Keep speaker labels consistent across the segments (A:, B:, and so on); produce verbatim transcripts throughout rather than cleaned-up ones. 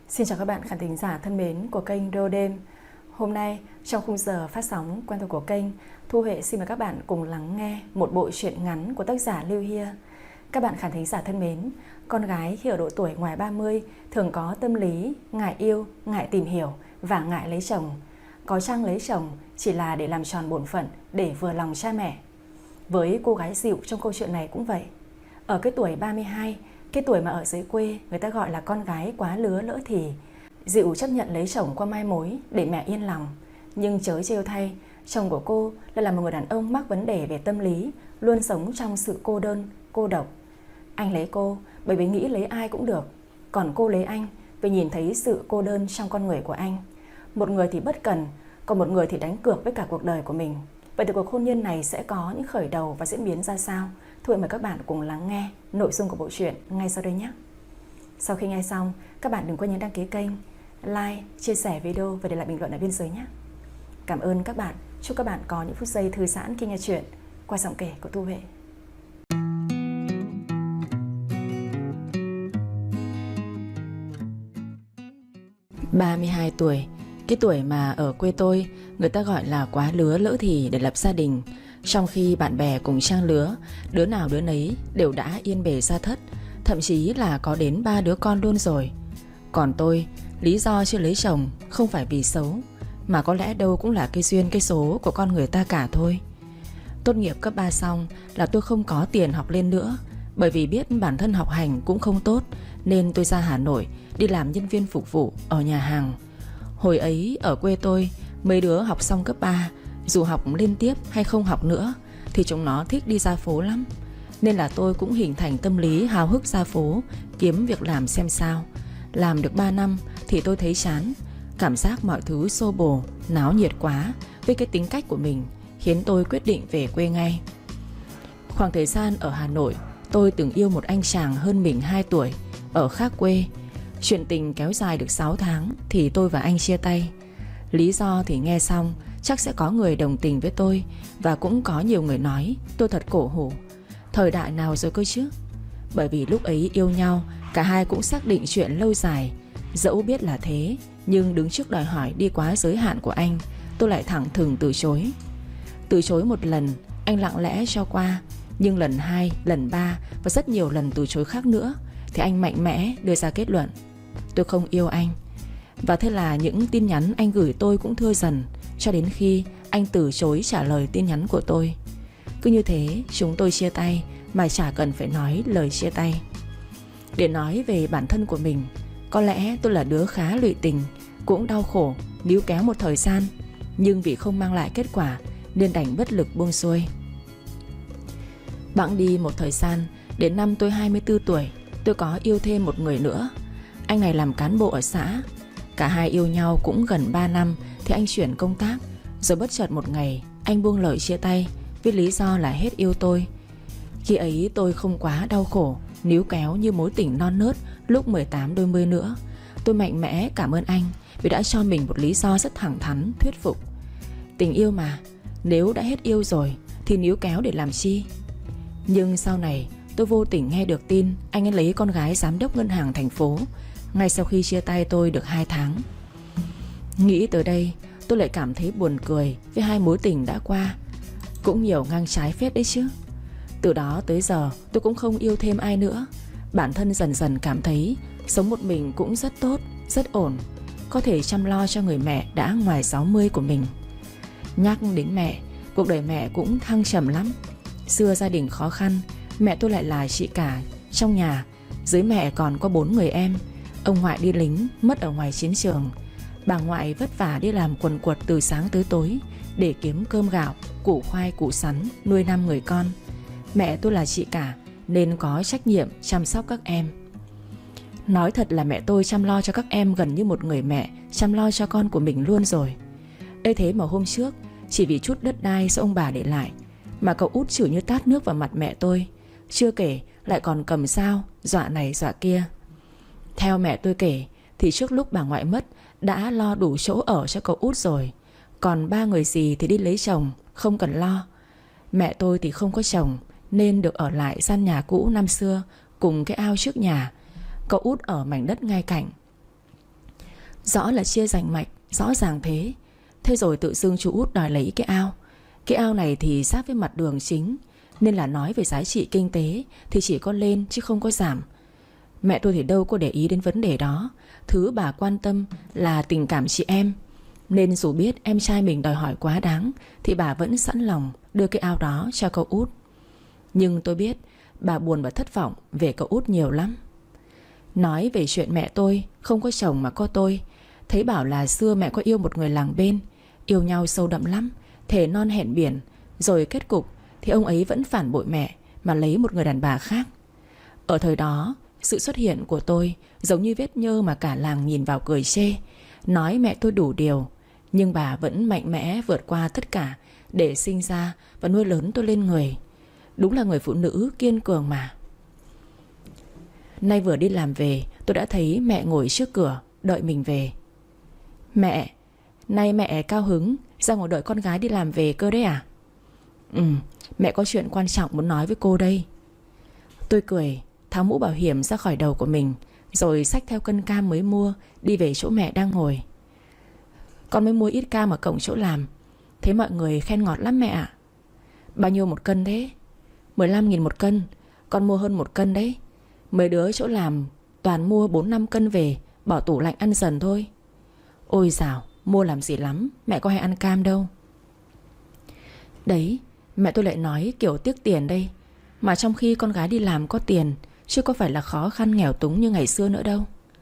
A: Xin chào các bạn khán thính giả thân mến của kênh Radio Đêm. Hôm nay trong khung giờ phát sóng quen thuộc của kênh, Thu Huệ xin mời các bạn cùng lắng nghe một bộ truyện ngắn của tác giả Lưu Hia. Các bạn khán thính giả thân mến, con gái khi ở độ tuổi ngoài ba mươi thường có tâm lý ngại yêu, ngại tìm hiểu và ngại lấy chồng. Có chăng lấy chồng chỉ là để làm tròn bổn phận, để vừa lòng cha mẹ. Với cô gái Dịu trong câu chuyện này cũng vậy. Ở cái tuổi ba mươi hai, cái tuổi mà ở dưới quê người ta gọi là con gái quá lứa lỡ thì, Dịu chấp nhận lấy chồng qua mai mối để mẹ yên lòng. Nhưng chớ trêu thay, chồng của cô lại là một người đàn ông mắc vấn đề về tâm lý, luôn sống trong sự cô đơn, cô độc. Anh lấy cô bởi vì nghĩ lấy ai cũng được, còn cô lấy anh vì nhìn thấy sự cô đơn trong con người của anh. Một người thì bất cần, còn một người thì đánh cược với cả cuộc đời của mình. Vậy thì cuộc hôn nhân này sẽ có những khởi đầu và diễn biến ra sao? Thôi mời các bạn cùng lắng nghe nội dung của bộ truyện ngay sau đây nhé. Sau khi nghe xong, các bạn đừng quên nhấn đăng ký kênh, like, chia sẻ video và để lại bình luận ở bên dưới nhé. Cảm ơn các bạn. Chúc các bạn có những phút giây thư giãn khi nghe chuyện qua giọng kể của Thu Huệ. ba mươi hai tuổi, cái tuổi mà ở quê tôi người ta gọi là quá lứa lỡ thì để lập gia đình. Trong khi bạn bè cùng trang lứa, đứa nào đứa nấy đều đã yên bề gia thất, thậm chí là có đến ba đứa con luôn rồi. Còn tôi, lý do chưa lấy chồng không phải vì xấu, mà có lẽ đâu cũng là cái duyên cái số của con người ta cả thôi. Tốt nghiệp cấp ba xong là tôi không có tiền học lên nữa, bởi vì biết bản thân học hành cũng không tốt, nên tôi ra Hà Nội đi làm nhân viên phục vụ ở nhà hàng. Hồi ấy ở quê tôi, mấy đứa học xong cấp ba, dù học lên tiếp hay không học nữa thì chúng nó thích đi ra phố lắm. Nên là tôi cũng hình thành tâm lý háo hức ra phố kiếm việc làm xem sao. Làm được ba năm thì tôi thấy chán. Cảm giác mọi thứ xô bồ, náo nhiệt quá với cái tính cách của mình khiến tôi quyết định về quê ngay. Khoảng thời gian ở Hà Nội, tôi từng yêu một anh chàng hơn mình hai tuổi ở khác quê. Chuyện tình kéo dài được sáu tháng thì tôi và anh chia tay. Lý do thì nghe xong chắc sẽ có người đồng tình với tôi, và cũng có nhiều người nói tôi thật cổ hủ. Thời đại nào rồi cơ chứ? Bởi vì lúc ấy yêu nhau, cả hai cũng xác định chuyện lâu dài. Dẫu biết là thế, nhưng đứng trước đòi hỏi đi quá giới hạn của anh, tôi lại thẳng thừng từ chối. Từ chối một lần, anh lặng lẽ cho qua. Nhưng lần hai, lần ba và rất nhiều lần từ chối khác nữa thì anh mạnh mẽ đưa ra kết luận: tôi không yêu anh. Và thế là những tin nhắn anh gửi tôi cũng thưa dần, cho đến khi anh từ chối trả lời tin nhắn của tôi. Cứ như thế chúng tôi chia tay mà chả cần phải nói lời chia tay. Để nói về bản thân của mình, có lẽ tôi là đứa khá lụy tình, cũng đau khổ, níu kéo một thời gian, nhưng vì không mang lại kết quả nên đành bất lực buông xuôi. Bẵng đi một thời gian, đến năm tôi hai mươi tư tuổi, tôi có yêu thêm một người nữa. Anh này làm cán bộ ở xã. Cả hai yêu nhau cũng gần ba năm thì anh chuyển công tác. Rồi bất chợt một ngày anh buông lời chia tay với lý do là hết yêu tôi. Khi ấy tôi không quá đau khổ, níu kéo như mối tình non nớt lúc mười tám đôi mươi nữa. Tôi mạnh mẽ cảm ơn anh vì đã cho mình một lý do rất thẳng thắn, thuyết phục. Tình yêu mà, nếu đã hết yêu rồi thì níu kéo để làm chi? Nhưng sau này tôi vô tình nghe được tin anh ấy lấy con gái giám đốc ngân hàng thành phố, ngay sau khi chia tay tôi được hai tháng. Nghĩ tới đây tôi lại cảm thấy buồn cười với hai mối tình đã qua. Cũng nhiều ngang trái phết đấy chứ. Từ đó tới giờ tôi cũng không yêu thêm ai nữa. Bản thân dần dần cảm thấy sống một mình cũng rất tốt, rất ổn, có thể chăm lo cho người mẹ đã ngoài sáu mươi của mình. Nhắc đến mẹ, cuộc đời mẹ cũng thăng trầm lắm. Xưa gia đình khó khăn, mẹ tôi lại là chị cả trong nhà. Dưới mẹ còn có bốn người em. Ông ngoại đi lính, mất ở ngoài chiến trường. Bà ngoại vất vả đi làm quần quật từ sáng tới tối để kiếm cơm gạo, củ khoai, củ sắn, nuôi năm người con. Mẹ tôi là chị cả nên có trách nhiệm chăm sóc các em. Nói thật là mẹ tôi chăm lo cho các em gần như một người mẹ chăm lo cho con của mình luôn rồi. Ê thế mà hôm trước, chỉ vì chút đất đai do ông bà để lại mà cậu út chửi như tát nước vào mặt mẹ tôi. Chưa kể lại còn cầm dao dọa này dọa kia. Theo mẹ tôi kể thì trước lúc bà ngoại mất đã lo đủ chỗ ở cho cậu út rồi. Còn ba người dì thì đi lấy chồng, không cần lo. Mẹ tôi thì không có chồng nên được ở lại gian nhà cũ năm xưa cùng cái ao trước nhà. Cậu út ở mảnh đất ngay cạnh. Rõ là chia rành mạch, rõ ràng thế. Thế rồi tự dưng chú út đòi lấy cái ao. Cái ao này thì sát với mặt đường chính, nên là nói về giá trị kinh tế thì chỉ có lên chứ không có giảm. Mẹ tôi thì đâu có để ý đến vấn đề đó. Thứ bà quan tâm là tình cảm chị em. Nên dù biết em trai mình đòi hỏi quá đáng thì bà vẫn sẵn lòng đưa cái ao đó cho cậu út. Nhưng tôi biết bà buồn và thất vọng về cậu út nhiều lắm. Nói về chuyện mẹ tôi không có chồng mà có tôi, thấy bảo là xưa mẹ có yêu một người làng bên, yêu nhau sâu đậm lắm, thề non hẹn biển. Rồi kết cục thì ông ấy vẫn phản bội mẹ mà lấy một người đàn bà khác. Ở thời đó, sự xuất hiện của tôi giống như vết nhơ mà cả làng nhìn vào cười chê, nói mẹ tôi đủ điều. Nhưng bà vẫn mạnh mẽ vượt qua tất cả để sinh ra và nuôi lớn tôi lên người. Đúng là người phụ nữ kiên cường mà. Nay vừa đi làm về, tôi đã thấy mẹ ngồi trước cửa đợi mình về. Mẹ, nay mẹ cao hứng ra ngồi đợi con gái đi làm về cơ đấy à? Ừ, mẹ có chuyện quan trọng muốn nói với cô đây. Tôi cười, tháo mũ bảo hiểm ra khỏi đầu của mình, rồi xách theo cân cam mới mua đi về chỗ mẹ đang ngồi. Con mới mua ít cam ở cổng chỗ làm, thấy mọi người khen ngọt lắm mẹ ạ. Bao nhiêu một cân thế? mười lăm nghìn một cân. Con mua hơn một cân đấy. Mấy đứa chỗ làm toàn mua bốn năm cân về, bỏ tủ lạnh ăn dần thôi. Ôi dào, mua làm gì lắm, mẹ có hay ăn cam đâu. Đấy, mẹ tôi lại nói kiểu tiếc tiền đây. Mà trong khi con gái đi làm có tiền, chứ có phải là khó khăn nghèo túng như ngày xưa nữa đâu.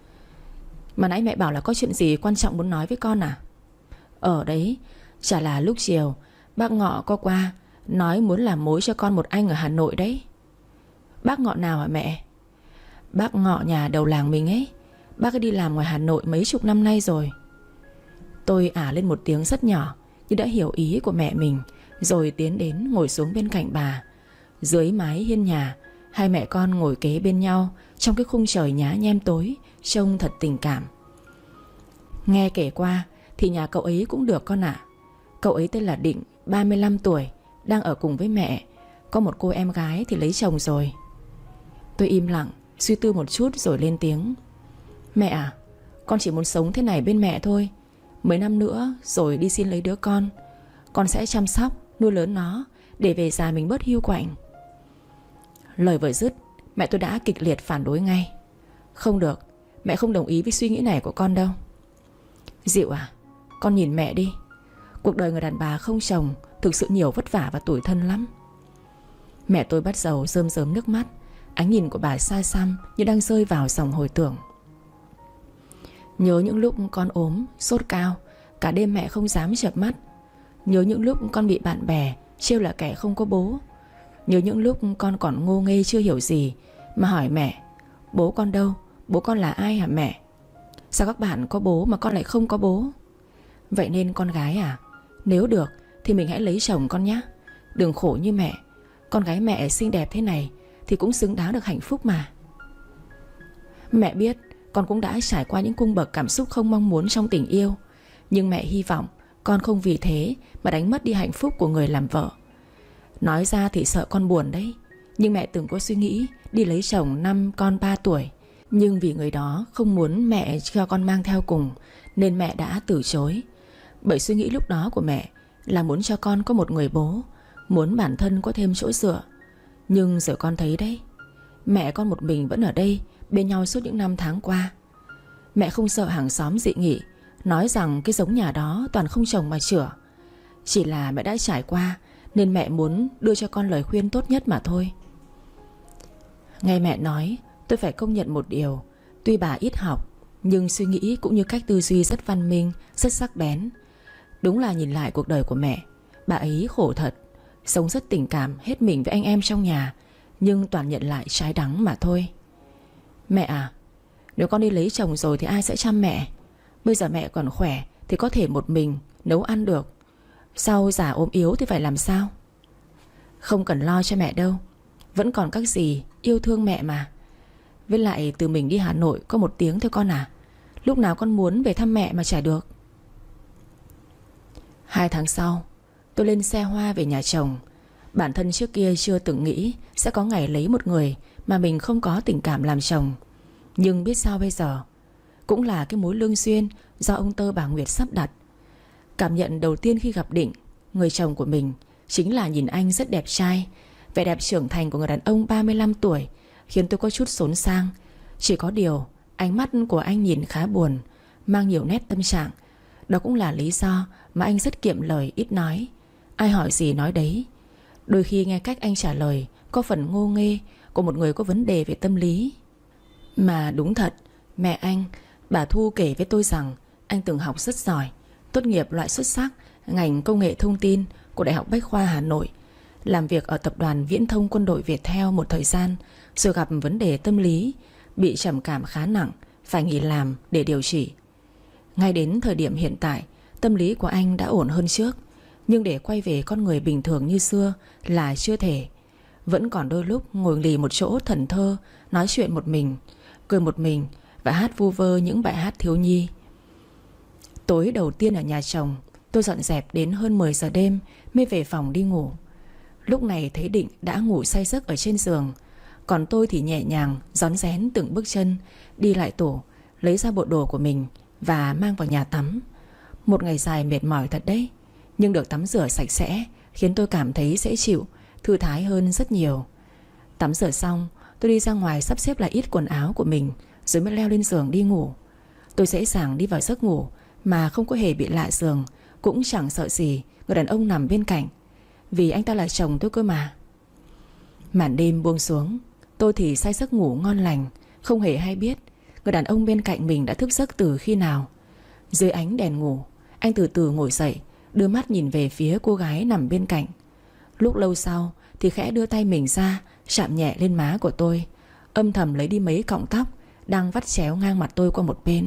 A: Mà nãy mẹ bảo là có chuyện gì quan trọng muốn nói với con à? Ở đấy, chả là lúc chiều bác Ngọ có qua nói muốn làm mối cho con một anh ở Hà Nội đấy. Bác Ngọ nào hả mẹ? Bác Ngọ nhà đầu làng mình ấy. Bác ấy đi làm ngoài Hà Nội mấy chục năm nay rồi. Tôi ả lên một tiếng rất nhỏ, nhưng đã hiểu ý của mẹ mình, rồi tiến đến ngồi xuống bên cạnh bà. Dưới mái hiên nhà, hai mẹ con ngồi kế bên nhau trong cái khung trời nhá nhem tối, trông thật tình cảm. Nghe kể qua thì nhà cậu ấy cũng được con ạ. Cậu ấy tên là Định, ba mươi lăm tuổi, đang ở cùng với mẹ. Có một cô em gái thì lấy chồng rồi. Tôi im lặng, suy tư một chút rồi lên tiếng. Mẹ à, con chỉ muốn sống thế này bên mẹ thôi. Mấy năm nữa rồi đi xin lấy đứa con. Con sẽ chăm sóc, nuôi lớn nó, để về già mình bớt hiu quạnh. Lời vừa dứt, mẹ tôi đã kịch liệt phản đối ngay. Không được, mẹ không đồng ý với suy nghĩ này của con đâu. Diệu à, con nhìn mẹ đi. Cuộc đời người đàn bà không chồng thực sự nhiều vất vả và tủi thân lắm. Mẹ tôi bắt đầu rơm rớm nước mắt. Ánh nhìn của bà xa xăm như đang rơi vào dòng hồi tưởng. Nhớ những lúc con ốm, sốt cao, cả đêm mẹ không dám chợp mắt. Nhớ những lúc con bị bạn bè trêu là kẻ không có bố. Nhớ những lúc con còn ngô nghê chưa hiểu gì mà hỏi mẹ: bố con đâu? Bố con là ai hả mẹ? Sao các bạn có bố mà con lại không có bố? Vậy nên con gái à, nếu được thì mình hãy lấy chồng con nhé. Đừng khổ như mẹ. Con gái mẹ xinh đẹp thế này thì cũng xứng đáng được hạnh phúc mà. Mẹ biết con cũng đã trải qua những cung bậc cảm xúc không mong muốn trong tình yêu, nhưng mẹ hy vọng con không vì thế mà đánh mất đi hạnh phúc của người làm vợ. Nói ra thì sợ con buồn đấy, nhưng mẹ từng có suy nghĩ đi lấy chồng năm con ba tuổi. Nhưng vì người đó không muốn mẹ cho con mang theo cùng, nên mẹ đã từ chối. Bởi suy nghĩ lúc đó của mẹ là muốn cho con có một người bố, muốn bản thân có thêm chỗ dựa. Nhưng giờ con thấy đấy, mẹ con một mình vẫn ở đây bên nhau suốt những năm tháng qua. Mẹ không sợ hàng xóm dị nghị, nói rằng cái giống nhà đó toàn không chồng mà chửa. Chỉ là mẹ đã trải qua nên mẹ muốn đưa cho con lời khuyên tốt nhất mà thôi. Nghe mẹ nói, tôi phải công nhận một điều. Tuy bà ít học, nhưng suy nghĩ cũng như cách tư duy rất văn minh, rất sắc bén. Đúng là nhìn lại cuộc đời của mẹ, bà ấy khổ thật, sống rất tình cảm hết mình với anh em trong nhà, nhưng toàn nhận lại trái đắng mà thôi. Mẹ à, nếu con đi lấy chồng rồi thì ai sẽ chăm mẹ? Bây giờ mẹ còn khỏe thì có thể một mình nấu ăn được. Sau già ốm yếu thì phải làm sao? Không cần lo cho mẹ đâu, vẫn còn các dì yêu thương mẹ mà. Với lại từ mình đi Hà Nội có một tiếng thôi con à. Lúc nào con muốn về thăm mẹ mà chả được. Hai tháng sau, tôi lên xe hoa về nhà chồng. Bản thân trước kia chưa từng nghĩ sẽ có ngày lấy một người mà mình không có tình cảm làm chồng. Nhưng biết sao bây giờ, cũng là cái mối lương duyên do ông Tơ bà Nguyệt sắp đặt. Cảm nhận đầu tiên khi gặp Định, người chồng của mình, chính là nhìn anh rất đẹp trai. Vẻ đẹp trưởng thành của người đàn ông ba mươi lăm tuổi khiến tôi có chút xốn sang. Chỉ có điều ánh mắt của anh nhìn khá buồn, mang nhiều nét tâm trạng. Đó cũng là lý do mà anh rất kiệm lời, ít nói. Ai hỏi gì nói đấy. Đôi khi nghe cách anh trả lời có phần ngô nghê của một người có vấn đề về tâm lý. Mà đúng thật, mẹ anh, bà Thu kể với tôi rằng anh từng học rất giỏi, tốt nghiệp loại xuất sắc ngành công nghệ thông tin của Đại học Bách khoa Hà Nội, làm việc ở tập đoàn Viễn thông Quân đội Việt Theo một thời gian, rồi gặp vấn đề tâm lý, bị trầm cảm khá nặng, phải nghỉ làm để điều trị. Ngay đến thời điểm hiện tại, tâm lý của anh đã ổn hơn trước, nhưng để quay về con người bình thường như xưa là chưa thể. Vẫn còn đôi lúc ngồi lì một chỗ thẫn thơ, nói chuyện một mình, cười một mình và hát vu vơ những bài hát thiếu nhi. Tối đầu tiên ở nhà chồng, tôi dọn dẹp đến hơn mười giờ đêm mới về phòng đi ngủ. Lúc này thấy Định đã ngủ say giấc ở trên giường, còn tôi thì nhẹ nhàng rón rén từng bước chân đi lại tủ, lấy ra bộ đồ của mình và mang vào nhà tắm. Một ngày dài mệt mỏi thật đấy, nhưng được tắm rửa sạch sẽ khiến tôi cảm thấy dễ chịu, thư thái hơn rất nhiều. Tắm rửa xong, tôi đi ra ngoài sắp xếp lại ít quần áo của mình, rồi mới leo lên giường đi ngủ. Tôi dễ dàng đi vào giấc ngủ mà không có hề bị lạ giường, cũng chẳng sợ gì người đàn ông nằm bên cạnh, vì anh ta là chồng tôi cơ mà. Màn đêm buông xuống, tôi thì say giấc ngủ ngon lành, không hề hay biết người đàn ông bên cạnh mình đã thức giấc từ khi nào. Dưới ánh đèn ngủ, anh từ từ ngồi dậy, đưa mắt nhìn về phía cô gái nằm bên cạnh. Lúc lâu sau thì khẽ đưa tay mình ra, chạm nhẹ lên má của tôi, âm thầm lấy đi mấy cọng tóc đang vắt chéo ngang mặt tôi qua một bên.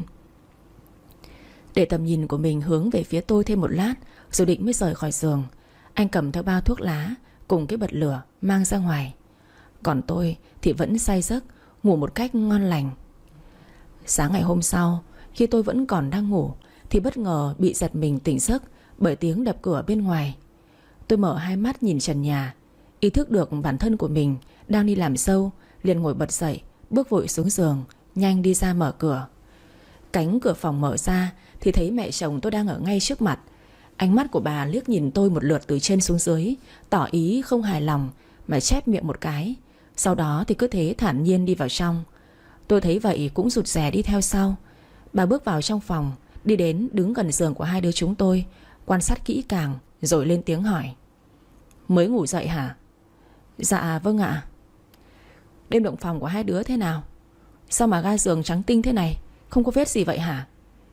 A: Để tầm nhìn của mình hướng về phía tôi thêm một lát, rồi Định mới rời khỏi giường. Anh cầm theo bao thuốc lá cùng cái bật lửa mang ra ngoài. Còn tôi thì vẫn say giấc, ngủ một cách ngon lành. Sáng ngày hôm sau, khi tôi vẫn còn đang ngủ thì bất ngờ bị giật mình tỉnh giấc bởi tiếng đập cửa bên ngoài. Tôi mở hai mắt nhìn trần nhà, ý thức được bản thân của mình đang đi làm dâu, liền ngồi bật dậy, bước vội xuống giường, nhanh đi ra mở cửa. Cánh cửa phòng mở ra thì thấy mẹ chồng tôi đang ở ngay trước mặt. Ánh mắt của bà liếc nhìn tôi một lượt từ trên xuống dưới, tỏ ý không hài lòng mà chép miệng một cái. Sau đó thì cứ thế thản nhiên đi vào trong. Tôi thấy vậy cũng rụt rè đi theo sau. Bà bước vào trong phòng, đi đến đứng gần giường của hai đứa chúng tôi, quan sát kỹ càng rồi lên tiếng hỏi: Mới ngủ dậy hả? Dạ vâng ạ. Đêm động phòng của hai đứa thế nào? Sao mà ga giường trắng tinh thế này, không có vết gì vậy hả?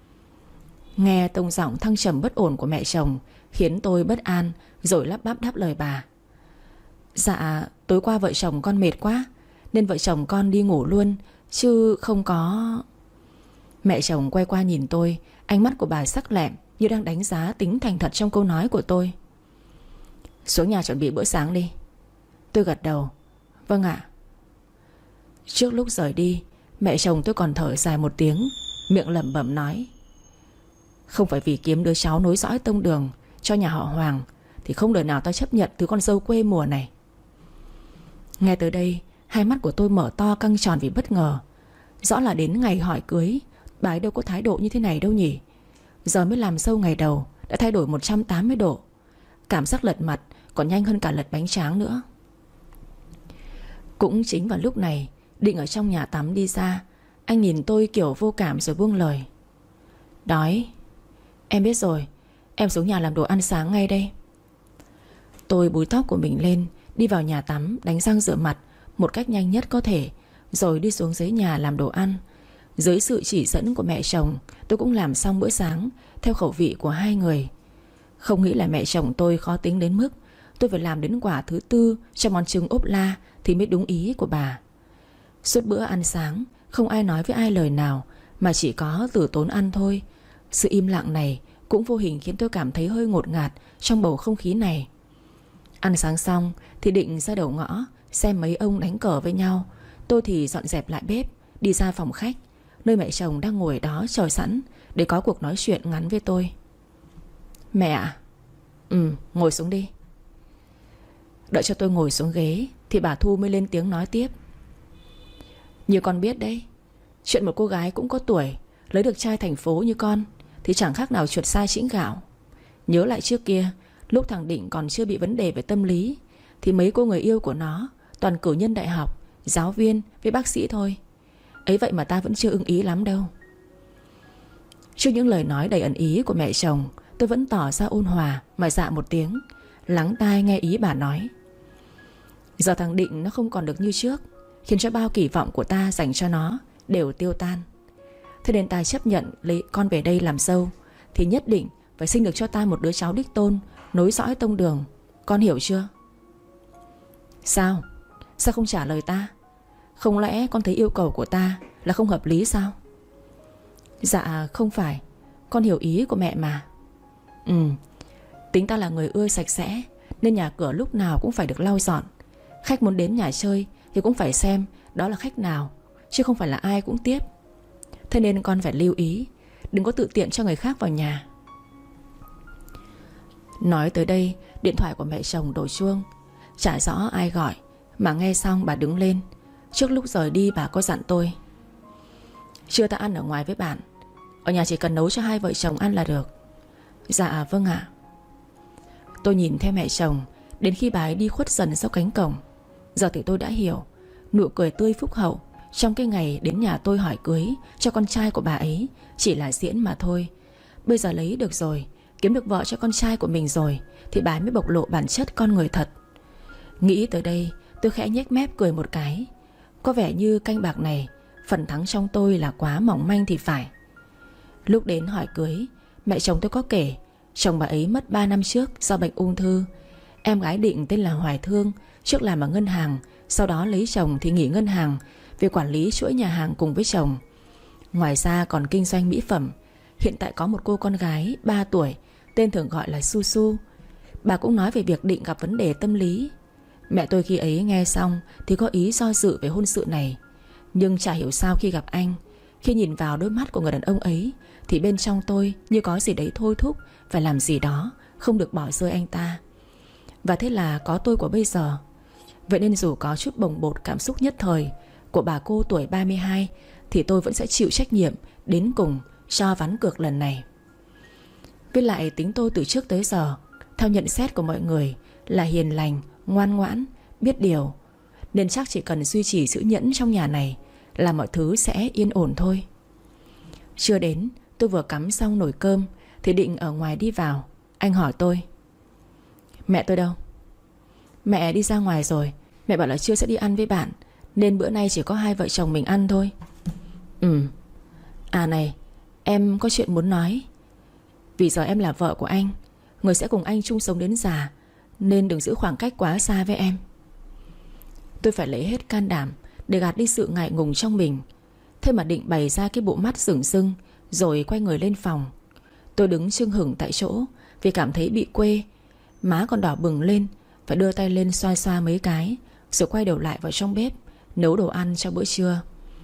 A: Nghe tông giọng thăng trầm bất ổn của mẹ chồng khiến tôi bất an, rồi lắp bắp đáp lời bà: Dạ tối qua vợ chồng con mệt quá nên vợ chồng con đi ngủ luôn, chứ không có... Mẹ chồng quay qua nhìn tôi, ánh mắt của bà sắc lẹm như đang đánh giá tính thành thật trong câu nói của tôi. Xuống nhà chuẩn bị bữa sáng đi. Tôi gật đầu: Vâng ạ. Trước lúc rời đi, mẹ chồng tôi còn thở dài một tiếng, miệng lẩm bẩm nói: Không phải vì kiếm đứa cháu nối dõi tông đường cho nhà họ Hoàng thì không đời nào tao chấp nhận thứ con dâu quê mùa này. Nghe tới đây, hai mắt của tôi mở to căng tròn vì bất ngờ. Rõ là đến ngày hỏi cưới bà ấy đâu có thái độ như thế này đâu nhỉ. Giờ mới làm dâu ngày đầu đã thay đổi một trăm tám mươi độ. Cảm giác lật mặt còn nhanh hơn cả lật bánh tráng nữa. Cũng chính vào lúc này, Định ở trong nhà tắm đi ra. Anh nhìn tôi kiểu vô cảm rồi buông lời: Đói. Em biết rồi, em xuống nhà làm đồ ăn sáng ngay đây. Tôi búi tóc của mình lên, đi vào nhà tắm, đánh răng rửa mặt một cách nhanh nhất có thể, rồi đi xuống dưới nhà làm đồ ăn. Dưới sự chỉ dẫn của mẹ chồng, tôi cũng làm xong bữa sáng theo khẩu vị của hai người. Không nghĩ là mẹ chồng tôi khó tính đến mức tôi phải làm đến quả thứ tư cho món trứng ốp la thì mới đúng ý của bà. Suốt bữa ăn sáng, không ai nói với ai lời nào, mà chỉ có Tử Tốn ăn thôi. Sự im lặng này cũng vô hình khiến tôi cảm thấy hơi ngột ngạt trong bầu không khí này. Ăn sáng xong thì Định ra đầu ngõ xem mấy ông đánh cờ với nhau. Tôi thì dọn dẹp lại bếp, đi ra phòng khách, nơi mẹ chồng đang ngồi đó chờ sẵn để có cuộc nói chuyện ngắn với tôi. Mẹ ạ. Ừ, ngồi xuống đi. Đợi cho tôi ngồi xuống ghế thì bà Thu mới lên tiếng nói tiếp: Như con biết đấy, chuyện một cô gái cũng có tuổi lấy được trai thành phố như con thì chẳng khác nào chuột sai chĩnh gạo. Nhớ lại trước kia, lúc thằng Định còn chưa bị vấn đề về tâm lý, thì mấy cô người yêu của nó toàn cử nhân đại học, giáo viên với bác sĩ thôi. Ấy vậy mà ta vẫn chưa ưng ý lắm đâu. Trước những lời nói đầy ẩn ý của mẹ chồng, tôi vẫn tỏ ra ôn hòa mà dạ một tiếng, lắng tai nghe ý bà nói. Giờ thằng Định nó không còn được như trước, khiến cho bao kỳ vọng của ta dành cho nó đều tiêu tan. Thế nên ta chấp nhận lấy con về đây làm dâu, thì nhất định phải sinh được cho ta một đứa cháu đích tôn, nối dõi tông đường. Con hiểu chưa? Sao? Sao không trả lời ta? Không lẽ con thấy yêu cầu của ta là không hợp lý sao? Dạ không phải, con hiểu ý của mẹ mà. Ừ, tính ta là người ưa sạch sẽ, nên nhà cửa lúc nào cũng phải được lau dọn. Khách muốn đến nhà chơi thì cũng phải xem đó là khách nào, chứ không phải là ai cũng tiếp. Thế nên con phải lưu ý, đừng có tự tiện cho người khác vào nhà. Nói tới đây, điện thoại của mẹ chồng đổ chuông. Chả rõ ai gọi, mà nghe xong bà đứng lên. Trước lúc rời đi bà có dặn tôi: trưa ta ăn ở ngoài với bạn, ở nhà chỉ cần nấu cho hai vợ chồng ăn là được. Dạ vâng ạ. Tôi nhìn theo mẹ chồng đến khi bà ấy đi khuất dần sau cánh cổng. Giờ thì tôi đã hiểu nụ cười tươi phúc hậu trong cái ngày đến nhà tôi hỏi cưới cho con trai của bà ấy chỉ là diễn mà thôi. Bây giờ lấy được rồi, kiếm được vợ cho con trai của mình rồi, thì bà ấy mới bộc lộ bản chất con người thật. Nghĩ tới đây, tôi khẽ nhếch mép cười một cái. Có vẻ như canh bạc này phần thắng trong tôi là quá mỏng manh thì phải. Lúc đến hỏi cưới, mẹ chồng tôi có kể chồng bà ấy mất ba năm trước do bệnh ung thư. Em gái Định tên là Hoài Thương, trước làm ở ngân hàng, sau đó lấy chồng thì nghỉ ngân hàng về quản lý chuỗi nhà hàng cùng với chồng. Ngoài ra còn kinh doanh mỹ phẩm. Hiện tại có một cô con gái ba tuổi, tên thường gọi là Su Su. Bà cũng nói về việc Định gặp vấn đề tâm lý. Mẹ tôi khi ấy nghe xong thì có ý do dự về hôn sự này. Nhưng chả hiểu sao khi gặp anh, khi nhìn vào đôi mắt của người đàn ông ấy, thì bên trong tôi như có gì đấy thôi thúc phải làm gì đó, không được bỏ rơi anh ta. Và thế là có tôi của bây giờ. Vậy nên dù có chút bồng bột cảm xúc nhất thời của bà cô tuổi ba mươi hai, thì tôi vẫn sẽ chịu trách nhiệm đến cùng cho ván cược lần này. Với lại tính tôi từ trước tới giờ, theo nhận xét của mọi người, là hiền lành, ngoan ngoãn, biết điều, nên chắc chỉ cần duy trì sự nhẫn trong nhà này là mọi thứ sẽ yên ổn thôi. Chưa đến, tôi vừa cắm xong nồi cơm thì Định ở ngoài đi vào. Anh hỏi tôi: mẹ tôi đâu? Mẹ đi ra ngoài rồi. Mẹ bảo là trưa sẽ đi ăn với bạn, nên bữa nay chỉ có hai vợ chồng mình ăn thôi. Ừ. À này, em có chuyện muốn nói. Vì giờ em là vợ của anh, người sẽ cùng anh chung sống đến già, nên đừng giữ khoảng cách quá xa với em. Tôi phải lấy hết can đảm để gạt đi sự ngại ngùng trong mình. Thế mà Định bày ra cái bộ mắt sừng sưng, rồi quay người lên phòng. Tôi đứng chưng hửng tại chỗ vì cảm thấy bị quê. Má còn đỏ bừng lên, phải đưa tay lên xoa xoa mấy cái, rồi quay đầu lại vào trong bếp nấu đồ ăn cho bữa trưa.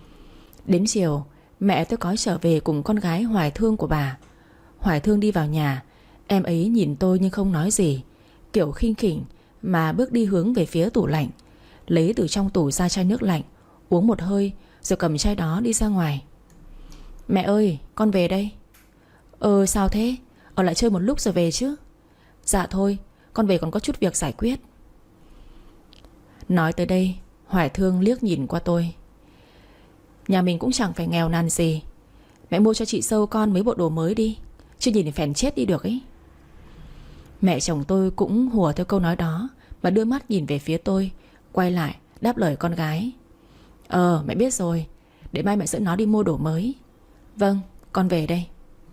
A: Đến chiều, mẹ tôi có trở về cùng con gái Hoài Thương của bà. Hoài Thương đi vào nhà, em ấy nhìn tôi nhưng không nói gì, kiểu khinh khỉnh mà bước đi hướng về phía tủ lạnh, lấy từ trong tủ ra chai nước lạnh, uống một hơi rồi cầm chai đó đi ra ngoài. Mẹ ơi, con về đây. Ờ sao thế? Ở lại chơi một lúc rồi về chứ? Dạ thôi, con về còn có chút việc giải quyết. Nói tới đây, Hoài Thương liếc nhìn qua tôi. Nhà mình cũng chẳng phải nghèo nàn gì, mẹ mua cho chị dâu con mấy bộ đồ mới đi, chứ nhìn thì phèn chết đi được ấy. Mẹ chồng tôi cũng hùa theo câu nói đó, mà đưa mắt nhìn về phía tôi, quay lại đáp lời con gái. Ờ mẹ biết rồi, để mai mẹ dẫn nó đi mua đồ mới. Vâng, con về đây.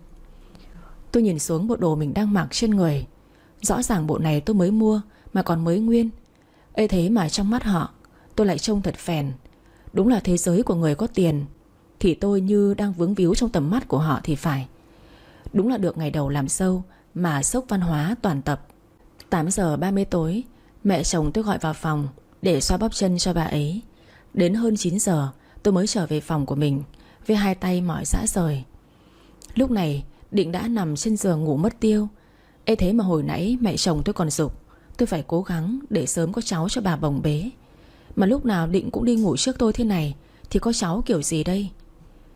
A: Tôi nhìn xuống bộ đồ mình đang mặc trên người. Rõ ràng bộ này tôi mới mua mà còn mới nguyên. Ê thế mà trong mắt họ tôi lại trông thật phèn. Đúng là thế giới của người có tiền, thì tôi như đang vướng víu trong tầm mắt của họ thì phải. Đúng là được ngày đầu làm dâu mà sốc văn hóa toàn tập. Tám giờ ba mươi tối, mẹ chồng tôi gọi vào phòng để xoa bóp chân cho bà ấy. Đến hơn chín giờ tôi mới trở về phòng của mình, với hai tay mỏi rã rời. Lúc này Định đã nằm trên giường ngủ mất tiêu. Ê thế mà hồi nãy mẹ chồng tôi còn giục tôi phải cố gắng để sớm có cháu cho bà bồng bế. Mà lúc nào Định cũng đi ngủ trước tôi thế này, thì có cháu kiểu gì đây?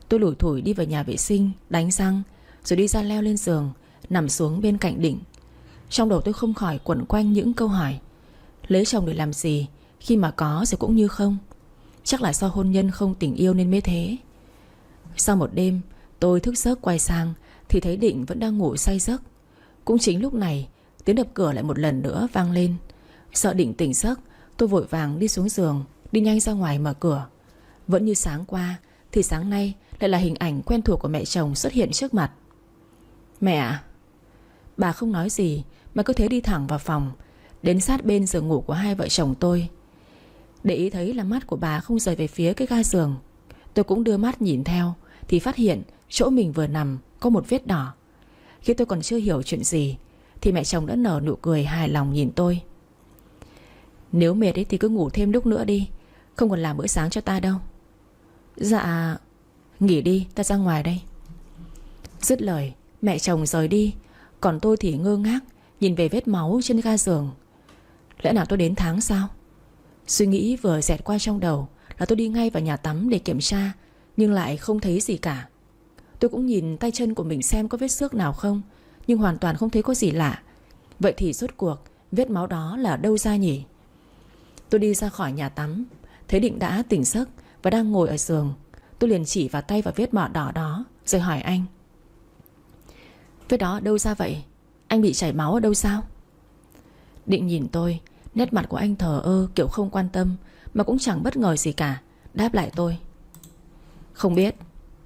A: Tôi lủi thủi đi vào nhà vệ sinh, đánh răng, rồi đi ra leo lên giường, nằm xuống bên cạnh Định. Trong đầu tôi không khỏi quẩn quanh những câu hỏi. Lấy chồng để làm gì, khi mà có rồi cũng như không. Chắc là do hôn nhân không tình yêu nên mới thế. Sau một đêm, tôi thức giấc quay sang thì thấy Định vẫn đang ngủ say giấc. Cũng chính lúc này, tiếng đập cửa lại một lần nữa vang lên. Sợ Định tỉnh giấc, tôi vội vàng đi xuống giường, đi nhanh ra ngoài mở cửa. Vẫn như sáng qua, thì sáng nay lại là hình ảnh quen thuộc của mẹ chồng xuất hiện trước mặt. Mẹ à? Bà không nói gì mà cứ thế đi thẳng vào phòng, đến sát bên giường ngủ của hai vợ chồng tôi. Để ý thấy là mắt của bà không rời về phía cái ga giường. Tôi cũng đưa mắt nhìn theo thì phát hiện chỗ mình vừa nằm có một vết đỏ. Khi tôi còn chưa hiểu chuyện gì thì mẹ chồng đã nở nụ cười hài lòng nhìn tôi. Nếu mệt ấy thì cứ ngủ thêm lúc nữa đi, không còn làm bữa sáng cho ta đâu. Dạ. Nghỉ đi, ta ra ngoài đây. Dứt lời, mẹ chồng rời đi. Còn tôi thì ngơ ngác nhìn về vết máu trên ga giường. Lẽ nào tôi đến tháng sao? Suy nghĩ vừa dẹt qua trong đầu là tôi đi ngay vào nhà tắm để kiểm tra, nhưng lại không thấy gì cả. Tôi cũng nhìn tay chân của mình xem có vết xước nào không, nhưng hoàn toàn không thấy có gì lạ. Vậy thì rốt cuộc vết máu đó là đâu ra nhỉ? Tôi đi ra khỏi nhà tắm, thấy Định đã tỉnh giấc và đang ngồi ở giường. Tôi liền chỉ vào tay vào vết mỏ đỏ đó, rồi hỏi anh. Vết đó đâu ra vậy? Anh bị chảy máu ở đâu sao? Định nhìn tôi, nét mặt của anh thờ ơ kiểu không quan tâm, mà cũng chẳng bất ngờ gì cả. Đáp lại tôi. Không biết.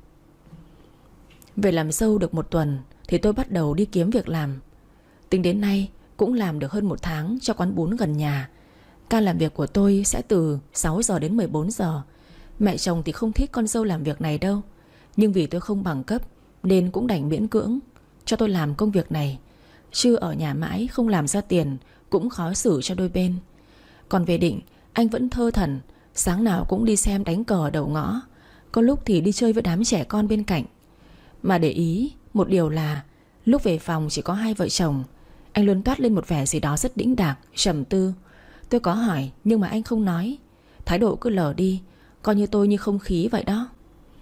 A: Về làm dâu được một tuần thì tôi bắt đầu đi kiếm việc làm. Tính đến nay cũng làm được hơn một tháng cho quán bún gần nhà. Ca làm việc của tôi sẽ từ sáu giờ đến mười bốn giờ. Mẹ chồng thì không thích con dâu làm việc này đâu, nhưng vì tôi không bằng cấp nên cũng đành miễn cưỡng cho tôi làm công việc này. Chứ ở nhà mãi không làm ra tiền cũng khó xử cho đôi bên. Còn về Định, anh vẫn thơ thẩn, sáng nào cũng đi xem đánh cờ ở đầu ngõ, có lúc thì đi chơi với đám trẻ con bên cạnh. Mà để ý một điều là lúc về phòng chỉ có hai vợ chồng, anh luôn toát lên một vẻ gì đó rất đĩnh đạc, trầm tư. Tôi có hỏi nhưng mà anh không nói, thái độ cứ lờ đi, coi như tôi như không khí vậy đó.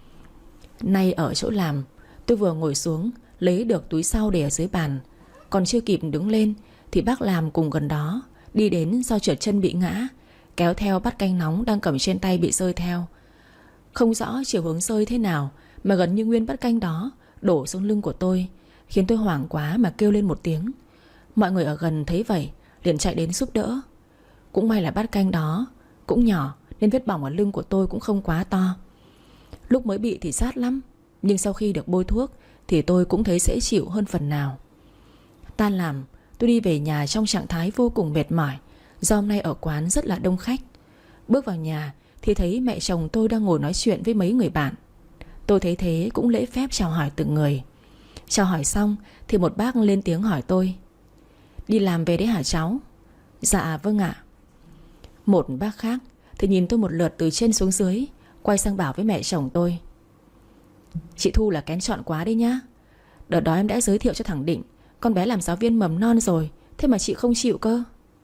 A: Nay ở chỗ làm, tôi vừa ngồi xuống lấy được túi sau để ở dưới bàn. Còn chưa kịp đứng lên thì bác làm cùng gần đó đi đến do trượt chân bị ngã, kéo theo bát canh nóng đang cầm trên tay bị rơi theo. Không rõ chiều hướng rơi thế nào mà gần như nguyên bát canh đó đổ xuống lưng của tôi, khiến tôi hoảng quá mà kêu lên một tiếng. Mọi người ở gần thấy vậy liền chạy đến giúp đỡ. Cũng may là bát canh đó cũng nhỏ nên vết bỏng ở lưng của tôi cũng không quá to. Lúc mới bị thì rát lắm, nhưng sau khi được bôi thuốc thì tôi cũng thấy dễ chịu hơn phần nào. Tan làm, tôi đi về nhà trong trạng thái vô cùng mệt mỏi, do hôm nay ở quán rất là đông khách. Bước vào nhà thì thấy mẹ chồng tôi đang ngồi nói chuyện với mấy người bạn. Tôi thấy thế cũng lễ phép chào hỏi từng người. Chào hỏi xong thì một bác lên tiếng hỏi tôi. Đi làm về đấy hả cháu? Dạ vâng ạ. Một bác khác thì nhìn tôi một lượt từ trên xuống dưới, quay sang bảo với mẹ chồng tôi. Chị Thu là kén chọn quá đấy nhá. Đợt đó em đã giới thiệu cho thằng Định, con bé làm giáo viên mầm non rồi, thế mà chị không chịu cơ.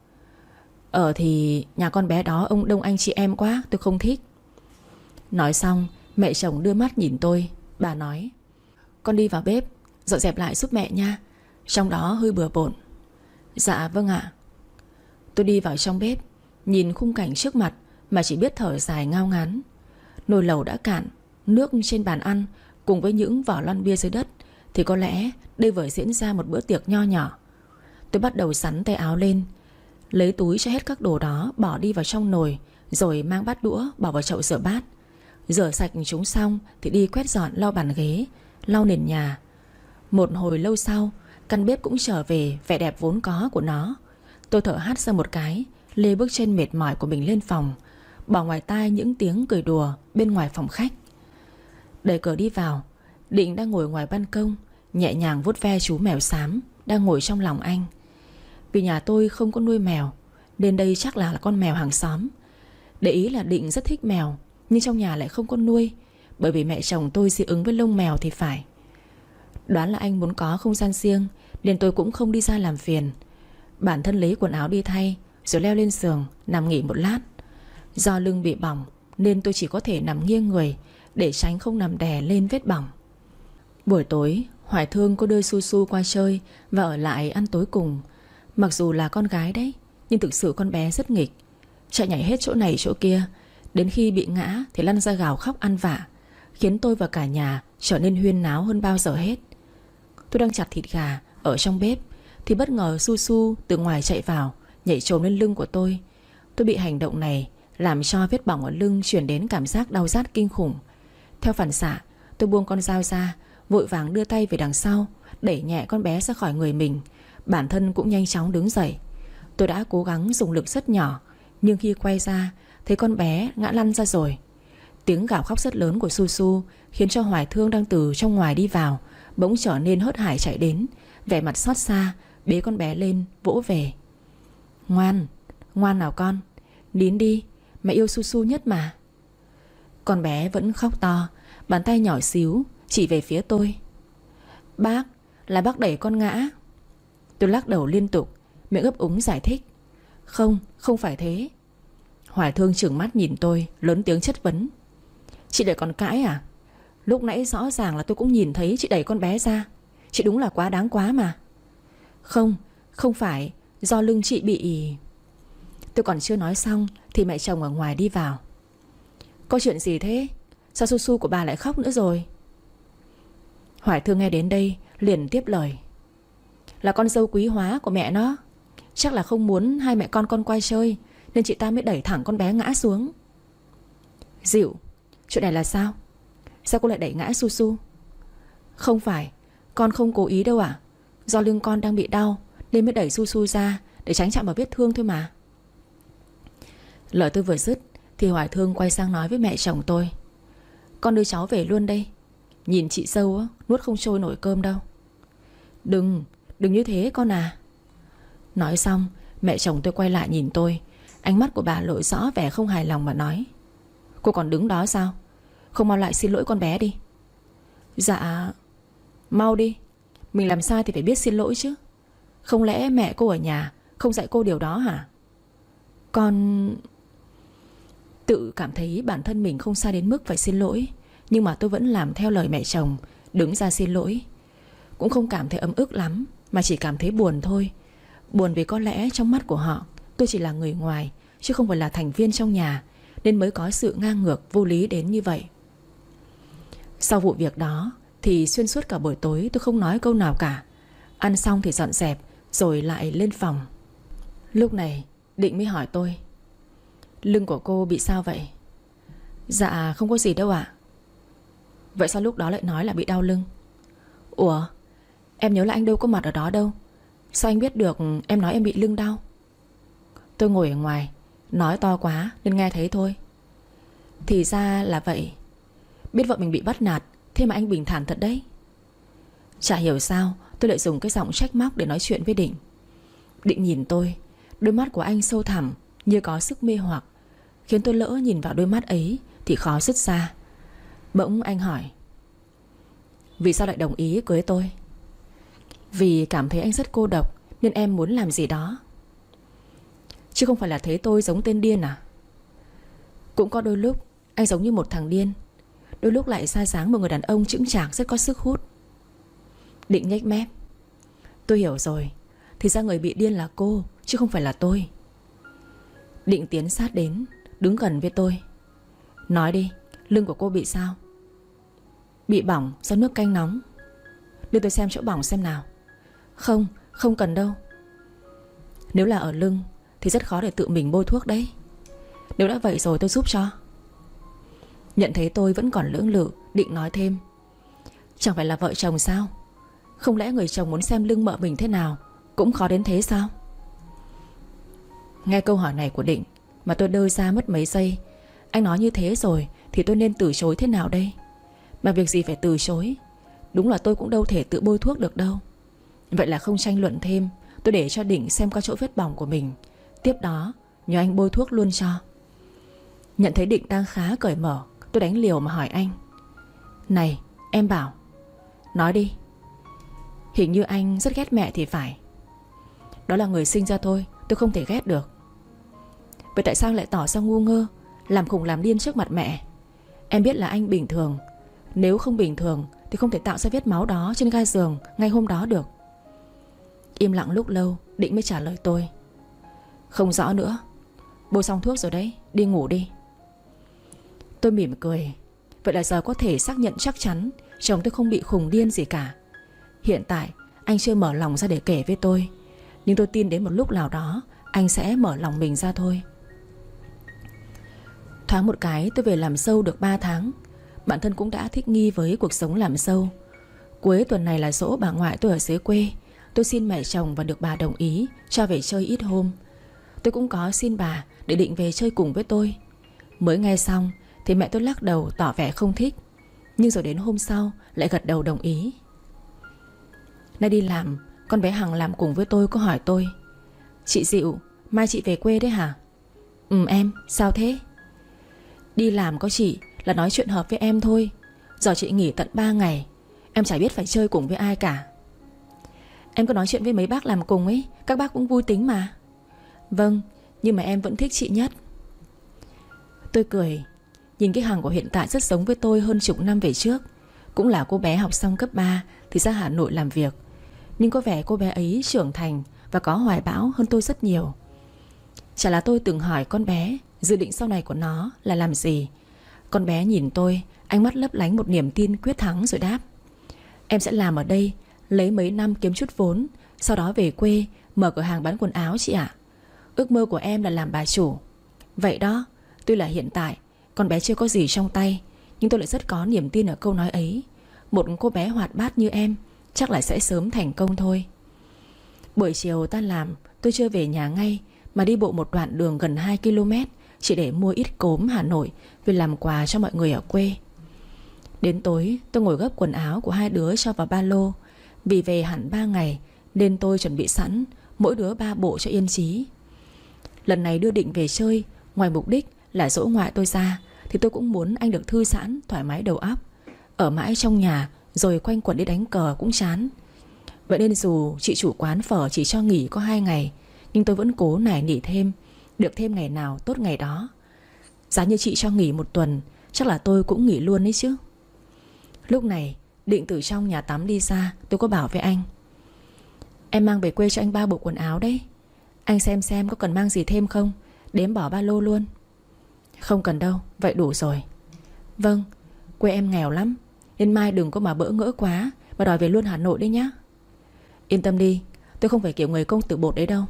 A: Ờ thì nhà con bé đó ông đông anh chị em quá, tôi không thích. Nói xong mẹ chồng đưa mắt nhìn tôi. Bà nói. Con đi vào bếp dọn dẹp lại giúp mẹ nha, trong đó hơi bừa bộn. Dạ vâng ạ. Tôi đi vào trong bếp, nhìn khung cảnh trước mặt mà chỉ biết thở dài ngao ngán. Nồi lẩu đã cạn, nước trên bàn ăn cùng với những vỏ lon bia dưới đất thì có lẽ đây vừa diễn ra một bữa tiệc nho nhỏ. Tôi bắt đầu xắn tay áo lên, lấy túi cho hết các đồ đó bỏ đi vào trong nồi, rồi mang bát đũa bỏ vào chậu rửa bát. Rửa sạch chúng xong thì đi quét dọn lau bàn ghế, lau nền nhà. Một hồi lâu sau, căn bếp cũng trở về vẻ đẹp vốn có của nó. Tôi thở hắt ra một cái, lê bước chân mệt mỏi của mình lên phòng, bỏ ngoài tai những tiếng cười đùa bên ngoài phòng khách. Đẩy cửa đi vào, Định đang ngồi ngoài ban công, nhẹ nhàng vuốt ve chú mèo xám đang ngồi trong lòng anh. Vì nhà tôi không có nuôi mèo nên đây chắc là con mèo hàng xóm. Để ý là Định rất thích mèo, nhưng trong nhà lại không có nuôi, bởi vì mẹ chồng tôi dị ứng với lông mèo thì phải. Đoán là anh muốn có không gian riêng nên tôi cũng không đi ra làm phiền. Bản thân lấy quần áo đi thay, rồi leo lên giường nằm nghỉ một lát. Do lưng bị bỏng nên tôi chỉ có thể nằm nghiêng người, để tránh không nằm đè lên vết bỏng. Buổi tối Hoài Thương cô đưa Su Su qua chơi và ở lại ăn tối cùng. Mặc dù là con gái đấy, nhưng thực sự con bé rất nghịch, chạy nhảy hết chỗ này chỗ kia. Đến khi bị ngã thì lăn ra gào khóc ăn vạ, khiến tôi và cả nhà trở nên huyên náo hơn bao giờ hết. Tôi đang chặt thịt gà ở trong bếp thì bất ngờ Su Su từ ngoài chạy vào, nhảy trồm lên lưng của tôi. Tôi bị hành động này làm cho vết bỏng ở lưng chuyển đến cảm giác đau rát kinh khủng. Theo phản xạ, tôi buông con dao ra, vội vàng đưa tay về đằng sau, đẩy nhẹ con bé ra khỏi người mình. Bản thân cũng nhanh chóng đứng dậy. Tôi đã cố gắng dùng lực rất nhỏ, nhưng khi quay ra thấy con bé ngã lăn ra rồi. Tiếng gào khóc rất lớn của Su Su khiến cho Hoài Thương đang từ trong ngoài đi vào bỗng trở nên hớt hải chạy đến, vẻ mặt xót xa, bế con bé lên vỗ về. Ngoan, ngoan nào con, nín đi, mẹ yêu Su Su nhất mà. Con bé vẫn khóc to, bàn tay nhỏ xíu chỉ về phía tôi. Bác, là bác đẩy con ngã. Tôi lắc đầu liên tục, miệng ấp úng giải thích. Không, không phải thế. Hoài Thương trừng mắt nhìn tôi, lớn tiếng chất vấn. Chị đẩy con cãi à? Lúc nãy rõ ràng là tôi cũng nhìn thấy chị đẩy con bé ra. Chị đúng là quá đáng quá mà. Không, không phải, do lưng chị bị... Tôi còn chưa nói xong thì mẹ chồng ở ngoài đi vào. Có chuyện gì thế? Sao Su Su của bà lại khóc nữa rồi? Hoài Thương nghe đến đây liền tiếp lời. Là con dâu quý hóa của mẹ nó. Chắc là không muốn hai mẹ con con quay chơi, nên chị ta mới đẩy thẳng con bé ngã xuống. Dịu, chuyện này là sao? Sao cô lại đẩy ngã Su Su? Không phải, con không cố ý đâu ạ. Do lưng con đang bị đau nên mới đẩy Su Su ra để tránh chạm vào vết thương thôi mà. Lời tôi vừa dứt thì Hoài Thương quay sang nói với mẹ chồng tôi. Con đưa cháu về luôn đây. Nhìn chị dâu á, nuốt không trôi nổi cơm đâu. Đừng, đừng như thế con à. Nói xong mẹ chồng tôi quay lại nhìn tôi. Ánh mắt của bà lộ rõ vẻ không hài lòng mà nói. Cô còn đứng đó sao? Không mau lại xin lỗi con bé đi. Dạ. Mau đi. Mình làm sai thì phải biết xin lỗi chứ. Không lẽ mẹ cô ở nhà không dạy cô điều đó hả? Con... Tự cảm thấy bản thân mình không sai đến mức phải xin lỗi, nhưng mà tôi vẫn làm theo lời mẹ chồng, đứng ra xin lỗi. Cũng không cảm thấy ấm ức lắm, mà chỉ cảm thấy buồn thôi. Buồn vì có lẽ trong mắt của họ tôi chỉ là người ngoài, chứ không phải là thành viên trong nhà, nên mới có sự ngang ngược vô lý đến như vậy. Sau vụ việc đó thì xuyên suốt cả buổi tối tôi không nói câu nào cả. Ăn xong thì dọn dẹp rồi lại lên phòng. Lúc này Định mới hỏi tôi. Lưng của cô bị sao vậy? Dạ không có gì đâu ạ. Vậy sao lúc đó lại nói là bị đau lưng? Ủa, em nhớ là anh đâu có mặt ở đó đâu. Sao anh biết được em nói em bị lưng đau? Tôi ngồi ở ngoài, nói to quá nên nghe thấy thôi. Thì ra là vậy. Biết vợ mình bị bắt nạt, thế mà anh bình thản thật đấy. Chả hiểu sao tôi lại dùng cái giọng trách móc để nói chuyện với Định. Định nhìn tôi, đôi mắt của anh sâu thẳm như có sức mê hoặc, khiến tôi lỡ nhìn vào đôi mắt ấy thì khó dứt ra. Bỗng anh hỏi. Vì sao lại đồng ý cưới tôi? Vì cảm thấy anh rất cô độc nên em muốn làm gì đó. Chứ không phải là thấy tôi giống tên điên à? Cũng có đôi lúc anh giống như một thằng điên, đôi lúc lại ra dáng một người đàn ông chững chạc rất có sức hút. Định nhếch mép. Tôi hiểu rồi. Thì ra người bị điên là cô, chứ không phải là tôi. Định tiến sát đến, đứng gần với tôi. Nói đi, lưng của cô bị sao? Bị bỏng do nước canh nóng. Đưa tôi xem chỗ bỏng xem nào. Không, không cần đâu. Nếu là ở lưng thì rất khó để tự mình bôi thuốc đấy. Nếu đã vậy rồi tôi giúp cho. Nhận thấy tôi vẫn còn lưỡng lự, Định nói thêm. Chẳng phải là vợ chồng sao? Không lẽ người chồng muốn xem lưng vợ mình thế nào cũng khó đến thế sao? Nghe câu hỏi này của Định mà tôi đơ ra mất mấy giây. Anh nói như thế rồi thì tôi nên từ chối thế nào đây? Mà việc gì phải từ chối. Đúng là tôi cũng đâu thể tự bôi thuốc được đâu. Vậy là không tranh luận thêm, tôi để cho Định xem qua chỗ vết bỏng của mình. Tiếp đó nhờ anh bôi thuốc luôn cho. Nhận thấy Định đang khá cởi mở, tôi đánh liều mà hỏi anh. Này em bảo. Nói đi. Hình như anh rất ghét mẹ thì phải. Đó là người sinh ra tôi, tôi không thể ghét được. Vậy tại sao lại tỏ ra ngu ngơ, làm khùng làm điên trước mặt mẹ? Em biết là anh bình thường. Nếu không bình thường thì không thể tạo ra vết máu đó trên ga giường ngay hôm đó được. Im lặng lúc lâu, Định mới trả lời tôi. Không rõ nữa. Bôi xong thuốc rồi đấy, đi ngủ đi. Tôi mỉm cười. Vậy là giờ có thể xác nhận chắc chắn chồng tôi không bị khùng điên gì cả. Hiện tại anh chưa mở lòng ra để kể với tôi, nhưng tôi tin đến một lúc nào đó anh sẽ mở lòng mình ra thôi. Thoáng một cái tôi về làm dâu được ba tháng. Bản thân cũng đã thích nghi với cuộc sống làm dâu. Cuối tuần này là giỗ bà ngoại tôi ở dưới quê. Tôi xin mẹ chồng và được bà đồng ý cho về chơi ít hôm. Tôi cũng có xin bà để Định về chơi cùng với tôi. Mới nghe xong thì mẹ tôi lắc đầu tỏ vẻ không thích, nhưng rồi đến hôm sau lại gật đầu đồng ý. Nay đi làm, con bé Hằng làm cùng với tôi có hỏi tôi: Chị Dịu, mai chị về quê đấy hả? Ừ em, sao thế? Đi làm có chị là nói chuyện hợp với em thôi. Giờ chị nghỉ tận ba ngày, em chả biết phải chơi cùng với ai cả. Em có nói chuyện với mấy bác làm cùng ấy, các bác cũng vui tính mà. Vâng, nhưng mà em vẫn thích chị nhất. Tôi cười. Nhìn cái Hằng của hiện tại rất giống với tôi hơn chục năm về trước. Cũng là cô bé học xong cấp ba thì ra Hà Nội làm việc, nhưng có vẻ cô bé ấy trưởng thành và có hoài bão hơn tôi rất nhiều. Chả là tôi từng hỏi con bé dự định sau này của nó là làm gì. Con bé nhìn tôi, ánh mắt lấp lánh một niềm tin quyết thắng rồi đáp: Em sẽ làm ở đây, lấy mấy năm kiếm chút vốn, sau đó về quê mở cửa hàng bán quần áo chị ạ. Ước mơ của em là làm bà chủ. Vậy đó, tuy là hiện tại con bé chưa có gì trong tay, nhưng tôi lại rất có niềm tin ở câu nói ấy. Một cô bé hoạt bát như em chắc là sẽ sớm thành công thôi. Buổi chiều tan làm, tôi chưa về nhà ngay mà đi bộ một đoạn đường gần hai ki lô mét chỉ để mua ít cốm Hà Nội về làm quà cho mọi người ở quê. Đến tối tôi ngồi gấp quần áo của hai đứa cho vào ba lô. Vì về hẳn ba ngày nên tôi chuẩn bị sẵn mỗi đứa ba bộ cho yên chí. Lần này đưa Định về chơi, ngoài mục đích là dỗ ngoại tôi ra, thì tôi cũng muốn anh được thư giãn, thoải mái đầu óc. Ở mãi trong nhà rồi quanh quẩn đi đánh cờ cũng chán. Vậy nên dù chị chủ quán phở chỉ cho nghỉ có hai ngày, nhưng tôi vẫn cố nài nỉ thêm, được thêm ngày nào tốt ngày đó. Giá như chị cho nghỉ một tuần, chắc là tôi cũng nghỉ luôn đấy chứ. Lúc này Định từ trong nhà tắm đi ra. Tôi có bảo với anh: Em mang về quê cho anh ba bộ quần áo đấy. Anh xem xem có cần mang gì thêm không, để em bỏ ba lô luôn. Không cần đâu, vậy đủ rồi. Vâng, quê em nghèo lắm, nên mai đừng có mà bỡ ngỡ quá mà đòi về luôn Hà Nội đấy nhá. Yên tâm đi, tôi không phải kiểu người công tử bột đấy đâu.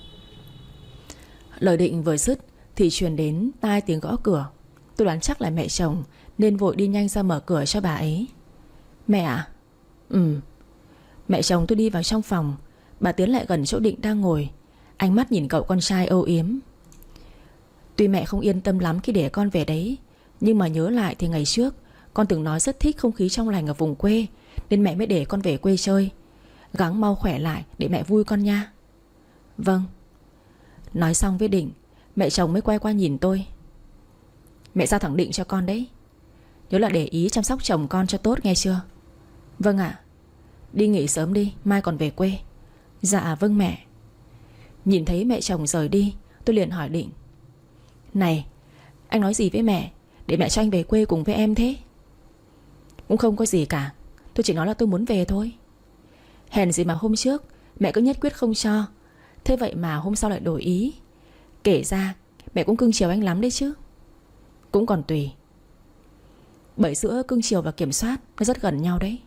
A: Lời Định vừa dứt thì truyền đến tai tiếng gõ cửa. Tôi đoán chắc là mẹ chồng nên vội đi nhanh ra mở cửa cho bà ấy. Mẹ à? Ừ. Mẹ chồng tôi đi vào trong phòng. Bà tiến lại gần chỗ Định đang ngồi, ánh mắt nhìn cậu con trai âu yếm. Tuy mẹ không yên tâm lắm khi để con về đấy, nhưng mà nhớ lại thì ngày trước con từng nói rất thích không khí trong lành ở vùng quê, nên mẹ mới để con về quê chơi. Gắng mau khỏe lại để mẹ vui con nha. Vâng. Nói xong với Định, mẹ chồng mới quay qua nhìn tôi. Mẹ giao thẳng Định cho con đấy, nhớ là để ý chăm sóc chồng con cho tốt nghe chưa? Vâng ạ. Đi nghỉ sớm đi, mai còn về quê. Dạ vâng mẹ. Nhìn thấy mẹ chồng rời đi, tôi liền hỏi Định: Này, anh nói gì với mẹ để mẹ cho anh về quê cùng với em thế? Cũng không có gì cả, tôi chỉ nói là tôi muốn về thôi. Hèn gì mà hôm trước mẹ cứ nhất quyết không cho, thế vậy mà hôm sau lại đổi ý. Kể ra mẹ cũng cưng chiều anh lắm đấy chứ. Cũng còn tùy. Bởi giữa cưng chiều và kiểm soát nó rất gần nhau đấy.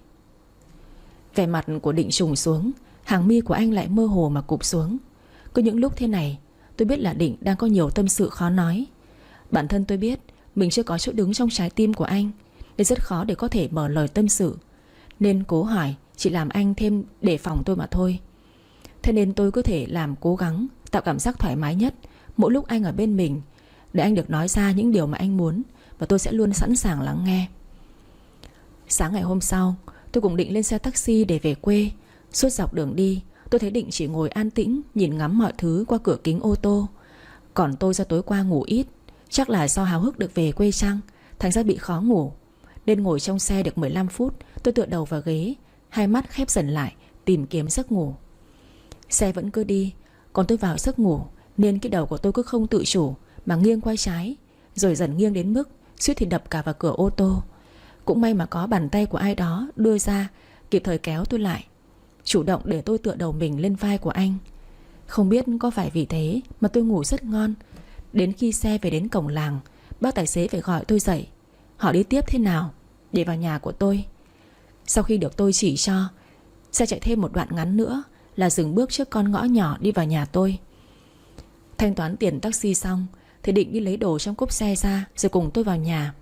A: Vẻ mặt của Định trùng xuống, hàng mi của anh lại mơ hồ mà cụp xuống. Có những lúc thế này tôi biết là Định đang có nhiều tâm sự khó nói. Bản thân tôi biết mình chưa có chỗ đứng trong trái tim của anh, nên rất khó để có thể mở lời tâm sự. Nên cố hỏi chỉ làm anh thêm đề phòng tôi mà thôi. Thế nên tôi cứ thể làm cố gắng tạo cảm giác thoải mái nhất mỗi lúc anh ở bên mình, để anh được nói ra những điều mà anh muốn, và tôi sẽ luôn sẵn sàng lắng nghe. Sáng ngày hôm sau, tôi cùng Định lên xe taxi để về quê. Suốt dọc đường đi, tôi thấy Định chỉ ngồi an tĩnh nhìn ngắm mọi thứ qua cửa kính ô tô. Còn tôi do tối qua ngủ ít, chắc là do háo hức được về quê chăng, thành ra bị khó ngủ. Nên ngồi trong xe được mười lăm phút, tôi tựa đầu vào ghế, hai mắt khép dần lại, tìm kiếm giấc ngủ. Xe vẫn cứ đi, còn tôi vào giấc ngủ, nên cái đầu của tôi cứ không tự chủ mà nghiêng qua trái, rồi dần nghiêng đến mức suýt thì đập cả vào cửa ô tô. Cũng may mà có bàn tay của ai đó đưa ra, kịp thời kéo tôi lại, chủ động để tôi tựa đầu mình lên vai của anh. Không biết có phải vì thế mà tôi ngủ rất ngon. Đến khi xe về đến cổng làng, bác tài xế phải gọi tôi dậy, hỏi đi tiếp thế nào để vào nhà của tôi. Sau khi được tôi chỉ cho, xe chạy thêm một đoạn ngắn nữa là dừng bước trước con ngõ nhỏ đi vào nhà tôi. Thanh toán tiền taxi xong thì định đi lấy đồ trong cốp xe ra rồi cùng tôi vào nhà.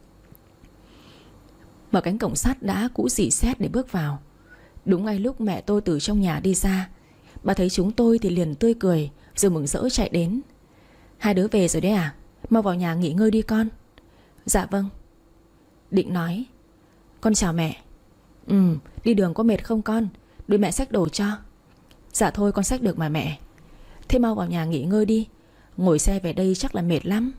A: Mở cánh cổng sắt đã cũ rỉ sét để bước vào. Đúng ngay lúc mẹ tôi từ trong nhà đi ra. Bà thấy chúng tôi thì liền tươi cười rồi mừng rỡ chạy đến. Hai đứa về rồi đấy à? Mau vào nhà nghỉ ngơi đi con. Dạ vâng. Định nói: Con chào mẹ. Ừ, đi đường có mệt không con? Đưa mẹ xách đồ cho. Dạ thôi con xách được mà mẹ. Thế mau vào nhà nghỉ ngơi đi, ngồi xe về đây chắc là mệt lắm.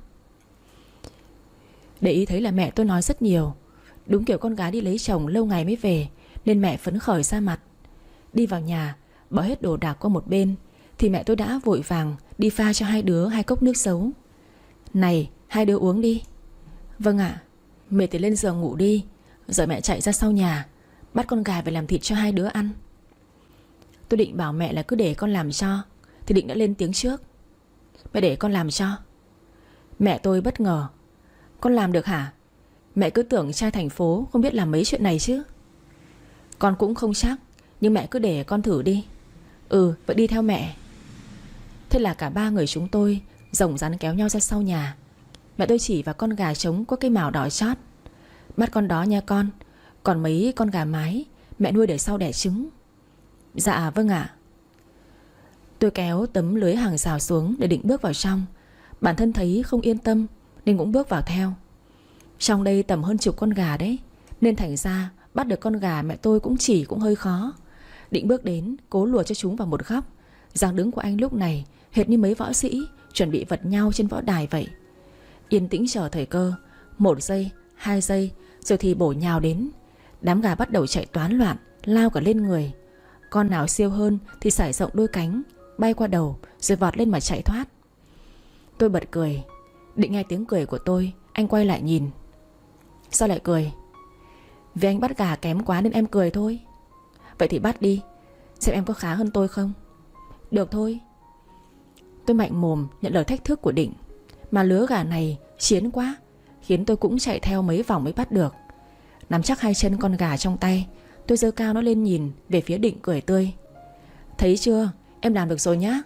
A: Để ý thấy là mẹ tôi nói rất nhiều. Đúng kiểu con gái đi lấy chồng lâu ngày mới về, nên mẹ phấn khởi ra mặt. Đi vào nhà, bỏ hết đồ đạc qua một bên, thì mẹ tôi đã vội vàng đi pha cho hai đứa hai cốc nước sấu. Này, hai đứa uống đi. Vâng ạ. Mệt thì lên giường ngủ đi, rồi mẹ chạy ra sau nhà bắt con gà về làm thịt cho hai đứa ăn. Tôi định bảo mẹ là cứ để con làm cho, thì Định đã lên tiếng trước: Mẹ để con làm cho. Mẹ tôi bất ngờ: Con làm được hả? Mẹ cứ tưởng trai thành phố không biết làm mấy chuyện này chứ. Con cũng không chắc, nhưng mẹ cứ để con thử đi. Ừ, vậy đi theo mẹ. Thế là cả ba người chúng tôi rồng rắn kéo nhau ra sau nhà. Mẹ tôi chỉ vào con gà trống có cái mào đỏ chót: Bắt con đó nha con. Còn mấy con gà mái mẹ nuôi để sau đẻ trứng. Dạ vâng ạ. Tôi kéo tấm lưới hàng rào xuống để định bước vào trong. Bản thân thấy không yên tâm nên cũng bước vào theo. Trong đây tầm hơn chục con gà đấy, nên thành ra bắt được con gà mẹ tôi cũng chỉ cũng hơi khó. Định bước đến cố lùa cho chúng vào một góc. Dáng đứng của anh lúc này hệt như mấy võ sĩ chuẩn bị vật nhau trên võ đài vậy. Yên tĩnh chờ thời cơ. Một giây, hai giây, rồi thì bổ nhào đến. Đám gà bắt đầu chạy toán loạn, lao cả lên người. Con nào siêu hơn thì sải rộng đôi cánh, bay qua đầu rồi vọt lên mà chạy thoát. Tôi bật cười. Định nghe tiếng cười của tôi, anh quay lại nhìn. Sao lại cười? Vì anh bắt gà kém quá nên em cười thôi. Vậy thì bắt đi, xem em có khá hơn tôi không. Được thôi. Tôi mạnh mồm nhận lời thách thức của Định. Mà lứa gà này chiến quá, khiến tôi cũng chạy theo mấy vòng mới bắt được. Nắm chắc hai chân con gà trong tay, tôi giơ cao nó lên nhìn về phía Định cười tươi. Thấy chưa, em làm được rồi nhá.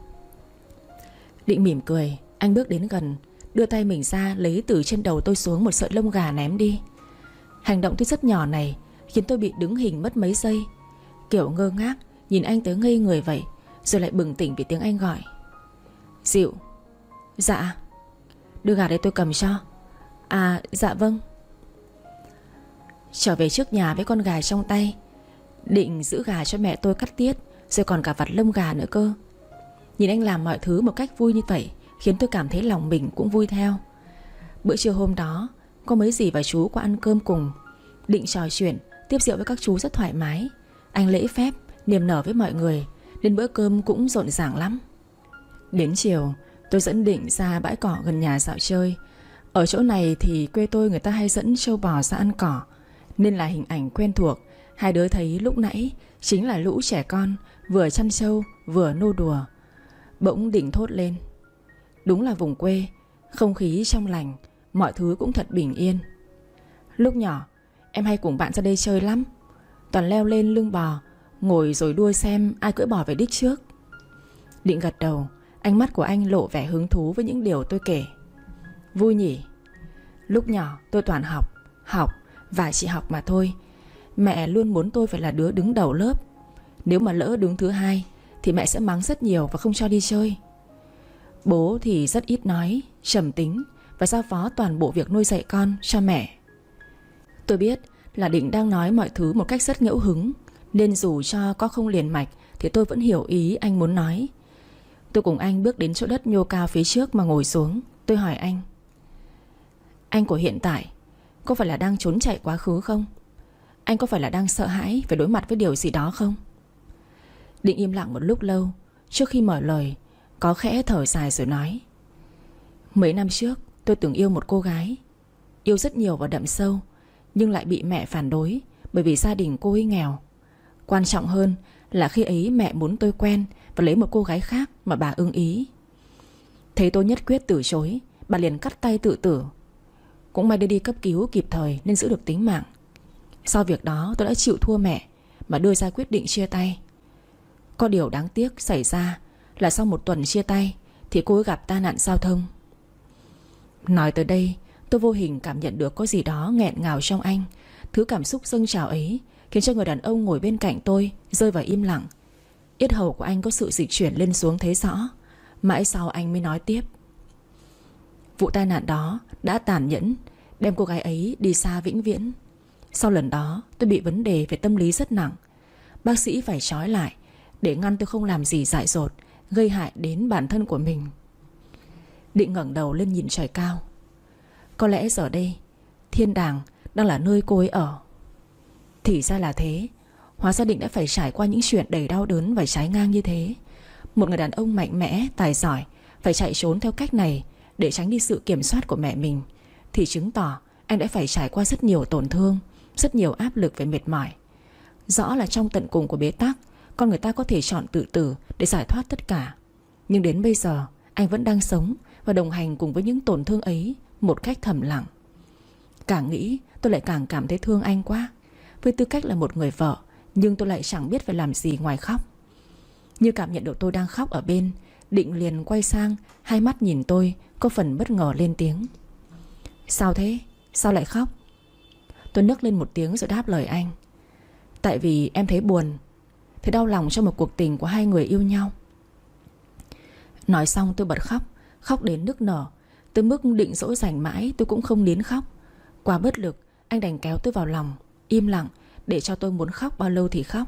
A: Định mỉm cười. Anh bước đến gần, đưa tay mình ra lấy từ trên đầu tôi xuống một sợi lông gà ném đi. Hành động tuy rất nhỏ này khiến tôi bị đứng hình mất mấy giây, kiểu ngơ ngác nhìn anh tới ngây người vậy. Rồi lại bừng tỉnh vì tiếng anh gọi. Dịu. Dạ. Đưa gà đây tôi cầm cho. À dạ vâng. Trở về trước nhà với con gà trong tay, Định giữ gà cho mẹ tôi cắt tiết, rồi còn cả vặt lông gà nữa cơ. Nhìn anh làm mọi thứ một cách vui như vậy khiến tôi cảm thấy lòng mình cũng vui theo. Bữa trưa hôm đó có mấy dì và chú qua ăn cơm cùng. Định trò chuyện, tiếp rượu với các chú rất thoải mái. Anh lễ phép, niềm nở với mọi người, nên bữa cơm cũng rộn ràng lắm. Đến chiều, tôi dẫn Định ra bãi cỏ gần nhà dạo chơi. Ở chỗ này thì quê tôi người ta hay dẫn trâu bò ra ăn cỏ, nên là hình ảnh quen thuộc. Hai đứa thấy lúc nãy chính là lũ trẻ con vừa chăn trâu vừa nô đùa. Bỗng Định thốt lên: Đúng là vùng quê, không khí trong lành, mọi thứ cũng thật bình yên. Lúc nhỏ em hay cùng bạn ra đây chơi lắm, toàn leo lên lưng bò, ngồi rồi đua xem ai cưỡi bò về đích trước. Định gật đầu. Ánh mắt của anh lộ vẻ hứng thú với những điều tôi kể. Vui nhỉ. Lúc nhỏ tôi toàn học, học và chỉ học mà thôi. Mẹ luôn muốn tôi phải là đứa đứng đầu lớp. Nếu mà lỡ đứng thứ hai thì mẹ sẽ mắng rất nhiều và không cho đi chơi. Bố thì rất ít nói, trầm tính và giao phó toàn bộ việc nuôi dạy con cho mẹ. Tôi biết là Định đang nói mọi thứ một cách rất ngẫu hứng, nên dù cho có không liền mạch thì tôi vẫn hiểu ý anh muốn nói. Tôi cùng anh bước đến chỗ đất nhô cao phía trước mà ngồi xuống. Tôi hỏi anh: Anh của hiện tại có phải là đang trốn chạy quá khứ không? Anh có phải là đang sợ hãi phải đối mặt với điều gì đó không? Định im lặng một lúc lâu trước khi mở lời, có khẽ thở dài rồi nói: Mấy năm trước tôi từng yêu một cô gái. Yêu rất nhiều và đậm sâu, nhưng lại bị mẹ phản đối bởi vì gia đình cô ấy nghèo. Quan trọng hơn là khi ấy mẹ muốn tôi quen và lấy một cô gái khác mà bà ưng ý. Thấy tôi nhất quyết từ chối, bà liền cắt tay tự tử. Cũng may đưa đi cấp cứu kịp thời nên giữ được tính mạng. Sau việc đó tôi đã chịu thua mẹ mà đưa ra quyết định chia tay. Có điều đáng tiếc xảy ra là sau một tuần chia tay thì cô ấy gặp tai nạn giao thông. Nói tới đây, tôi vô hình cảm nhận được có gì đó nghẹn ngào trong anh. Thứ cảm xúc dâng trào ấy khiến cho người đàn ông ngồi bên cạnh tôi rơi vào im lặng. Yết hầu của anh có sự dịch chuyển lên xuống thấy rõ. Mãi sau anh mới nói tiếp. Vụ tai nạn đó đã tàn nhẫn, đem cô gái ấy đi xa vĩnh viễn. Sau lần đó tôi bị vấn đề về tâm lý rất nặng. Bác sĩ phải trói lại để ngăn tôi không làm gì dại dột, gây hại đến bản thân của mình. Định ngẩng đầu lên nhìn trời cao. Có lẽ giờ đây thiên đàng đang là nơi cô ấy ở. Thì ra là thế. Hóa ra Định đã phải trải qua những chuyện đầy đau đớn và trái ngang như thế. Một người đàn ông mạnh mẽ, tài giỏi phải chạy trốn theo cách này để tránh đi sự kiểm soát của mẹ mình, thì chứng tỏ anh đã phải trải qua rất nhiều tổn thương, rất nhiều áp lực và mệt mỏi. Rõ là trong tận cùng của bế tắc, con người ta có thể chọn tự tử để giải thoát tất cả. Nhưng đến bây giờ anh vẫn đang sống và đồng hành cùng với những tổn thương ấy một cách thầm lặng. Càng nghĩ tôi lại càng cảm thấy thương anh quá. Với tư cách là một người vợ, nhưng tôi lại chẳng biết phải làm gì ngoài khóc. Như cảm nhận được tôi đang khóc ở bên, Định liền quay sang, hai mắt nhìn tôi, có phần bất ngờ lên tiếng. Sao thế? Sao lại khóc? Tôi nức lên một tiếng rồi đáp lời anh. Tại vì em thấy buồn, thấy đau lòng cho một cuộc tình của hai người yêu nhau. Nói xong tôi bật khóc, khóc đến nức nở, tới mức Định dỗ dành mãi tôi cũng không nín khóc. Quá bất lực, anh đành kéo tôi vào lòng, im lặng để cho tôi muốn khóc bao lâu thì khóc.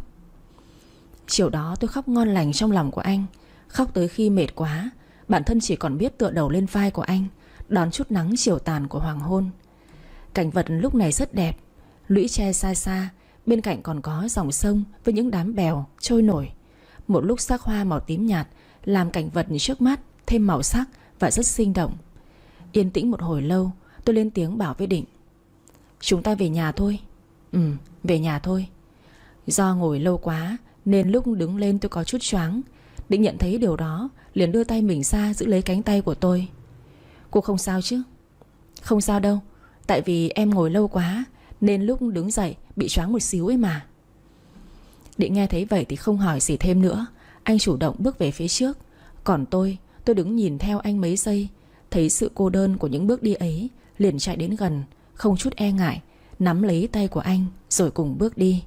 A: Chiều đó tôi khóc ngon lành trong lòng của anh. Khóc tới khi mệt quá, bản thân chỉ còn biết tựa đầu lên vai của anh, đón chút nắng chiều tàn của hoàng hôn. Cảnh vật lúc này rất đẹp. Lũy tre xa xa, bên cạnh còn có dòng sông với những đám bèo trôi nổi. Một lúc sắc hoa màu tím nhạt làm cảnh vật trước mắt thêm màu sắc và rất sinh động. Yên tĩnh một hồi lâu, tôi lên tiếng bảo với Định. Chúng ta về nhà thôi. Ừ, về nhà thôi. Do ngồi lâu quá nên lúc đứng lên tôi có chút choáng. Định nhận thấy điều đó liền đưa tay mình ra giữ lấy cánh tay của tôi. Cô không sao chứ? Không sao đâu, tại vì em ngồi lâu quá nên lúc đứng dậy bị choáng một xíu ấy mà. Định nghe thấy vậy thì không hỏi gì thêm nữa. Anh chủ động bước về phía trước. Còn tôi, tôi đứng nhìn theo anh mấy giây. Thấy sự cô đơn của những bước đi ấy, liền chạy đến gần, không chút e ngại, nắm lấy tay của anh rồi cùng bước đi.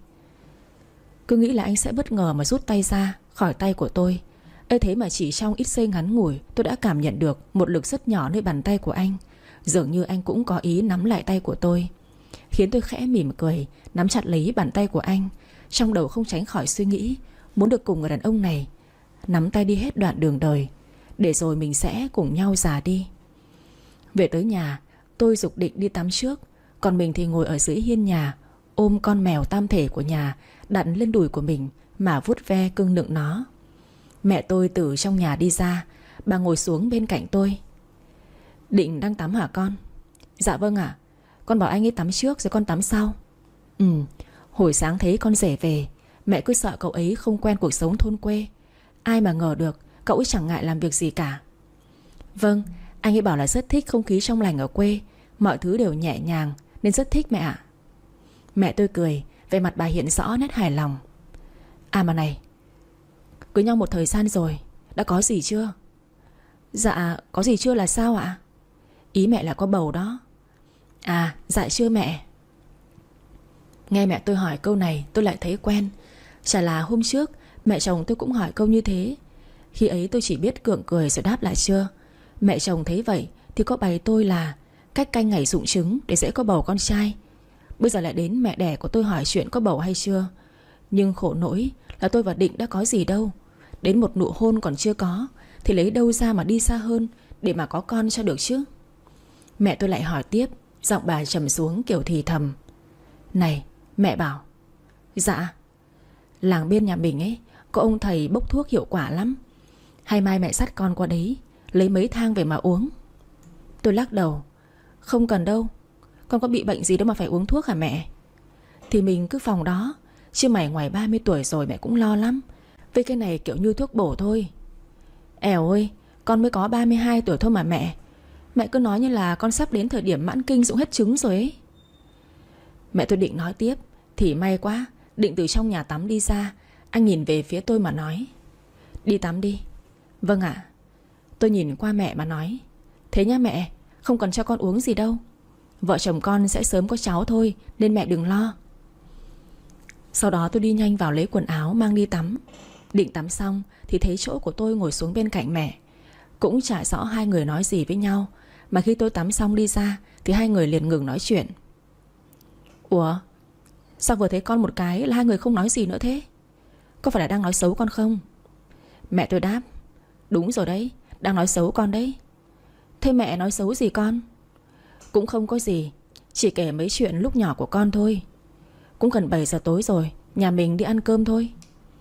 A: Cứ nghĩ là anh sẽ bất ngờ mà rút tay ra khỏi tay của tôi. Ê thế mà chỉ trong ít giây ngắn ngủi, tôi đã cảm nhận được một lực rất nhỏ nơi bàn tay của anh. Dường như anh cũng có ý nắm lại tay của tôi, khiến tôi khẽ mỉm cười, nắm chặt lấy bàn tay của anh. Trong đầu không tránh khỏi suy nghĩ muốn được cùng người đàn ông này nắm tay đi hết đoạn đường đời, để rồi mình sẽ cùng nhau già đi. Về tới nhà, tôi giục Định đi tắm trước, còn mình thì ngồi ở dưới hiên nhà, ôm con mèo tam thể của nhà đặt lên đùi của mình mà vuốt ve cưng nựng nó. Mẹ tôi từ trong nhà đi ra, bà ngồi xuống bên cạnh tôi. Định đang tắm hả con? Dạ vâng ạ. Con bảo anh ấy tắm trước rồi con tắm sau. Ừ, hồi sáng thấy con rể về, mẹ cứ sợ cậu ấy không quen cuộc sống thôn quê. Ai mà ngờ được cậu ấy chẳng ngại làm việc gì cả. Vâng, anh ấy bảo là rất thích không khí trong lành ở quê, mọi thứ đều nhẹ nhàng nên rất thích mẹ ạ. Mẹ tôi cười, về mặt bà hiện rõ nét hài lòng. À mà này, cưới nhau một thời gian rồi, đã có gì chưa? Dạ, có gì chưa là sao ạ? Ý mẹ là có bầu đó. À, dạ chưa mẹ. Nghe mẹ tôi hỏi câu này tôi lại thấy quen. Chả là hôm trước mẹ chồng tôi cũng hỏi câu như thế. Khi ấy tôi chỉ biết gượng cười rồi đáp lại chưa. Mẹ chồng thấy vậy thì có bày tôi là cách canh ngày rụng trứng để dễ có bầu con trai. Bây giờ lại đến mẹ đẻ của tôi hỏi chuyện có bầu hay chưa. Nhưng khổ nỗi là tôi và Định đã có gì đâu. Đến một nụ hôn còn chưa có thì lấy đâu ra mà đi xa hơn để mà có con cho được chứ. Mẹ tôi lại hỏi tiếp, giọng bà trầm xuống kiểu thì thầm. Này, mẹ bảo. Dạ. Làng bên nhà mình ấy có ông thầy bốc thuốc hiệu quả lắm. Hay mai mẹ dắt con qua đấy lấy mấy thang về mà uống. Tôi lắc đầu. Không cần đâu, Con có bị bệnh gì đâu mà phải uống thuốc hả mẹ? Thì mình cứ phòng đó, chứ mày ngoài ba mươi tuổi rồi mẹ cũng lo lắm. Với cái này kiểu như thuốc bổ thôi. Èo ơi, con mới có ba mươi hai tuổi thôi mà mẹ. Mẹ cứ nói như là con sắp đến thời điểm mãn kinh rụng hết trứng rồi ấy. Mẹ tôi định nói tiếp thì may quá, định từ trong nhà tắm đi ra, anh nhìn về phía tôi mà nói: đi tắm đi. Vâng ạ. Tôi nhìn qua mẹ mà nói: thế nhá mẹ, không cần cho con uống gì đâu. Vợ chồng con sẽ sớm có cháu thôi, nên mẹ đừng lo. Sau đó tôi đi nhanh vào lấy quần áo mang đi tắm. Định tắm xong thì thấy chỗ của tôi ngồi xuống bên cạnh mẹ. Cũng chả rõ hai người nói gì với nhau, mà khi tôi tắm xong đi ra thì hai người liền ngừng nói chuyện. Ủa, sao vừa thấy con một cái là hai người không nói gì nữa thế? Có phải là đang nói xấu con không? Mẹ tôi đáp: đúng rồi đấy, đang nói xấu con đấy. Thế mẹ nói xấu gì con? Cũng không có gì, chỉ kể mấy chuyện lúc nhỏ của con thôi. Cũng gần bảy giờ tối rồi, nhà mình đi ăn cơm thôi.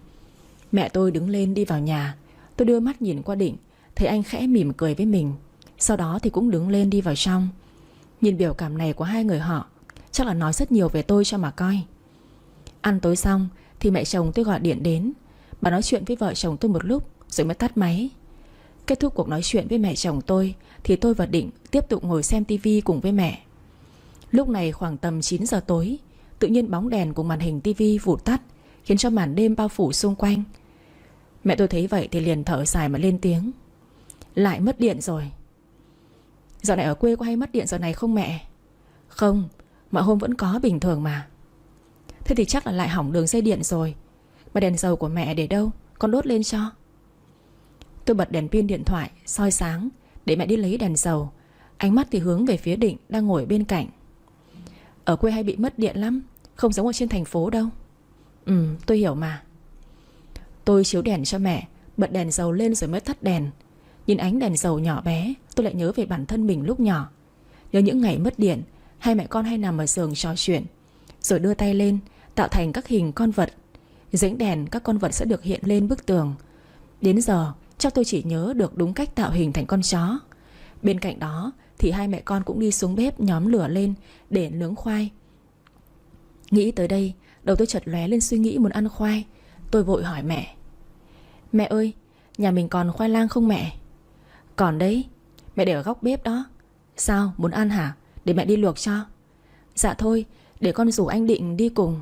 A: Mẹ tôi đứng lên đi vào nhà. Tôi đưa mắt nhìn qua Định, thấy anh khẽ mỉm cười với mình. Sau đó thì cũng đứng lên đi vào trong. Nhìn biểu cảm này của hai người họ, chắc là nói rất nhiều về tôi cho mà coi. Ăn tối xong thì mẹ chồng tôi gọi điện đến. Bà nói chuyện với vợ chồng tôi một lúc rồi mới tắt máy. Kết thúc cuộc nói chuyện với mẹ chồng tôi thì tôi và Định tiếp tục ngồi xem tivi cùng với mẹ. Lúc này khoảng tầm chín giờ tối, tự nhiên bóng đèn của màn hình tivi vụt tắt, khiến cho màn đêm bao phủ xung quanh. Mẹ tôi thấy vậy thì liền thở dài mà lên tiếng: lại mất điện rồi. Dạo này ở quê có hay mất điện giờ này không mẹ? Không, mọi hôm vẫn có bình thường mà. Thế thì chắc là lại hỏng đường dây điện rồi. Mà đèn dầu của mẹ để đâu, con đốt lên cho. Tôi bật đèn pin điện thoại soi sáng để mẹ đi lấy đèn dầu. Ánh mắt thì hướng về phía Định đang ngồi bên cạnh. Ở quê hay bị mất điện lắm, không giống ở trên thành phố đâu. Ừ, tôi hiểu mà. Tôi chiếu đèn cho mẹ, bật đèn dầu lên rồi mới tắt đèn. Nhìn ánh đèn dầu nhỏ bé, tôi lại nhớ về bản thân mình lúc nhỏ. Nhớ những ngày mất điện, hai mẹ con hay nằm ở giường trò chuyện, rồi đưa tay lên tạo thành các hình con vật. Dưới đèn các con vật sẽ được hiện lên bức tường. Đến giờ chắc tôi chỉ nhớ được đúng cách tạo hình thành con chó. Bên cạnh đó thì hai mẹ con cũng đi xuống bếp nhóm lửa lên để nướng khoai. Nghĩ tới đây, đầu tôi chợt lóe lên suy nghĩ muốn ăn khoai. Tôi vội hỏi mẹ: mẹ ơi, nhà mình còn khoai lang không mẹ? Còn đấy, mẹ để ở góc bếp đó. Sao, muốn ăn hả? Để mẹ đi luộc cho. Dạ thôi, để con rủ anh Định đi cùng.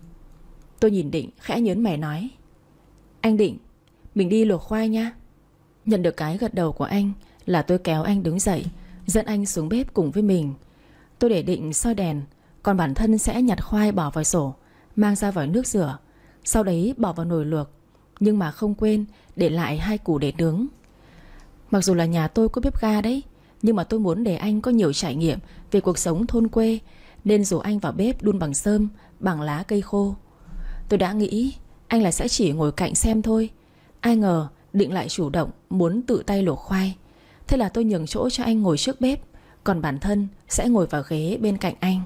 A: Tôi nhìn Định khẽ nhớn mày nói: anh Định, mình đi luộc khoai nha. Nhận được cái gật đầu của anh là tôi kéo anh đứng dậy, dẫn anh xuống bếp cùng với mình. Tôi để Định soi đèn, còn bản thân sẽ nhặt khoai bỏ vào rổ, mang ra vòi nước rửa, sau đấy bỏ vào nồi luộc. Nhưng mà không quên để lại hai củ để nướng. Mặc dù là nhà tôi có bếp ga đấy, nhưng mà tôi muốn để anh có nhiều trải nghiệm về cuộc sống thôn quê, nên rủ anh vào bếp đun bằng sơm, bằng lá cây khô. Tôi đã nghĩ anh là sẽ chỉ ngồi cạnh xem thôi. Ai ngờ Định lại chủ động muốn tự tay luộc khoai. Thế là tôi nhường chỗ cho anh ngồi trước bếp, còn bản thân sẽ ngồi vào ghế bên cạnh anh.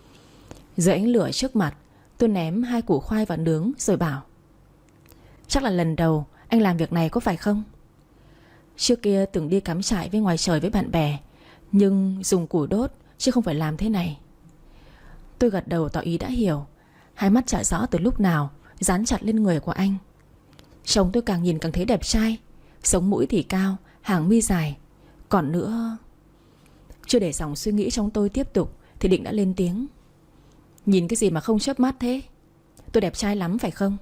A: Dưới ánh lửa trước mặt, tôi ném hai củ khoai vào nướng rồi bảo: chắc là lần đầu anh làm việc này có phải không? Trước kia từng đi cắm trại với ngoài trời với bạn bè, nhưng dùng củi đốt chứ không phải làm thế này. Tôi gật đầu tỏ ý đã hiểu. Hai mắt chả rõ từ lúc nào dán chặt lên người của anh. Chồng tôi càng nhìn càng thấy đẹp trai, sống mũi thì cao, hàng mi dài. Còn nữa... Chưa để dòng suy nghĩ trong tôi tiếp tục thì Định đã lên tiếng: nhìn cái gì mà không chớp mắt thế? Tôi đẹp trai lắm phải không?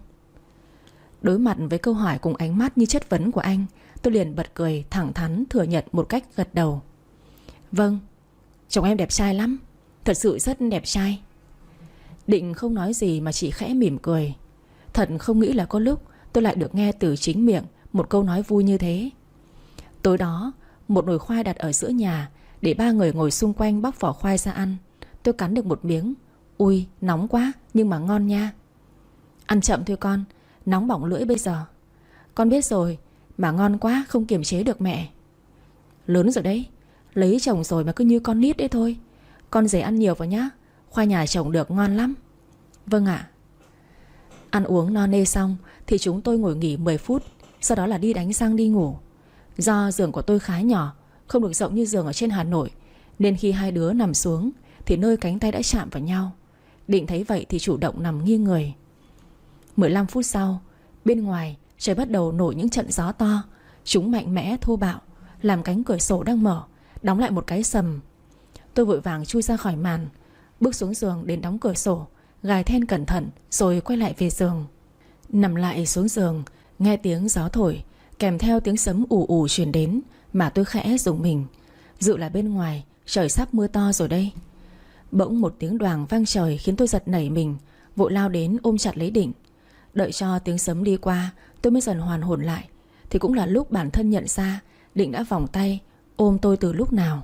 A: Đối mặt với câu hỏi cùng ánh mắt như chất vấn của anh, tôi liền bật cười thẳng thắn thừa nhận một cách gật đầu: vâng, chồng em đẹp trai lắm, thật sự rất đẹp trai. Định không nói gì mà chỉ khẽ mỉm cười. Thật không nghĩ là có lúc tôi lại được nghe từ chính miệng một câu nói vui như thế. Tối đó, một nồi khoai đặt ở giữa nhà để ba người ngồi xung quanh bóc vỏ khoai ra ăn. Tôi cắn được một miếng. Ui, nóng quá nhưng mà ngon nha. Ăn chậm thôi con, nóng bỏng lưỡi bây giờ. Con biết rồi, mà ngon quá không kiềm chế được mẹ. Lớn rồi đấy, lấy chồng rồi mà cứ như con nít đấy thôi. Con dễ ăn nhiều vào nhá, khoai nhà chồng được ngon lắm. Vâng ạ. Ăn uống no nê xong thì chúng tôi ngồi nghỉ mười phút, sau đó là đi đánh răng đi ngủ. Do giường của tôi khá nhỏ, không được rộng như giường ở trên Hà Nội, nên khi hai đứa nằm xuống thì nơi cánh tay đã chạm vào nhau. Định thấy vậy thì chủ động nằm nghiêng người. mười lăm phút sau, bên ngoài trời bắt đầu nổi những trận gió to. Chúng mạnh mẽ thô bạo, làm cánh cửa sổ đang mở đóng lại một cái sầm. Tôi vội vàng chui ra khỏi màn, bước xuống giường đến đóng cửa sổ, gài then cẩn thận rồi quay lại về giường. Nằm lại xuống giường, nghe tiếng gió thổi kèm theo tiếng sấm ù ù truyền đến mà tôi khẽ rùng mình. Dự là bên ngoài trời sắp mưa to rồi đây. Bỗng một tiếng đoàng vang trời khiến tôi giật nảy mình, vội lao đến ôm chặt lấy Định. Đợi cho tiếng sấm đi qua, tôi mới dần hoàn hồn lại. Thì cũng là lúc bản thân nhận ra Định đã vòng tay ôm tôi từ lúc nào.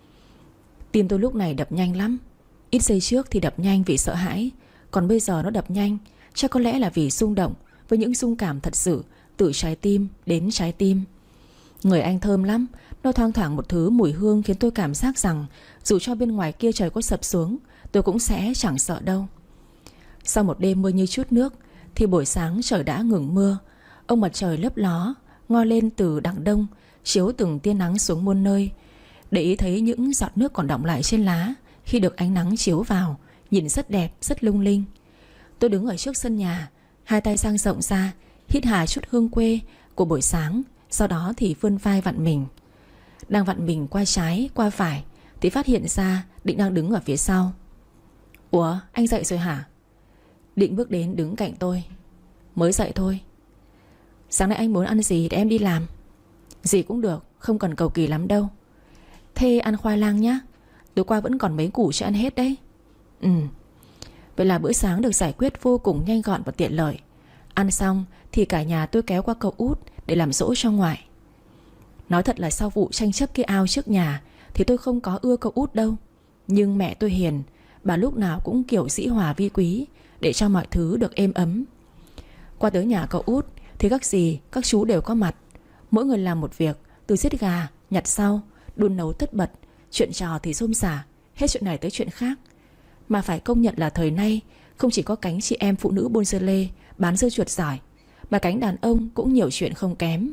A: Tim tôi lúc này đập nhanh lắm. Ít giây trước thì đập nhanh vì sợ hãi, còn bây giờ nó đập nhanh chắc có lẽ là vì xung động với những xung cảm thật sự từ trái tim đến trái tim. Người anh thơm lắm. Nó thoang thoảng một thứ mùi hương khiến tôi cảm giác rằng dù cho bên ngoài kia trời có sập xuống, tôi cũng sẽ chẳng sợ đâu. Sau một đêm mưa như chút nước thì buổi sáng trời đã ngừng mưa. Ông mặt trời lấp ló ngoi lên từ đằng đông, chiếu từng tia nắng xuống muôn nơi. Để ý thấy những giọt nước còn đọng lại trên lá khi được ánh nắng chiếu vào, nhìn rất đẹp, rất lung linh. Tôi đứng ở trước sân nhà, hai tay dang rộng ra, hít hà chút hương quê của buổi sáng. Sau đó thì vươn vai vặn mình. Đang vặn mình qua trái, qua phải thì phát hiện ra Định đang đứng ở phía sau. Ủa, anh dậy rồi hả? Định bước đến đứng cạnh tôi. Mới dậy thôi. Sáng nay anh muốn ăn gì để em đi làm? Gì cũng được, không cần cầu kỳ lắm đâu. Thế ăn khoai lang nhá, tối qua vẫn còn mấy củ chưa ăn hết đấy. Ừ. Vậy là bữa sáng được giải quyết vô cùng nhanh gọn và tiện lợi. Ăn xong thì cả nhà tôi kéo qua cậu út để làm dỗ cho ngoại. Nói thật là sau vụ tranh chấp cái ao trước nhà thì tôi không có ưa cậu út đâu. Nhưng mẹ tôi hiền, bà lúc nào cũng kiểu dĩ hòa vi quý để cho mọi thứ được êm ấm. Qua tới nhà cậu út thì các dì, các chú đều có mặt. Mỗi người làm một việc, từ giết gà, nhặt rau, đun nấu tất bật, chuyện trò thì xôm xả, hết chuyện này tới chuyện khác. Mà phải công nhận là thời nay không chỉ có cánh chị em phụ nữ buôn dưa lê, bán dưa chuột giỏi, mà cánh đàn ông cũng nhiều chuyện không kém.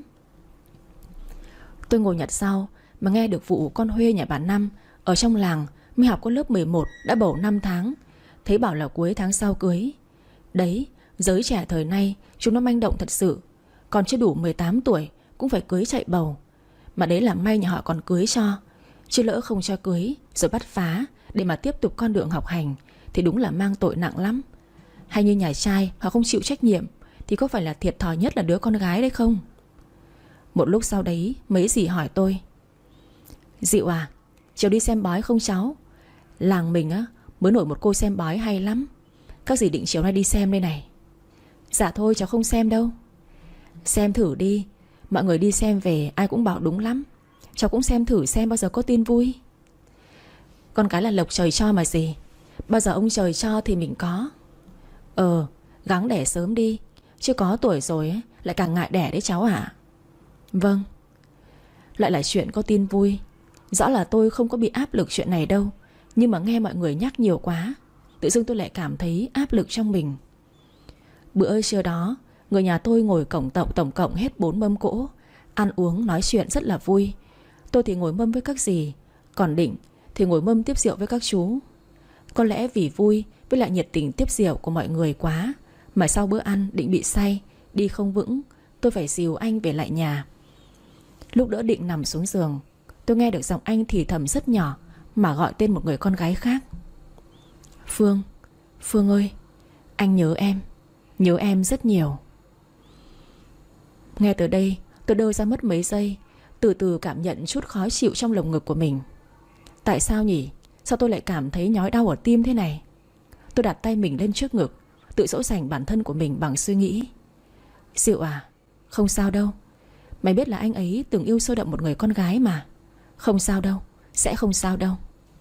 A: Tôi ngồi nhặt rau mà nghe được vụ con Huê nhà bà Năm ở trong làng mới học có lớp mười một đã bầu năm tháng, thấy bảo là cuối tháng sau cưới. Đấy, giới trẻ thời nay chúng nó manh động thật sự. Còn chưa đủ mười tám tuổi cũng phải cưới chạy bầu. Mà đấy là may nhà họ còn cưới cho, chứ lỡ không cho cưới rồi bắt phá để mà tiếp tục con đường học hành thì đúng là mang tội nặng lắm. Hay như nhà trai họ không chịu trách nhiệm thì có phải là thiệt thòi nhất là đứa con gái đấy không? Một lúc sau đấy mấy dì hỏi tôi: Dịu à, chiều đi xem bói không cháu? Làng mình á mới nổi một cô xem bói hay lắm. Các dì định chiều nay đi xem đây này. Dạ thôi cháu không xem đâu. Xem thử đi, mọi người đi xem về ai cũng bảo đúng lắm. Cháu cũng xem thử xem bao giờ có tin vui. Con cái là lộc trời cho mà gì, bao giờ ông trời cho thì mình có. Ờ, gắng đẻ sớm đi, chứ có tuổi rồi ấy, lại càng ngại đẻ đấy cháu ạ. Vâng. Lại là chuyện có tin vui. Rõ là tôi không có bị áp lực chuyện này đâu, nhưng mà nghe mọi người nhắc nhiều quá, tự dưng tôi lại cảm thấy áp lực trong mình. Bữa trưa đó, người nhà tôi ngồi cổng tổng tổng cộng hết bốn mâm cỗ, ăn uống nói chuyện rất là vui. Tôi thì ngồi mâm với các dì, còn Định thì ngồi mâm tiếp rượu với các chú. Có lẽ vì vui với lại nhiệt tình tiếp rượu của mọi người quá mà sau bữa ăn Định bị say, đi không vững. Tôi phải dìu anh về lại nhà. Lúc đỡ Định nằm xuống giường, tôi nghe được giọng anh thì thầm rất nhỏ mà gọi tên một người con gái khác. Phương, Phương ơi, anh nhớ em, nhớ em rất nhiều. Nghe từ đây tôi đơ ra mất mấy giây, từ từ cảm nhận chút khó chịu trong lồng ngực của mình. Tại sao nhỉ? Sao tôi lại cảm thấy nhói đau ở tim thế này? Tôi đặt tay mình lên trước ngực, tự dỗ dành bản thân của mình bằng suy nghĩ. Diệu à, không sao đâu. Mày biết là anh ấy từng yêu sâu đậm một người con gái mà. Không sao đâu, sẽ không sao đâu.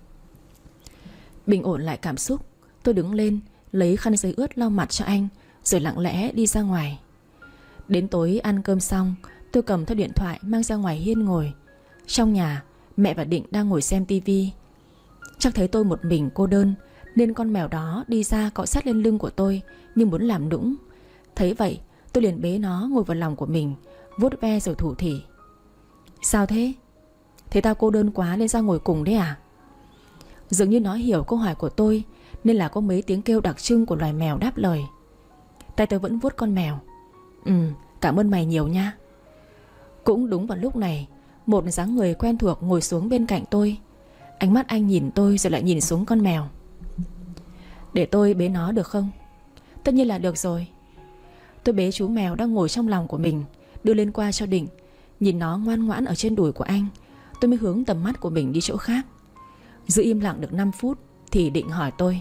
A: Bình ổn lại cảm xúc, tôi đứng lên, lấy khăn giấy ướt lau mặt cho anh, rồi lặng lẽ đi ra ngoài. Đến tối ăn cơm xong, tôi cầm theo điện thoại mang ra ngoài hiên ngồi. Trong nhà, mẹ và Định đang ngồi xem tivi. Chắc thấy tôi một mình cô đơn nên con mèo đó đi ra cọ sát lên lưng của tôi như muốn làm nũng. Thấy vậy, tôi liền bế nó ngồi vào lòng của mình, vuốt ve rồi thủ thỉ. Sao thế? Thế tao cô đơn quá nên ra ngồi cùng đấy à? Dường như nó hiểu câu hỏi của tôi, nên là có mấy tiếng kêu đặc trưng của loài mèo đáp lời. Tay tôi vẫn vuốt con mèo. Ừ, cảm ơn mày nhiều nha. Cũng đúng vào lúc này, một dáng người quen thuộc ngồi xuống bên cạnh tôi. Ánh mắt anh nhìn tôi rồi lại nhìn xuống con mèo. Để tôi bế nó được không? Tất nhiên là được rồi. Tôi bế chú mèo đang ngồi trong lòng của mình, đưa lên qua cho Định. Nhìn nó ngoan ngoãn ở trên đùi của anh, tôi mới hướng tầm mắt của mình đi chỗ khác. Giữ im lặng được năm phút thì Định hỏi tôi: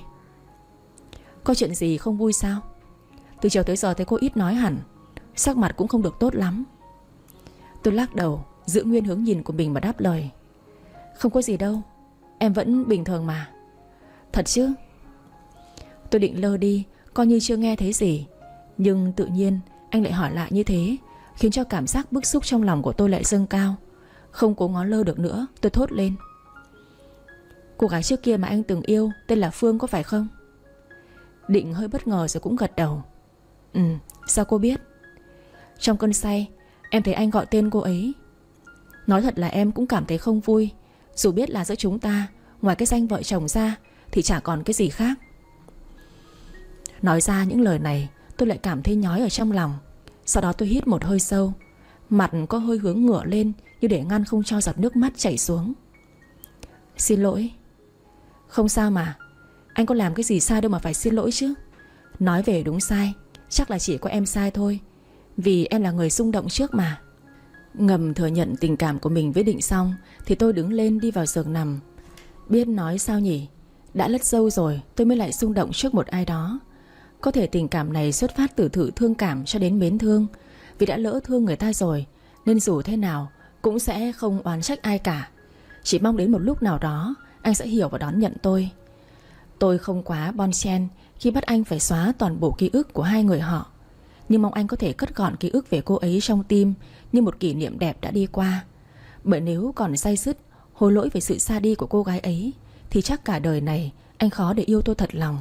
A: có chuyện gì không vui sao? Từ chiều tới giờ thấy cô ít nói hẳn, sắc mặt cũng không được tốt lắm. Tôi lắc đầu, giữ nguyên hướng nhìn của mình mà đáp lời: không có gì đâu, em vẫn bình thường mà. Thật chứ? Tôi định lơ đi, coi như chưa nghe thấy gì. Nhưng tự nhiên anh lại hỏi lại như thế, khiến cho cảm giác bức xúc trong lòng của tôi lại dâng cao. Không cố ngó lơ được nữa, tôi thốt lên: cô gái trước kia mà anh từng yêu tên là Phương có phải không? Định hơi bất ngờ rồi cũng gật đầu. Ừ, sao cô biết? Trong cơn say em thấy anh gọi tên cô ấy. Nói thật là em cũng cảm thấy không vui, dù biết là giữa chúng ta ngoài cái danh vợ chồng ra thì chả còn cái gì khác. Nói ra những lời này, tôi lại cảm thấy nhói ở trong lòng. Sau đó tôi hít một hơi sâu, mặt có hơi hướng ngửa lên, như để ngăn không cho giọt nước mắt chảy xuống. Xin lỗi. Không sao mà, anh có làm cái gì sai đâu mà phải xin lỗi chứ. Nói về đúng sai, chắc là chỉ có em sai thôi, vì em là người xung động trước mà. Ngầm thừa nhận tình cảm của mình với Định xong thì tôi đứng lên đi vào giường nằm. Biết nói sao nhỉ, đã lất dâu rồi tôi mới lại xung động trước một ai đó. Có thể tình cảm này xuất phát từ thử thương cảm cho đến mến thương. Vì đã lỡ thương người ta rồi, nên dù thế nào cũng sẽ không oán trách ai cả. Chỉ mong đến một lúc nào đó anh sẽ hiểu và đón nhận tôi. Tôi không quá bon chen khi bắt anh phải xóa toàn bộ ký ức của hai người họ, nhưng mong anh có thể cất gọn ký ức về cô ấy trong tim như một kỷ niệm đẹp đã đi qua. Bởi nếu còn day dứt hối lỗi về sự xa đi của cô gái ấy thì chắc cả đời này anh khó để yêu tôi thật lòng.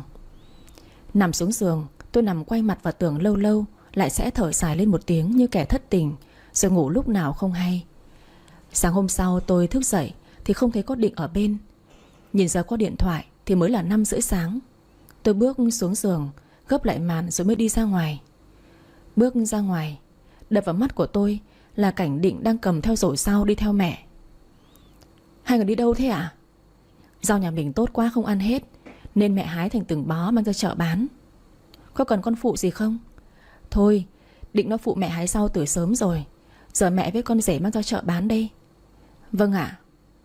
A: Nằm xuống giường, tôi nằm quay mặt vào tường lâu lâu, lại sẽ thở dài lên một tiếng như kẻ thất tình, rồi ngủ lúc nào không hay. Sáng hôm sau tôi thức dậy thì không thấy có Định ở bên. Nhìn giờ qua điện thoại thì mới là năm rưỡi sáng. Tôi bước xuống giường, gấp lại màn rồi mới đi ra ngoài. Bước ra ngoài, đập vào mắt của tôi là cảnh Định đang cầm theo rổ rau đi theo mẹ. Hai người đi đâu thế ạ? Rau nhà mình tốt quá không ăn hết, nên mẹ hái thành từng bó mang ra chợ bán. Có cần con phụ gì không? Thôi, Định nó phụ mẹ hái rau từ sớm rồi, giờ mẹ với con rể mang ra chợ bán đây. Vâng ạ.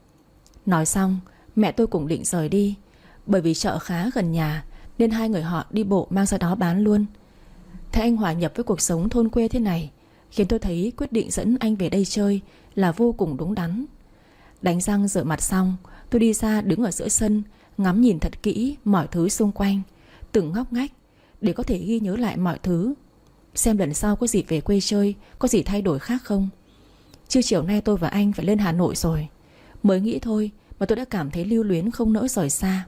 A: Nói xong, mẹ tôi cũng định rời đi. Bởi vì chợ khá gần nhà nên hai người họ đi bộ mang ra đó bán luôn. Thấy anh hòa nhập với cuộc sống thôn quê thế này khiến tôi thấy quyết định dẫn anh về đây chơi là vô cùng đúng đắn. Đánh răng rửa mặt xong, tôi đi ra đứng ở giữa sân, ngắm nhìn thật kỹ mọi thứ xung quanh, từng ngóc ngách, để có thể ghi nhớ lại mọi thứ, xem lần sau có dịp về quê chơi có gì thay đổi khác không. Chứ chiều nay tôi và anh phải lên Hà Nội rồi. Mới nghĩ thôi mà tôi đã cảm thấy lưu luyến không nỡ rời xa.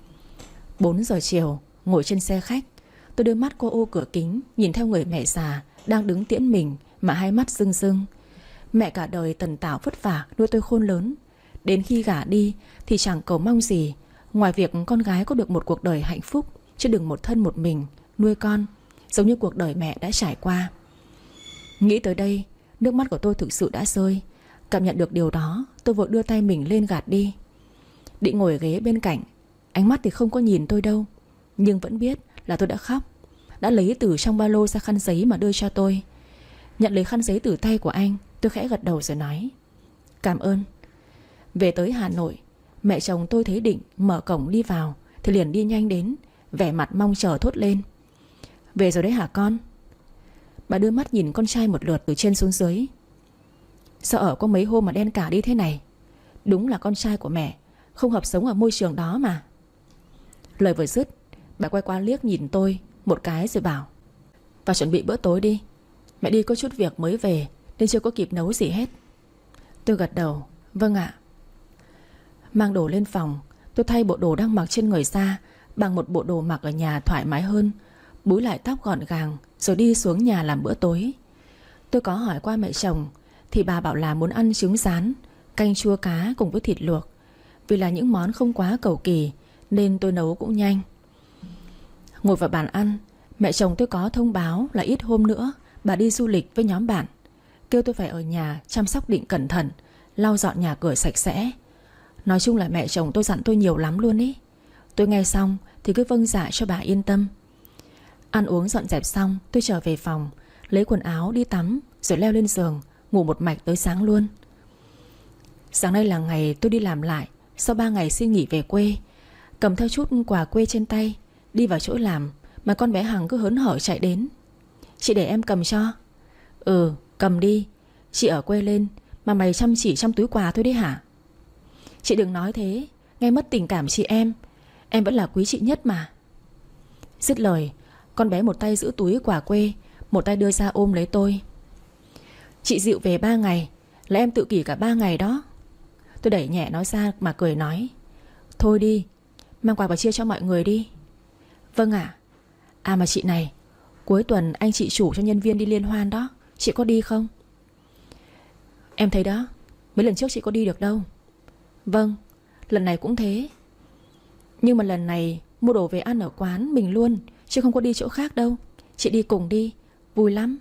A: Bốn giờ chiều, ngồi trên xe khách, tôi đưa mắt qua ô cửa kính, nhìn theo người mẹ già đang đứng tiễn mình mà hai mắt rưng rưng. Mẹ cả đời tần tảo vất vả nuôi tôi khôn lớn, đến khi gả đi thì chẳng cầu mong gì ngoài việc con gái có được một cuộc đời hạnh phúc, chứ đừng một thân một mình nuôi con giống như cuộc đời mẹ đã trải qua. Nghĩ tới đây, nước mắt của tôi thực sự đã rơi. Cảm nhận được điều đó, tôi vội đưa tay mình lên gạt đi. Định ngồi ghế bên cạnh, ánh mắt thì không có nhìn tôi đâu, nhưng vẫn biết là tôi đã khóc. Đã lấy từ trong ba lô ra khăn giấy mà đưa cho tôi. Nhận lấy khăn giấy từ tay của anh, tôi khẽ gật đầu rồi nói: cảm ơn. Về tới Hà Nội, mẹ chồng tôi thấy Định mở cổng đi vào thì liền đi nhanh đến, vẻ mặt mong chờ thốt lên: về rồi đấy hả con? Bà đưa mắt nhìn con trai một lượt từ trên xuống dưới. Sao ở có mấy hôm mà đen cả đi thế này? Đúng là con trai của mẹ không hợp sống ở môi trường đó mà. Lời vừa dứt, bà quay qua liếc nhìn tôi một cái rồi bảo: vào chuẩn bị bữa tối đi, mẹ đi có chút việc mới về nên chưa có kịp nấu gì hết. Tôi gật đầu: vâng ạ. Mang đồ lên phòng, tôi thay bộ đồ đang mặc trên người ra bằng một bộ đồ mặc ở nhà thoải mái hơn, búi lại tóc gọn gàng rồi đi xuống nhà làm bữa tối. Tôi có hỏi qua mẹ chồng thì bà bảo là muốn ăn trứng rán, canh chua cá cùng với thịt luộc. Vì là những món không quá cầu kỳ nên tôi nấu cũng nhanh. Ngồi vào bàn ăn, mẹ chồng tôi có thông báo là ít hôm nữa bà đi du lịch với nhóm bạn, kêu tôi phải ở nhà chăm sóc Định cẩn thận, lau dọn nhà cửa sạch sẽ. Nói chung là mẹ chồng tôi dặn tôi nhiều lắm luôn ý. Tôi nghe xong thì cứ vâng dạ cho bà yên tâm. Ăn uống dọn dẹp xong, tôi trở về phòng, lấy quần áo đi tắm, rồi leo lên giường, ngủ một mạch tới sáng luôn. Sáng nay là ngày tôi đi làm lại sau ba ngày xin nghỉ về quê. Cầm theo chút quà quê trên tay, đi vào chỗ làm mà con bé Hằng cứ hớn hở chạy đến. Chị để em cầm cho. Ừ, cầm đi. Chị ở quê lên mà mày chăm chỉ trong túi quà thôi đấy hả? Chị đừng nói thế, nghe mất tình cảm chị em. Em vẫn là quý chị nhất mà. Dứt lời, con bé một tay giữ túi quà quê, một tay đưa ra ôm lấy tôi. Chị dịu về ba ngày là em tự kỷ cả ba ngày đó. Tôi đẩy nhẹ nó ra mà cười nói, thôi đi, mang quà vào chia cho mọi người đi. Vâng ạ. À. à mà chị này, cuối tuần anh chị chủ cho nhân viên đi liên hoan đó, chị có đi không? Em thấy đó, mấy lần trước chị có đi được đâu. Vâng, lần này cũng thế. Nhưng mà lần này mua đồ về ăn ở quán mình luôn, chứ không có đi chỗ khác đâu. Chị đi cùng đi, vui lắm.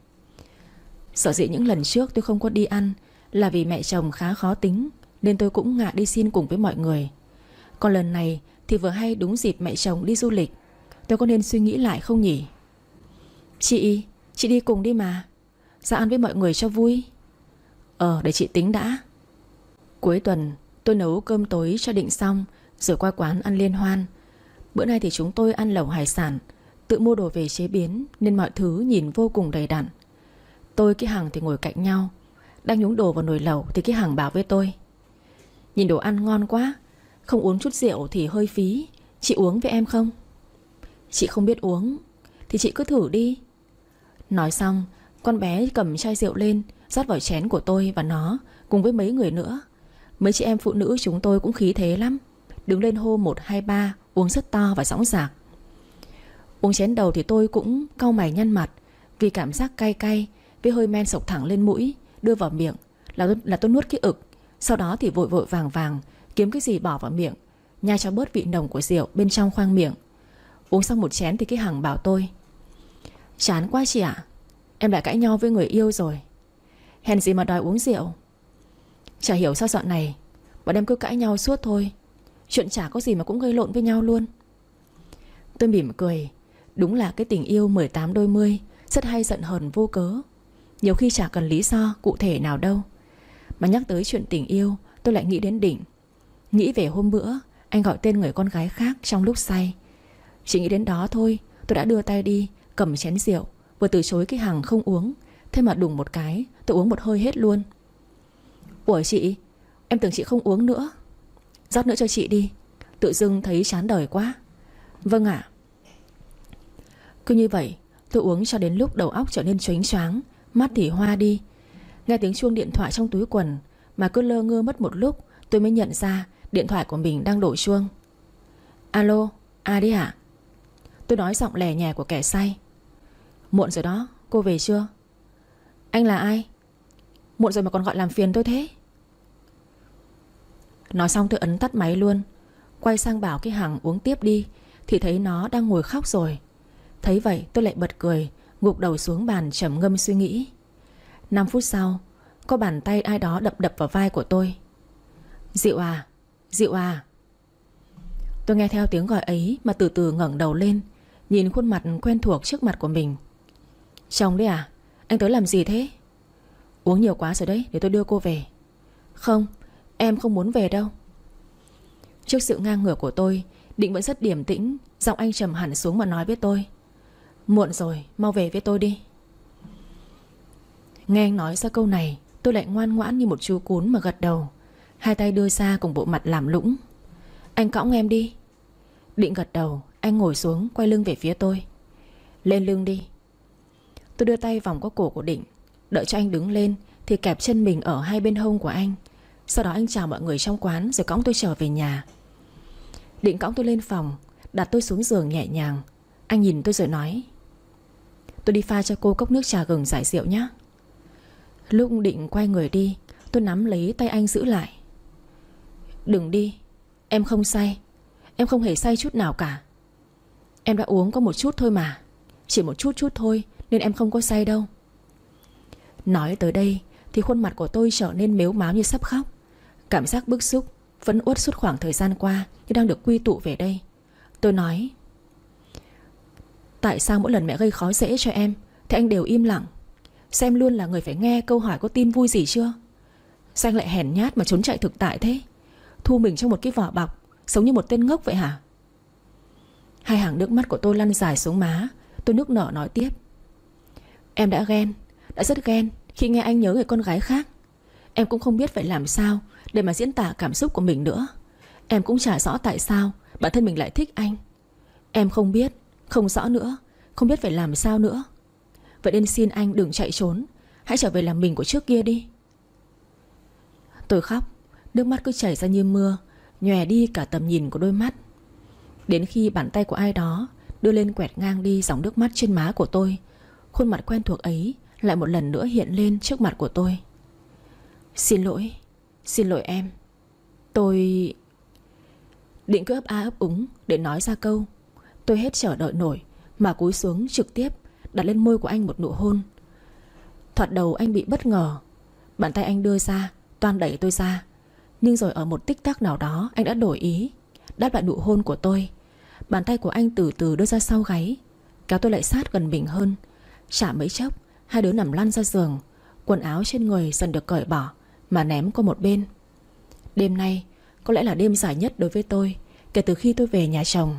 A: Sở dĩ những lần trước tôi không có đi ăn là vì mẹ chồng khá khó tính, nên tôi cũng ngại đi xin cùng với mọi người. Còn lần này thì vừa hay đúng dịp mẹ chồng đi du lịch, tôi có nên suy nghĩ lại không nhỉ? Chị, chị đi cùng đi mà, ra ăn với mọi người cho vui. Ờ, để chị tính đã. Cuối tuần tôi nấu cơm tối cho Định xong, rồi qua quán ăn liên hoan. Bữa nay thì chúng tôi ăn lẩu hải sản, tự mua đồ về chế biến, nên mọi thứ nhìn vô cùng đầy đặn. Tôi cái Hằng thì ngồi cạnh nhau, đang nhúng đồ vào nồi lẩu thì cái Hằng bảo với tôi, nhìn đồ ăn ngon quá, không uống chút rượu thì hơi phí, chị uống với em không? Chị không biết uống thì chị cứ thử đi. Nói xong, con bé cầm chai rượu lên, rót vào chén của tôi và nó, cùng với mấy người nữa. Mấy chị em phụ nữ chúng tôi cũng khí thế lắm, đứng lên hô một hai ba, uống rất to và dõng dạc. Uống chén đầu thì tôi cũng cau mày nhăn mặt, vì cảm giác cay cay với hơi men sộc thẳng lên mũi, đưa vào miệng là, là tôi nuốt cái ực. Sau đó thì vội vội vàng vàng kiếm cái gì bỏ vào miệng, nhai cho bớt vị nồng của rượu bên trong khoang miệng. Uống xong một chén thì cái Hằng bảo tôi, chán quá chị ạ, em lại cãi nhau với người yêu rồi. Hèn gì mà đòi uống rượu. Chả hiểu sao dạo này bọn em cứ cãi nhau suốt thôi, chuyện chả có gì mà cũng gây lộn với nhau luôn. Tôi mỉm cười. Đúng là cái tình yêu mười tám đôi mươi rất hay giận hờn vô cớ, nhiều khi chả cần lý do cụ thể nào đâu. Mà nhắc tới chuyện tình yêu, tôi lại nghĩ đến Định. Nghĩ về hôm bữa anh gọi tên người con gái khác trong lúc say. Chỉ nghĩ đến đó thôi, tôi đã đưa tay đi cầm chén rượu, vừa từ chối cái Hằng không uống. Thế mà đùng một cái, tôi uống một hơi hết luôn. Ủa chị, em tưởng chị không uống nữa. Rót nữa cho chị đi, tự dưng thấy chán đời quá. Vâng ạ. Cứ như vậy tôi uống cho đến lúc đầu óc trở nên choáng choáng, mắt thì hoa đi. Nghe tiếng chuông điện thoại trong túi quần mà cứ lơ ngơ mất một lúc, tôi mới nhận ra điện thoại của mình đang đổ chuông. Alo, ai đấy hả? Tôi nói giọng lè nhè của kẻ say. Muộn rồi đó, cô về chưa? Anh là ai? Muộn rồi mà còn gọi làm phiền tôi thế. Nói xong tôi ấn tắt máy luôn, quay sang bảo cái Hằng uống tiếp đi, thì thấy nó đang ngồi khóc rồi. Thấy vậy tôi lại bật cười, gục đầu xuống bàn trầm ngâm suy nghĩ. Năm phút sau, có bàn tay ai đó đập đập vào vai của tôi. Diệu à, Diệu à. Tôi nghe theo tiếng gọi ấy mà từ từ ngẩng đầu lên, nhìn khuôn mặt quen thuộc trước mặt của mình. Chồng đấy à, anh tới làm gì thế? Uống nhiều quá rồi đấy, để tôi đưa cô về. Không, em không muốn về đâu. Trước sự ngang ngược của tôi, Định vẫn rất điềm tĩnh. Giọng anh trầm hẳn xuống mà nói với tôi, muộn rồi, mau về với tôi đi. Nghe anh nói ra câu này, tôi lại ngoan ngoãn như một chú cún mà gật đầu, hai tay đưa ra cùng bộ mặt làm lũng. Anh cõng em đi. Định gật đầu. Anh ngồi xuống quay lưng về phía tôi. Lên lưng đi. Tôi đưa tay vòng qua cổ của Định. Đợi cho anh đứng lên thì kẹp chân mình ở hai bên hông của anh. Sau đó anh chào mọi người trong quán rồi cõng tôi trở về nhà. Định cõng tôi lên phòng, đặt tôi xuống giường nhẹ nhàng. Anh nhìn tôi rồi nói, tôi đi pha cho cô cốc nước trà gừng giải rượu nhé. Lúc Định quay người đi, tôi nắm lấy tay anh giữ lại. Đừng đi, em không say. Em không hề say chút nào cả. Em đã uống có một chút thôi mà. Chỉ một chút chút thôi, nên em không có say đâu. Nói tới đây thì khuôn mặt của tôi trở nên mếu máo như sắp khóc. Cảm giác bức xúc vẫn uất suốt khoảng thời gian qua như đang được quy tụ về đây. Tôi nói: tại sao mỗi lần mẹ gây khó dễ cho em thì anh đều im lặng? Sao em luôn là người phải nghe câu hỏi có tin vui gì chưa? Sao anh lại hèn nhát mà trốn chạy thực tại thế? Thu mình trong một cái vỏ bọc, sống như một tên ngốc vậy hả? Hai hàng nước mắt của tôi lăn dài xuống má. Tôi nức nở nói tiếp: em đã ghen, đã rất ghen khi nghe anh nhớ người con gái khác. Em cũng không biết phải làm sao để mà diễn tả cảm xúc của mình nữa. Em cũng chả rõ tại sao bản thân mình lại thích anh. Em không biết, không rõ nữa, không biết phải làm sao nữa. Vậy nên xin anh đừng chạy trốn, hãy trở về làm mình của trước kia đi. Tôi khóc, nước mắt cứ chảy ra như mưa, nhòe đi cả tầm nhìn của đôi mắt. Đến khi bàn tay của ai đó đưa lên quẹt ngang đi dòng nước mắt trên má của tôi, khuôn mặt quen thuộc ấy lại một lần nữa hiện lên trước mặt của tôi. Xin lỗi, xin lỗi em. Tôi... Định cứ ấp a ấp úng để nói ra câu. Tôi hết chờ đợi nổi mà cúi xuống trực tiếp đặt lên môi của anh một nụ hôn. Thoạt đầu anh bị bất ngờ. Bàn tay anh đưa ra toan đẩy tôi ra. Nhưng rồi ở một tích tắc nào đó anh đã đổi ý, đáp lại nụ hôn của tôi. Bàn tay của anh từ từ đưa ra sau gáy, kéo tôi lại sát gần mình hơn. Chả mấy chốc hai đứa nằm lăn ra giường. Quần áo trên người dần được cởi bỏ mà ném qua một bên. Đêm nay có lẽ là đêm dài nhất đối với tôi kể từ khi tôi về nhà chồng.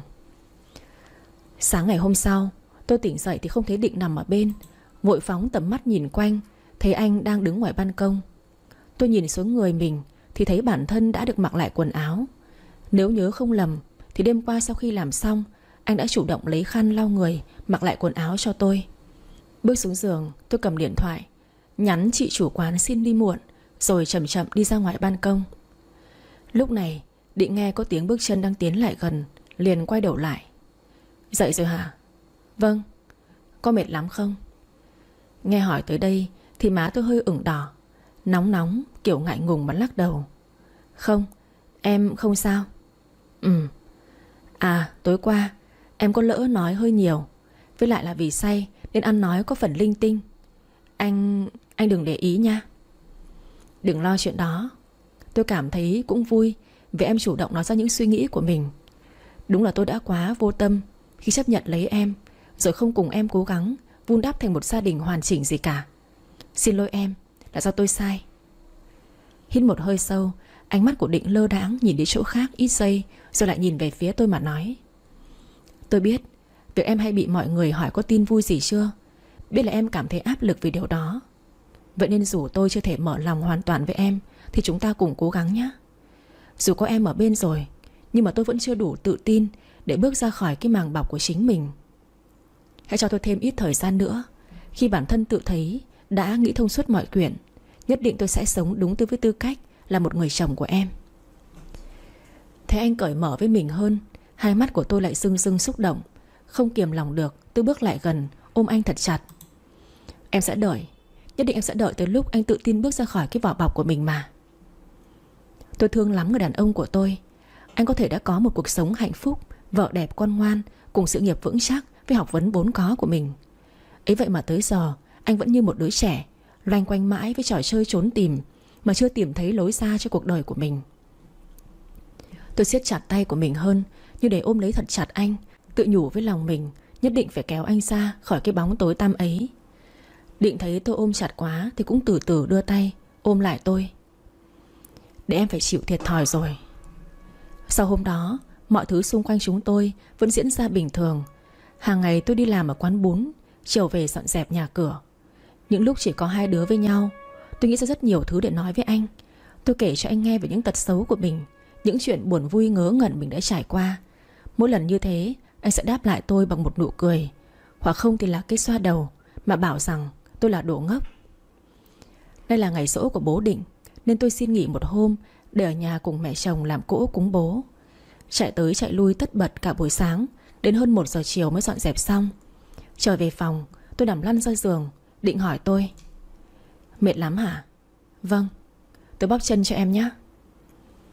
A: Sáng ngày hôm sau, tôi tỉnh dậy thì không thấy Định nằm ở bên. Vội phóng tầm mắt nhìn quanh, thấy anh đang đứng ngoài ban công. Tôi nhìn xuống người mình thì thấy bản thân đã được mặc lại quần áo. Nếu nhớ không lầm thì đêm qua sau khi làm xong, anh đã chủ động lấy khăn lau người, mặc lại quần áo cho tôi. Bước xuống giường, tôi cầm điện thoại, nhắn chị chủ quán xin đi muộn, rồi chậm chậm đi ra ngoài ban công. Lúc này Định nghe có tiếng bước chân đang tiến lại gần, liền quay đầu lại. Dậy rồi hả? Vâng. Có mệt lắm không? Nghe hỏi tới đây thì má tôi hơi ửng đỏ, nóng nóng kiểu ngại ngùng mà lắc đầu. Không, em không sao. Ừ. À, tối qua em có lỡ nói hơi nhiều, với lại là vì say nên ăn nói có phần linh tinh. Anh... anh đừng để ý nha. Đừng lo chuyện đó. Tôi cảm thấy cũng vui vì em chủ động nói ra những suy nghĩ của mình. Đúng là tôi đã quá vô tâm khi chấp nhận lấy em, rồi không cùng em cố gắng vun đắp thành một gia đình hoàn chỉnh gì cả. Xin lỗi em, là do tôi sai. Hít một hơi sâu, ánh mắt của Định lơ đãng nhìn đi chỗ khác ít giây, rồi lại nhìn về phía tôi mà nói. Tôi biết việc em hay bị mọi người hỏi có tin vui gì chưa, biết là em cảm thấy áp lực vì điều đó. Vậy nên dù tôi chưa thể mở lòng hoàn toàn với em thì chúng ta cùng cố gắng nhé. Dù có em ở bên rồi, nhưng mà tôi vẫn chưa đủ tự tin để bước ra khỏi cái màng bọc của chính mình. Hãy cho tôi thêm ít thời gian nữa. Khi bản thân tự thấy đã nghĩ thông suốt mọi chuyện, nhất định tôi sẽ sống đúng với tư cách là một người chồng của em. Thấy anh cởi mở với mình hơn, hai mắt của tôi lại rưng rưng xúc động. Không kiềm lòng được, tôi bước lại gần, ôm anh thật chặt. Em sẽ đợi, nhất định em sẽ đợi tới lúc anh tự tin bước ra khỏi cái vỏ bọc của mình mà. Tôi thương lắm người đàn ông của tôi. Anh có thể đã có một cuộc sống hạnh phúc, vợ đẹp con ngoan, cùng sự nghiệp vững chắc với học vấn vốn có của mình. Ấy vậy mà tới giờ anh vẫn như một đứa trẻ, loanh quanh mãi với trò chơi trốn tìm, mà chưa tìm thấy lối ra cho cuộc đời của mình. Tôi siết chặt tay của mình hơn, như để ôm lấy thật chặt anh, tự nhủ với lòng mình nhất định phải kéo anh ra khỏi cái bóng tối tăm ấy. Định thấy tôi ôm chặt quá thì cũng từ từ đưa tay ôm lại tôi. Để em phải chịu thiệt thòi rồi. Sau hôm đó, mọi thứ xung quanh chúng tôi vẫn diễn ra bình thường. Hàng ngày tôi đi làm ở quán bún, chiều về dọn dẹp nhà cửa. Những lúc chỉ có hai đứa với nhau, tôi nghĩ ra rất nhiều thứ để nói với anh. Tôi kể cho anh nghe về những tật xấu của mình, những chuyện buồn vui ngớ ngẩn mình đã trải qua. Mỗi lần như thế, anh sẽ đáp lại tôi bằng một nụ cười, hoặc không thì là cái xoa đầu mà bảo rằng tôi là đồ ngốc. Đây là ngày giỗ của bố Định, nên tôi xin nghỉ một hôm để ở nhà cùng mẹ chồng làm cỗ cúng bố. Chạy tới chạy lui tất bật cả buổi sáng, đến hơn một giờ chiều mới dọn dẹp xong. Trở về phòng, tôi nằm lăn ra giường. Định hỏi tôi. Mệt lắm hả? Vâng. Tôi bóp chân cho em nhé.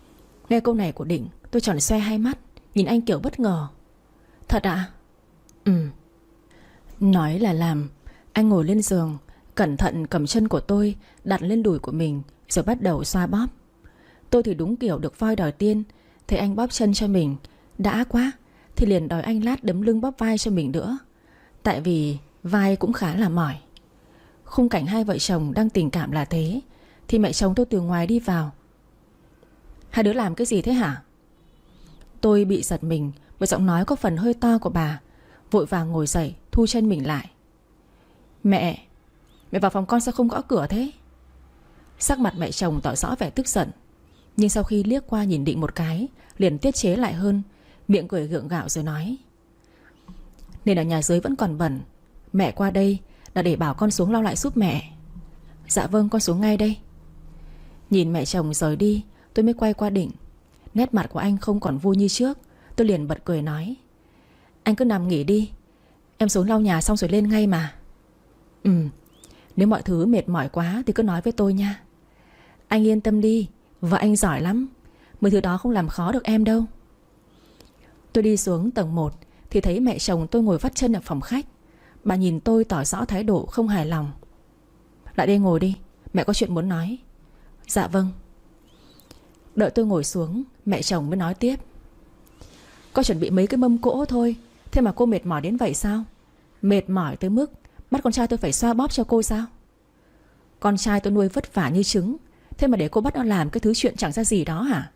A: Nghe câu này của Định, tôi tròn xoe hai mắt, nhìn anh kiểu bất ngờ. Thật ạ? À? Ừ. Nói là làm. Anh ngồi lên giường, cẩn thận cầm chân của tôi đặt lên đùi của mình, rồi bắt đầu xoa bóp. Tôi thì đúng kiểu được voi đòi tiên. Thấy anh bóp chân cho mình đã quá, thì liền đòi anh lát đấm lưng bóp vai cho mình nữa. Tại vì vai cũng khá là mỏi. Khung cảnh hai vợ chồng đang tình cảm là thế, thì mẹ chồng tôi từ ngoài đi vào. Hai đứa làm cái gì thế hả? Tôi bị giật mình bởi giọng nói có phần hơi to của bà, vội vàng ngồi dậy thu chân mình lại. Mẹ, mẹ vào phòng con sao không gõ cửa thế? Sắc mặt mẹ chồng tỏ rõ vẻ tức giận, nhưng sau khi liếc qua nhìn Định một cái, liền tiết chế lại hơn, miệng cười gượng gạo rồi nói: Nên ở nhà dưới vẫn còn bẩn, mẹ qua đây là để bảo con xuống lau lại giúp mẹ. Dạ vâng, con xuống ngay đây. Nhìn mẹ chồng rời đi, tôi mới quay qua Định. Nét mặt của anh không còn vui như trước. Tôi liền bật cười nói: Anh cứ nằm nghỉ đi, em xuống lau nhà xong rồi lên ngay mà. Ừ, nếu mọi thứ mệt mỏi quá thì cứ nói với tôi nha. Anh yên tâm đi, vợ anh giỏi lắm, mấy thứ đó không làm khó được em đâu. Tôi đi xuống tầng một thì thấy mẹ chồng tôi ngồi vắt chân ở phòng khách. Bà nhìn tôi tỏ rõ thái độ không hài lòng. Lại đây ngồi đi, mẹ có chuyện muốn nói. Dạ vâng. Đợi tôi ngồi xuống, mẹ chồng mới nói tiếp: Có chuẩn bị mấy cái mâm cỗ thôi, thế mà cô mệt mỏi đến vậy sao? Mệt mỏi tới mức bắt con trai tôi phải xoa bóp cho cô sao? Con trai tôi nuôi vất vả như trứng, thế mà để cô bắt nó làm cái thứ chuyện chẳng ra gì đó hả?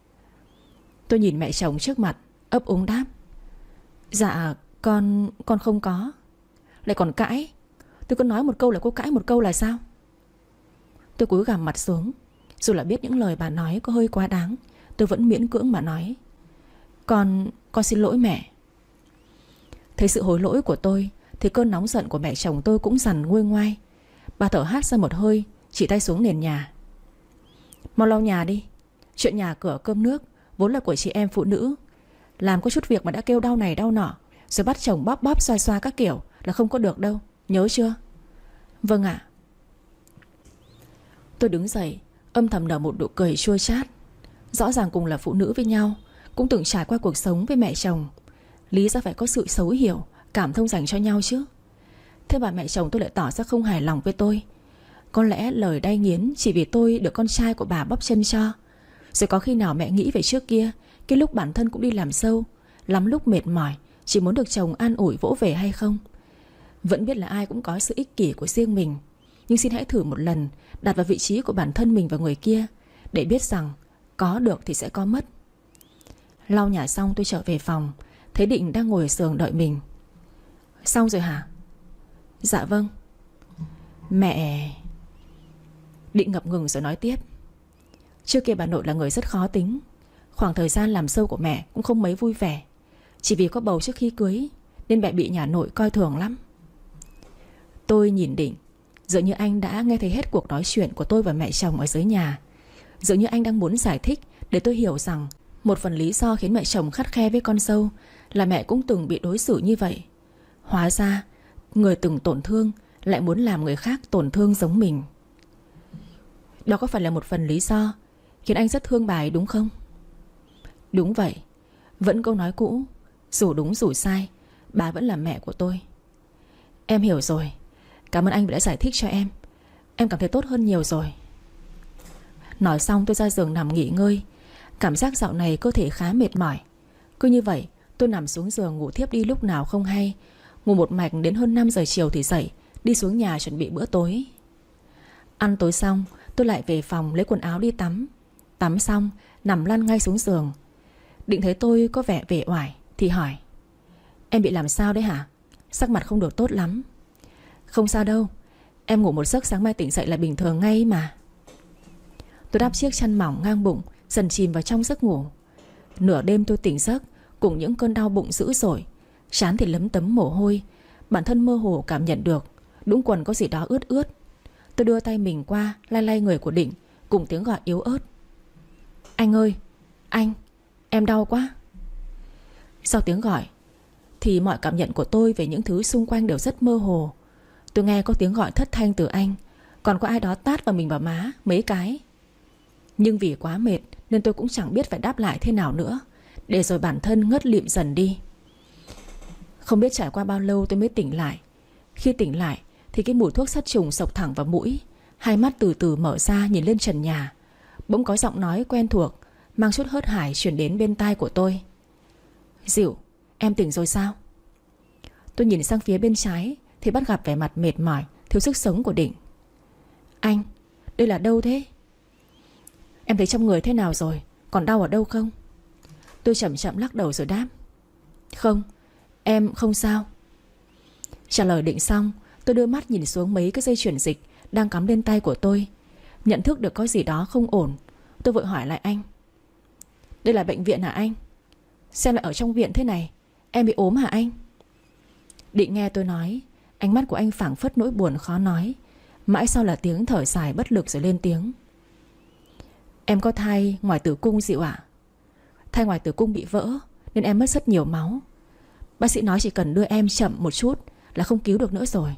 A: Tôi nhìn mẹ chồng trước mặt, ấp úng đáp: Dạ con Con không có. Lại còn cãi. Tôi cứ nói một câu là cô cãi một câu là sao? Tôi cúi gằm mặt xuống. Dù là biết những lời bà nói có hơi quá đáng, tôi vẫn miễn cưỡng mà nói: Con Con xin lỗi mẹ. Thấy sự hối lỗi của tôi thì cơn nóng giận của mẹ chồng tôi cũng dần nguôi ngoai. Bà thở hắt ra một hơi, chỉ tay xuống nền nhà: Mau lau nhà đi. Chuyện nhà cửa cơm nước vốn là của chị em phụ nữ. Làm có chút việc mà đã kêu đau này đau nọ, rồi bắt chồng bóp bóp xoa xoa các kiểu là không có được đâu, nhớ chưa? Vâng ạ. Tôi đứng dậy, âm thầm nở một nụ cười chua chát. Rõ ràng cùng là phụ nữ với nhau, cũng từng trải qua cuộc sống với mẹ chồng, lý ra phải có sự thấu hiểu, cảm thông dành cho nhau chứ. Thế mà mẹ chồng tôi lại tỏ ra không hài lòng với tôi. Có lẽ lời đay nghiến chỉ vì tôi được con trai của bà bóp chân cho. Rồi có khi nào mẹ nghĩ về trước kia, cái lúc bản thân cũng đi làm dâu, lắm lúc mệt mỏi, chỉ muốn được chồng an ủi vỗ về hay không? Vẫn biết là ai cũng có sự ích kỷ của riêng mình, nhưng xin hãy thử một lần đặt vào vị trí của bản thân mình và người kia, để biết rằng có được thì sẽ có mất. Lau nhà xong tôi trở về phòng, thấy Định đang ngồi ở giường đợi mình. Xong rồi hả? Dạ vâng. Mẹ... Định ngập ngừng rồi nói tiếp: Trước kia bà nội là người rất khó tính. Khoảng thời gian làm dâu của mẹ cũng không mấy vui vẻ. Chỉ vì có bầu trước khi cưới nên mẹ bị nhà nội coi thường lắm. Tôi nhìn Định, dường như anh đã nghe thấy hết cuộc nói chuyện của tôi và mẹ chồng ở dưới nhà. Dường như anh đang muốn giải thích để tôi hiểu rằng một phần lý do khiến mẹ chồng khắt khe với con dâu là mẹ cũng từng bị đối xử như vậy. Hóa ra người từng tổn thương lại muốn làm người khác tổn thương giống mình. Đó có phải là một phần lý do khiến anh rất thương bà ấy đúng không? Đúng vậy. Vẫn câu nói cũ, dù đúng dù sai, bà vẫn là mẹ của tôi. Em hiểu rồi. Cảm ơn anh đã giải thích cho em. Em cảm thấy tốt hơn nhiều rồi. Nói xong tôi ra giường nằm nghỉ ngơi. Cảm giác dạo này cơ thể khá mệt mỏi. Cứ như vậy tôi nằm xuống giường ngủ thiếp đi lúc nào không hay. Ngủ một mạch đến hơn năm giờ chiều thì dậy, đi xuống nhà chuẩn bị bữa tối. Ăn tối xong tôi lại về phòng lấy quần áo đi tắm. Tắm xong nằm lăn ngay xuống giường. Định thấy tôi có vẻ uể oải thì hỏi: Em bị làm sao đấy hả? Sắc mặt không được tốt lắm. Không sao đâu, em ngủ một giấc sáng mai tỉnh dậy là bình thường ngay mà. Tôi đắp chiếc chăn mỏng ngang bụng, dần chìm vào trong giấc ngủ. Nửa đêm tôi tỉnh giấc cùng những cơn đau bụng dữ dội, trán thì lấm tấm mồ hôi. Bản thân mơ hồ cảm nhận được đũng quần có gì đó ướt ướt. Tôi đưa tay mình qua lay lay người của Định, cùng tiếng gọi yếu ớt: Anh ơi, anh, em đau quá. Sau tiếng gọi thì mọi cảm nhận của tôi về những thứ xung quanh đều rất mơ hồ. Tôi nghe có tiếng gọi thất thanh từ anh, còn có ai đó tát vào mình vào má mấy cái. Nhưng vì quá mệt nên tôi cũng chẳng biết phải đáp lại thế nào nữa, để rồi bản thân ngất lịm dần đi. Không biết trải qua bao lâu tôi mới tỉnh lại. Khi tỉnh lại thì cái mùi thuốc sát trùng xộc thẳng vào mũi. Hai mắt từ từ mở ra nhìn lên trần nhà. Bỗng có giọng nói quen thuộc mang chút hớt hải truyền đến bên tai của tôi. Dịu, em tỉnh rồi sao? Tôi nhìn sang phía bên trái thì bắt gặp vẻ mặt mệt mỏi, thiếu sức sống của Định. Anh, đây là đâu thế? Em thấy trong người thế nào rồi? Còn đau ở đâu không? Tôi chậm chậm lắc đầu rồi đáp. Không, em không sao. Trả lời Định xong, tôi đưa mắt nhìn xuống mấy cái dây chuyển dịch đang cắm lên tay của tôi. Nhận thức được có gì đó không ổn, tôi vội hỏi lại anh. Đây là bệnh viện hả anh? Xem lại ở trong viện thế này, em bị ốm hả anh? Định nghe tôi nói, ánh mắt của anh phảng phất nỗi buồn khó nói. Mãi sau là tiếng thở dài bất lực rồi lên tiếng. Em có thai ngoài tử cung Dịu ạ. Thai ngoài tử cung bị vỡ nên em mất rất nhiều máu. Bác sĩ nói chỉ cần đưa em chậm một chút là không cứu được nữa rồi.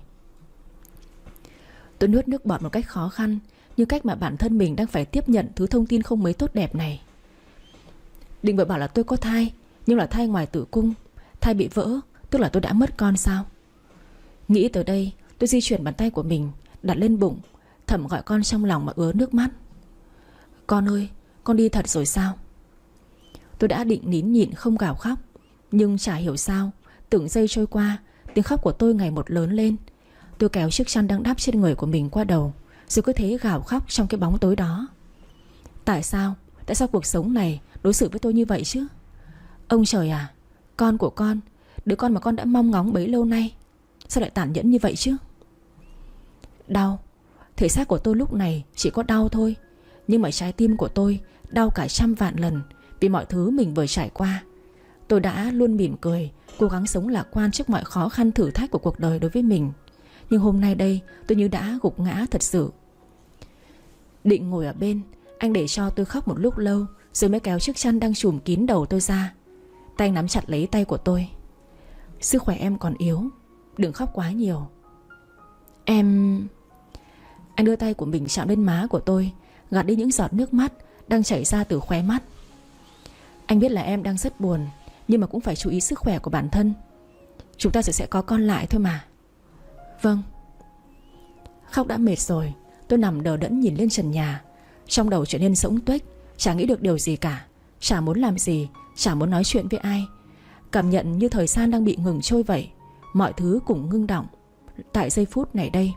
A: Tôi nuốt nước bọt một cách khó khăn, như cách mà bản thân mình đang phải tiếp nhận thứ thông tin không mấy tốt đẹp này. Định vừa bảo là tôi có thai, nhưng là thai ngoài tử cung. Thai bị vỡ, tức là tôi đã mất con sao? Nghĩ tới đây, tôi di chuyển bàn tay của mình đặt lên bụng, thầm gọi con trong lòng mà ứa nước mắt. Con ơi, con đi thật rồi sao? Tôi đã định nín nhịn không gào khóc, nhưng chả hiểu sao từng giây trôi qua, tiếng khóc của tôi ngày một lớn lên. Tôi kéo chiếc chăn đang đắp trên người của mình qua đầu, rồi cứ thế gào khóc trong cái bóng tối đó. Tại sao? Tại sao cuộc sống này đối xử với tôi như vậy chứ? Ông trời à, con của con, đứa con mà con đã mong ngóng bấy lâu nay, sao lại tàn nhẫn như vậy chứ? Đau. Thể xác của tôi lúc này chỉ có đau thôi, nhưng mà trái tim của tôi đau cả trăm vạn lần vì mọi thứ mình vừa trải qua. Tôi đã luôn mỉm cười, cố gắng sống lạc quan trước mọi khó khăn thử thách của cuộc đời đối với mình. Nhưng hôm nay đây tôi như đã gục ngã thật sự. Định ngồi ở bên, anh để cho tôi khóc một lúc lâu, rồi mới kéo chiếc chăn đang trùm kín đầu tôi ra. Tay anh nắm chặt lấy tay của tôi. Sức khỏe em còn yếu, đừng khóc quá nhiều. Em... Anh đưa tay của mình chạm lên má của tôi, gạt đi những giọt nước mắt đang chảy ra từ khóe mắt. Anh biết là em đang rất buồn, nhưng mà cũng phải chú ý sức khỏe của bản thân. Chúng ta sẽ sẽ có con lại thôi mà. Vâng. Khóc đã mệt rồi, tôi nằm đờ đẫn nhìn lên trần nhà. Trong đầu trở nên rỗng tuếch, chả nghĩ được điều gì cả, chả muốn làm gì, chả muốn nói chuyện với ai. Cảm nhận như thời gian đang bị ngừng trôi vậy. Mọi thứ cũng ngưng đọng tại giây phút này đây.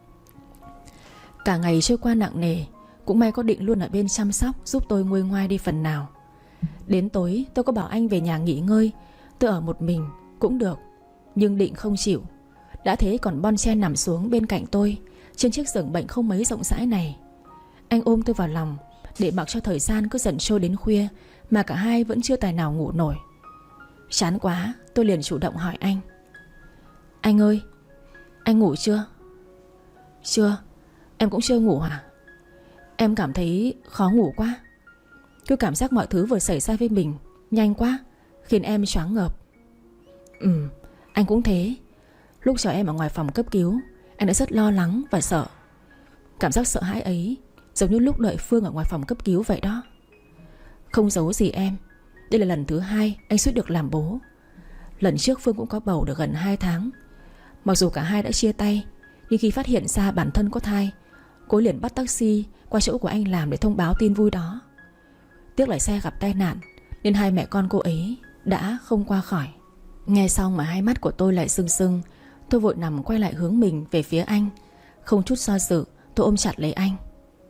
A: Cả ngày trôi qua nặng nề, cũng may có Định luôn ở bên chăm sóc, giúp tôi nguôi ngoai đi phần nào. Đến tối tôi có bảo anh về nhà nghỉ ngơi, tôi ở một mình cũng được. Nhưng Định không chịu. Đã thế còn bon chen nằm xuống bên cạnh tôi trên chiếc giường bệnh không mấy rộng rãi này. Anh ôm tôi vào lòng để mặc cho thời gian cứ dần trôi đến khuya mà cả hai vẫn chưa tài nào ngủ nổi. Chán quá, tôi liền chủ động hỏi anh. Anh ơi, anh ngủ chưa? Chưa. Em cũng chưa ngủ hả? Em cảm thấy khó ngủ quá. Cứ cảm giác mọi thứ vừa xảy ra với mình nhanh quá, khiến em choáng ngợp. Ừ, anh cũng thế. Lúc chờ em ở ngoài phòng cấp cứu, anh đã rất lo lắng và sợ. Cảm giác sợ hãi ấy giống như lúc đợi Phương ở ngoài phòng cấp cứu vậy đó. Không giấu gì em, đây là lần thứ hai anh suýt được làm bố. Lần trước Phương cũng có bầu được gần hai tháng. Mặc dù cả hai đã chia tay, nhưng khi phát hiện ra bản thân có thai, cô liền bắt taxi qua chỗ của anh làm để thông báo tin vui đó. Tiếc là xe gặp tai nạn nên hai mẹ con cô ấy đã không qua khỏi. Nghe xong mà hai mắt của tôi lại sưng sưng. Tôi vội nằm quay lại hướng mình về phía anh. Không chút do dự, tôi ôm chặt lấy anh.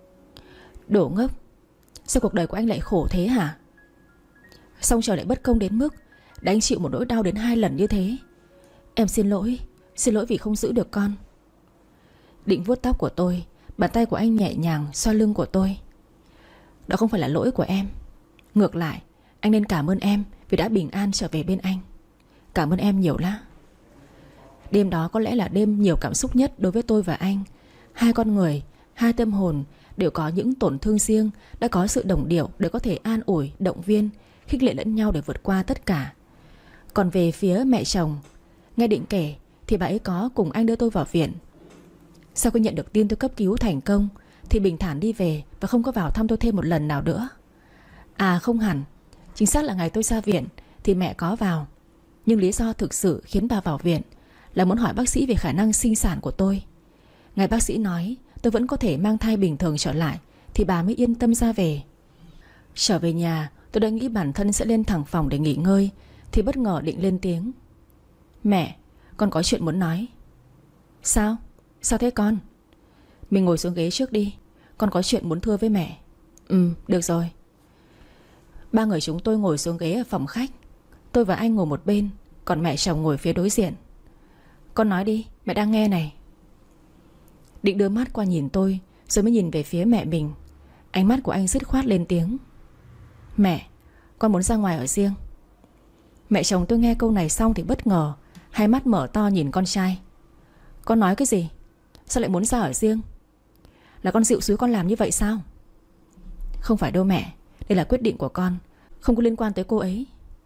A: Đồ ngốc, sao cuộc đời của anh lại khổ thế hả? Xong trời lại bất công đến mức để anh chịu một nỗi đau đến hai lần như thế. Em xin lỗi, xin lỗi vì không giữ được con. Định vuốt tóc của tôi, bàn tay của anh nhẹ nhàng xoa lưng của tôi. Đó không phải là lỗi của em. Ngược lại, anh nên cảm ơn em vì đã bình an trở về bên anh. Cảm ơn em nhiều lắm. Đêm đó có lẽ là đêm nhiều cảm xúc nhất đối với tôi và anh. Hai con người, hai tâm hồn đều có những tổn thương riêng, đã có sự đồng điệu để có thể an ủi, động viên, khích lệ lẫn nhau để vượt qua tất cả. Còn về phía mẹ chồng, nghe Định kể thì bà ấy có cùng anh đưa tôi vào viện. Sau khi nhận được tin tôi cấp cứu thành công, thì bình thản đi về và không có vào thăm tôi thêm một lần nào nữa. À không hẳn, chính xác là ngày tôi ra viện thì mẹ có vào. Nhưng lý do thực sự khiến bà vào viện là muốn hỏi bác sĩ về khả năng sinh sản của tôi. Ngày bác sĩ nói tôi vẫn có thể mang thai bình thường trở lại thì bà mới yên tâm ra về. Trở về nhà, tôi đã nghĩ bản thân sẽ lên thẳng phòng để nghỉ ngơi thì bất ngờ Định lên tiếng. Mẹ, con có chuyện muốn nói. Sao? Sao thế con? Mình ngồi xuống ghế trước đi, con có chuyện muốn thưa với mẹ. Ừ, được rồi. Ba người chúng tôi ngồi xuống ghế ở phòng khách. Tôi và anh ngồi một bên, còn mẹ chồng ngồi phía đối diện. Con nói đi, mẹ đang nghe này. Định đưa mắt qua nhìn tôi, rồi mới nhìn về phía mẹ mình. Ánh mắt của anh dứt khoát lên tiếng. Mẹ, con muốn ra ngoài ở riêng. Mẹ chồng tôi nghe câu này xong thì bất ngờ, hai mắt mở to nhìn con trai. Con nói cái gì? Sao lại muốn ra ở riêng? Là con dịu xúi con làm như vậy sao? Không phải đâu mẹ, đây là quyết định của con, không có liên quan tới cô ấy.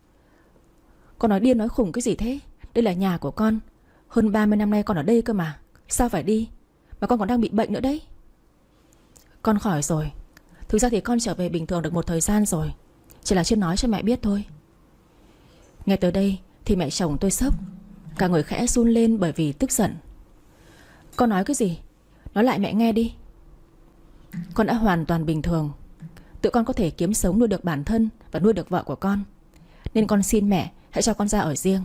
A: Con nói điên nói khùng cái gì thế? Đây là nhà của con, hơn ba mươi năm nay con ở đây cơ mà. Sao phải đi? Mà con còn đang bị bệnh nữa đấy. Con khỏi rồi. Thực ra thì con trở về bình thường được một thời gian rồi, chỉ là chưa nói cho mẹ biết thôi. Nghe tới đây thì mẹ chồng tôi sốc, cả người khẽ run lên bởi vì tức giận. Con nói cái gì? Nói lại mẹ nghe đi. Con đã hoàn toàn bình thường, tự con có thể kiếm sống nuôi được bản thân và nuôi được vợ của con, nên con xin mẹ hãy cho con ra ở riêng.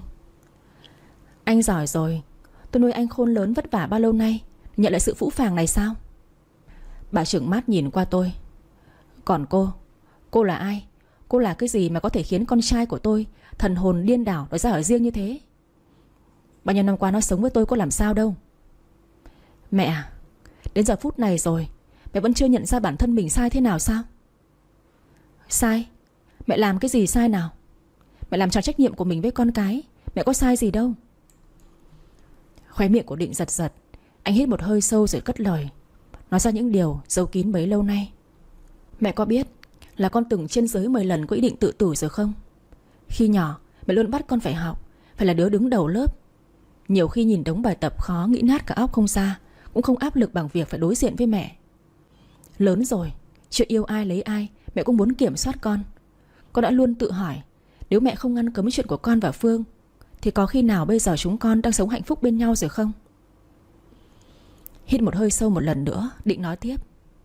A: Anh giỏi rồi. Tôi nuôi anh khôn lớn vất vả bao lâu nay, nhận lại sự phũ phàng này sao? Bà trừng mắt nhìn qua tôi. Còn cô, cô là ai? Cô là cái gì mà có thể khiến con trai của tôi thần hồn điên đảo nói ra ở riêng như thế? Bao nhiêu năm qua nó sống với tôi có làm sao đâu. Mẹ à, đến giờ phút này rồi mẹ vẫn chưa nhận ra bản thân mình sai thế nào sao? Sai? Mẹ làm cái gì sai nào? Mẹ làm tròn trách nhiệm của mình với con cái, mẹ có sai gì đâu. Khóe miệng của Định giật giật. Anh hít một hơi sâu rồi cất lời, nói ra những điều giấu kín bấy lâu nay. Mẹ có biết là con từng trên dưới mười lần có ý định tự tử rồi không? Khi nhỏ mẹ luôn bắt con phải học, phải là đứa đứng đầu lớp. Nhiều khi nhìn đống bài tập khó nghĩ nát cả óc không ra, cũng không áp lực bằng việc phải đối diện với mẹ. Lớn rồi, chuyện yêu ai lấy ai mẹ cũng muốn kiểm soát con. Con đã luôn tự hỏi, nếu mẹ không ngăn cấm chuyện của con và Phương thì có khi nào bây giờ chúng con đang sống hạnh phúc bên nhau rồi không? Hít một hơi sâu một lần nữa, Định nói tiếp.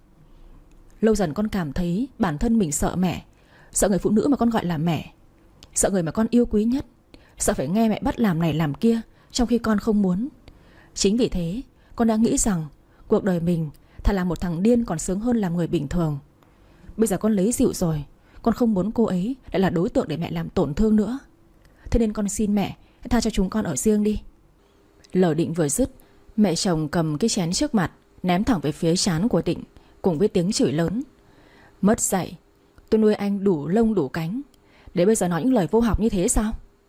A: Lâu dần con cảm thấy bản thân mình sợ mẹ, sợ người phụ nữ mà con gọi là mẹ, sợ người mà con yêu quý nhất, sợ phải nghe mẹ bắt làm này làm kia trong khi con không muốn. Chính vì thế con đã nghĩ rằng cuộc đời mình thà là một thằng điên còn sướng hơn làm người bình thường. Bây giờ con lấy dịu rồi, con không muốn cô ấy lại là đối tượng để mẹ làm tổn thương nữa. Thế nên con xin mẹ hãy tha cho chúng con ở riêng đi. Lời Định vừa dứt, mẹ chồng cầm cái chén trước mặt ném thẳng về phía trán của Định, cùng với tiếng chửi lớn. Mất dạy, tôi nuôi anh đủ lông đủ cánh, để bây giờ nói những lời vô học như thế sao?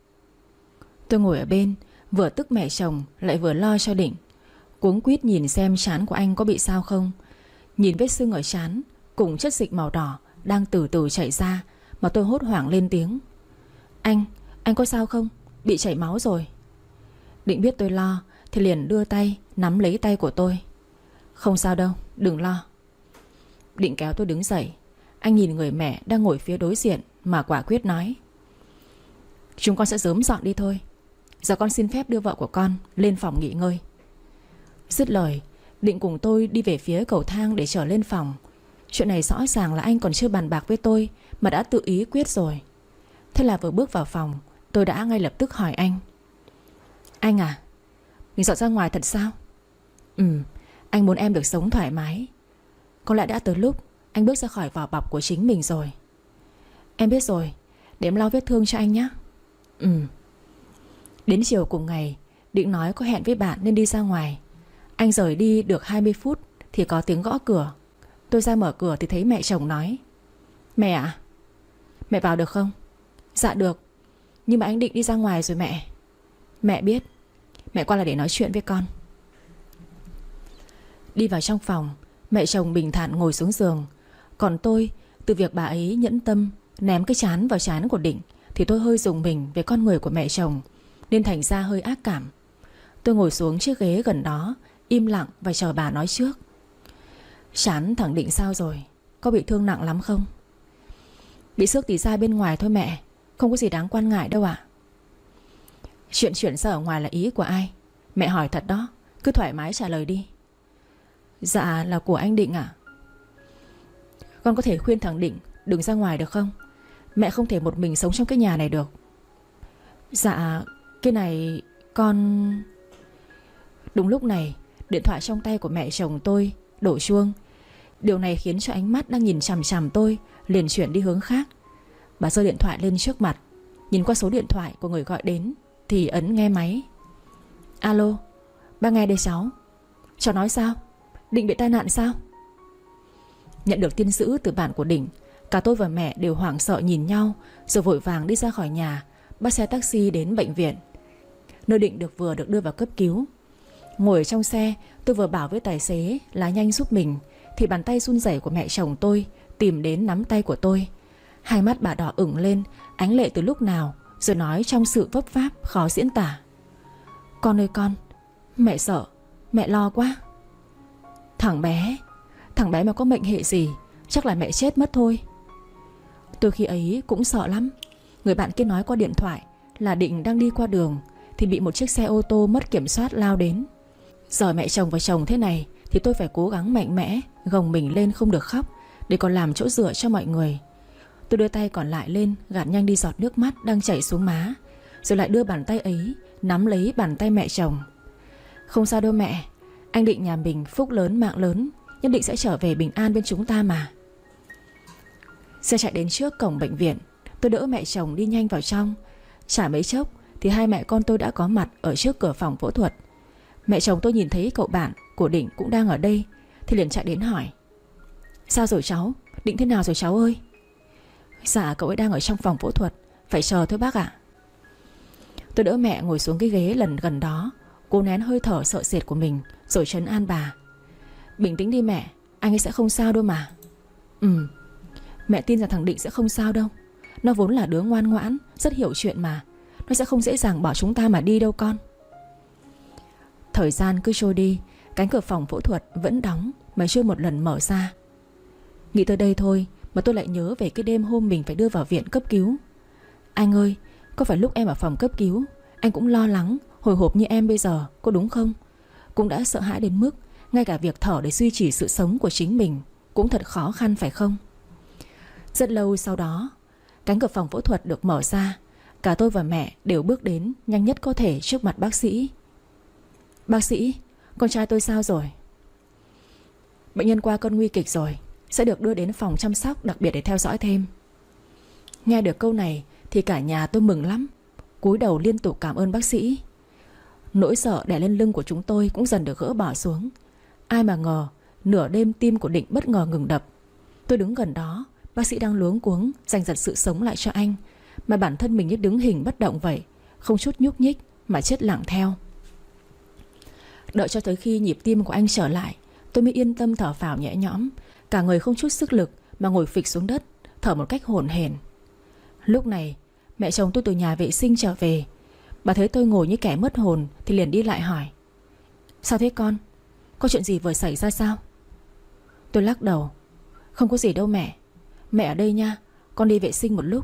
A: Tôi ngồi ở bên, vừa tức mẹ chồng lại vừa lo cho Định, cuống quýt nhìn xem trán của anh có bị sao không. Nhìn vết sưng ở trán cùng chất dịch màu đỏ đang từ từ chảy ra mà tôi hốt hoảng lên tiếng. Anh, anh có sao không? Bị chảy máu rồi. Định biết tôi lo thì liền đưa tay nắm lấy tay của tôi. Không sao đâu, đừng lo. Định kéo tôi đứng dậy. Anh nhìn người mẹ đang ngồi phía đối diện mà quả quyết nói. Chúng con sẽ sớm dọn đi thôi. Giờ con xin phép đưa vợ của con lên phòng nghỉ ngơi. Dứt lời, Định cùng tôi đi về phía cầu thang để trở lên phòng. Chuyện này rõ ràng là anh còn chưa bàn bạc với tôi mà đã tự ý quyết rồi. Thế là vừa bước vào phòng, tôi đã ngay lập tức hỏi anh. Anh à, mình dọn ra ngoài thật sao? Ừ, anh muốn em được sống thoải mái. Có lẽ đã tới lúc anh bước ra khỏi vỏ bọc của chính mình rồi. Em biết rồi, để em lau vết thương cho anh nhé. Ừ. Đến chiều cùng ngày, Định nói có hẹn với bạn nên đi ra ngoài. Anh rời đi được hai mươi phút thì có tiếng gõ cửa. Tôi ra mở cửa thì thấy mẹ chồng nói. Mẹ ạ, mẹ vào được không? Dạ được, nhưng mà anh Định đi ra ngoài rồi mẹ. Mẹ biết, mẹ qua là để nói chuyện với con. Đi vào trong phòng, mẹ chồng bình thản ngồi xuống giường. Còn tôi, từ việc bà ấy nhẫn tâm ném cái chán vào chán của Định thì tôi hơi rùng mình về con người của mẹ chồng, nên thành ra hơi ác cảm. Tôi ngồi xuống chiếc ghế gần đó, im lặng và chờ bà nói trước. Chán thằng Định sao rồi? Có bị thương nặng lắm không? Bị xước tí da bên ngoài thôi mẹ, không có gì đáng quan ngại đâu ạ. Chuyện chuyển ra ở ngoài là ý của ai? Mẹ hỏi thật đó, cứ thoải mái trả lời đi. Dạ là của anh Định ạ. Con có thể khuyên thằng Định đừng ra ngoài được không? Mẹ không thể một mình sống trong cái nhà này được. Dạ cái này con... Đúng lúc này, điện thoại trong tay của mẹ chồng tôi đổ chuông. Điều này khiến cho ánh mắt đang nhìn chằm chằm tôi liền chuyển đi hướng khác. Bà giơ điện thoại lên trước mặt, nhìn qua số điện thoại của người gọi đến thì ấn nghe máy. Alo, ba nghe đây cháu. Cháu nói sao? Định bị tai nạn sao? Nhận được tin dữ từ bạn của Định, cả tôi và mẹ đều hoảng sợ nhìn nhau, rồi vội vàng đi ra khỏi nhà, bắt xe taxi đến bệnh viện, nơi Định được vừa được đưa vào cấp cứu. Ngồi ở trong xe, tôi vừa bảo với tài xế là nhanh giúp mình, thì bàn tay run rẩy của mẹ chồng tôi tìm đến nắm tay của tôi. Hai mắt bà đỏ ửng lên, ánh lệ từ lúc nào, rồi nói trong sự vấp váp khó diễn tả. Con ơi con, mẹ sợ, mẹ lo quá. Thằng bé, thằng bé mà có mệnh hệ gì, chắc là mẹ chết mất thôi. Tôi khi ấy cũng sợ lắm. Người bạn kia nói qua điện thoại là Định đang đi qua đường thì bị một chiếc xe ô tô mất kiểm soát lao đến. Giờ mẹ chồng và chồng thế này thì tôi phải cố gắng mạnh mẽ gồng mình lên không được khóc, để còn làm chỗ dựa cho mọi người. Tôi đưa tay còn lại lên gạt nhanh đi giọt nước mắt đang chảy xuống má, rồi lại đưa bàn tay ấy nắm lấy bàn tay mẹ chồng. Không sao đâu mẹ, anh Định nhà mình phúc lớn mạng lớn, nhất định sẽ trở về bình an bên chúng ta mà. Xe chạy đến trước cổng bệnh viện, tôi đỡ mẹ chồng đi nhanh vào trong. Chả mấy chốc thì hai mẹ con tôi đã có mặt ở trước cửa phòng phẫu thuật. Mẹ chồng tôi nhìn thấy cậu bạn của Định cũng đang ở đây thì liền chạy đến hỏi: Sao rồi cháu? Định thế nào rồi cháu ơi? Dạ cậu ấy đang ở trong phòng phẫu thuật, phải chờ thôi bác ạ. Tôi đỡ mẹ ngồi xuống cái ghế lần gần đó, cố nén hơi thở sợ sệt của mình, rồi trấn an bà: Bình tĩnh đi mẹ, anh ấy sẽ không sao đâu mà. Ừ, mẹ tin rằng thằng Định sẽ không sao đâu. Nó vốn là đứa ngoan ngoãn, rất hiểu chuyện mà. Nó sẽ không dễ dàng bỏ chúng ta mà đi đâu con. Thời gian cứ trôi đi, cánh cửa phòng phẫu thuật vẫn đóng mà chưa một lần mở ra. Nghĩ tới đây thôi mà tôi lại nhớ về cái đêm hôm mình phải đưa vào viện cấp cứu. Anh ơi, có phải lúc em ở phòng cấp cứu anh cũng lo lắng, hồi hộp như em bây giờ, có đúng không? Cũng đã sợ hãi đến mức ngay cả việc thở để duy trì sự sống của chính mình cũng thật khó khăn phải không? Rất lâu sau đó, cánh cửa phòng phẫu thuật được mở ra. Cả tôi và mẹ đều bước đến nhanh nhất có thể trước mặt bác sĩ. Bác sĩ, con trai tôi sao rồi? Bệnh nhân qua cơn nguy kịch rồi, sẽ được đưa đến phòng chăm sóc đặc biệt để theo dõi thêm. Nghe được câu này thì cả nhà tôi mừng lắm, cúi đầu liên tục cảm ơn bác sĩ. Nỗi sợ đè lên lưng của chúng tôi cũng dần được gỡ bỏ xuống. Ai mà ngờ nửa đêm tim của Định bất ngờ ngừng đập. Tôi đứng gần đó, bác sĩ đang luống cuống giành giật sự sống lại cho anh, mà bản thân mình như đứng hình bất động vậy, không chút nhúc nhích mà chết lặng theo. Đợi cho tới khi nhịp tim của anh trở lại, tôi mới yên tâm thở phào nhẹ nhõm, cả người không chút sức lực mà ngồi phịch xuống đất, thở một cách hổn hển. Lúc này mẹ chồng tôi từ nhà vệ sinh trở về. Bà thấy tôi ngồi như kẻ mất hồn thì liền đi lại hỏi: Sao thế con? Có chuyện gì vừa xảy ra sao? Tôi lắc đầu: Không có gì đâu mẹ. Mẹ ở đây nha, con đi vệ sinh một lúc.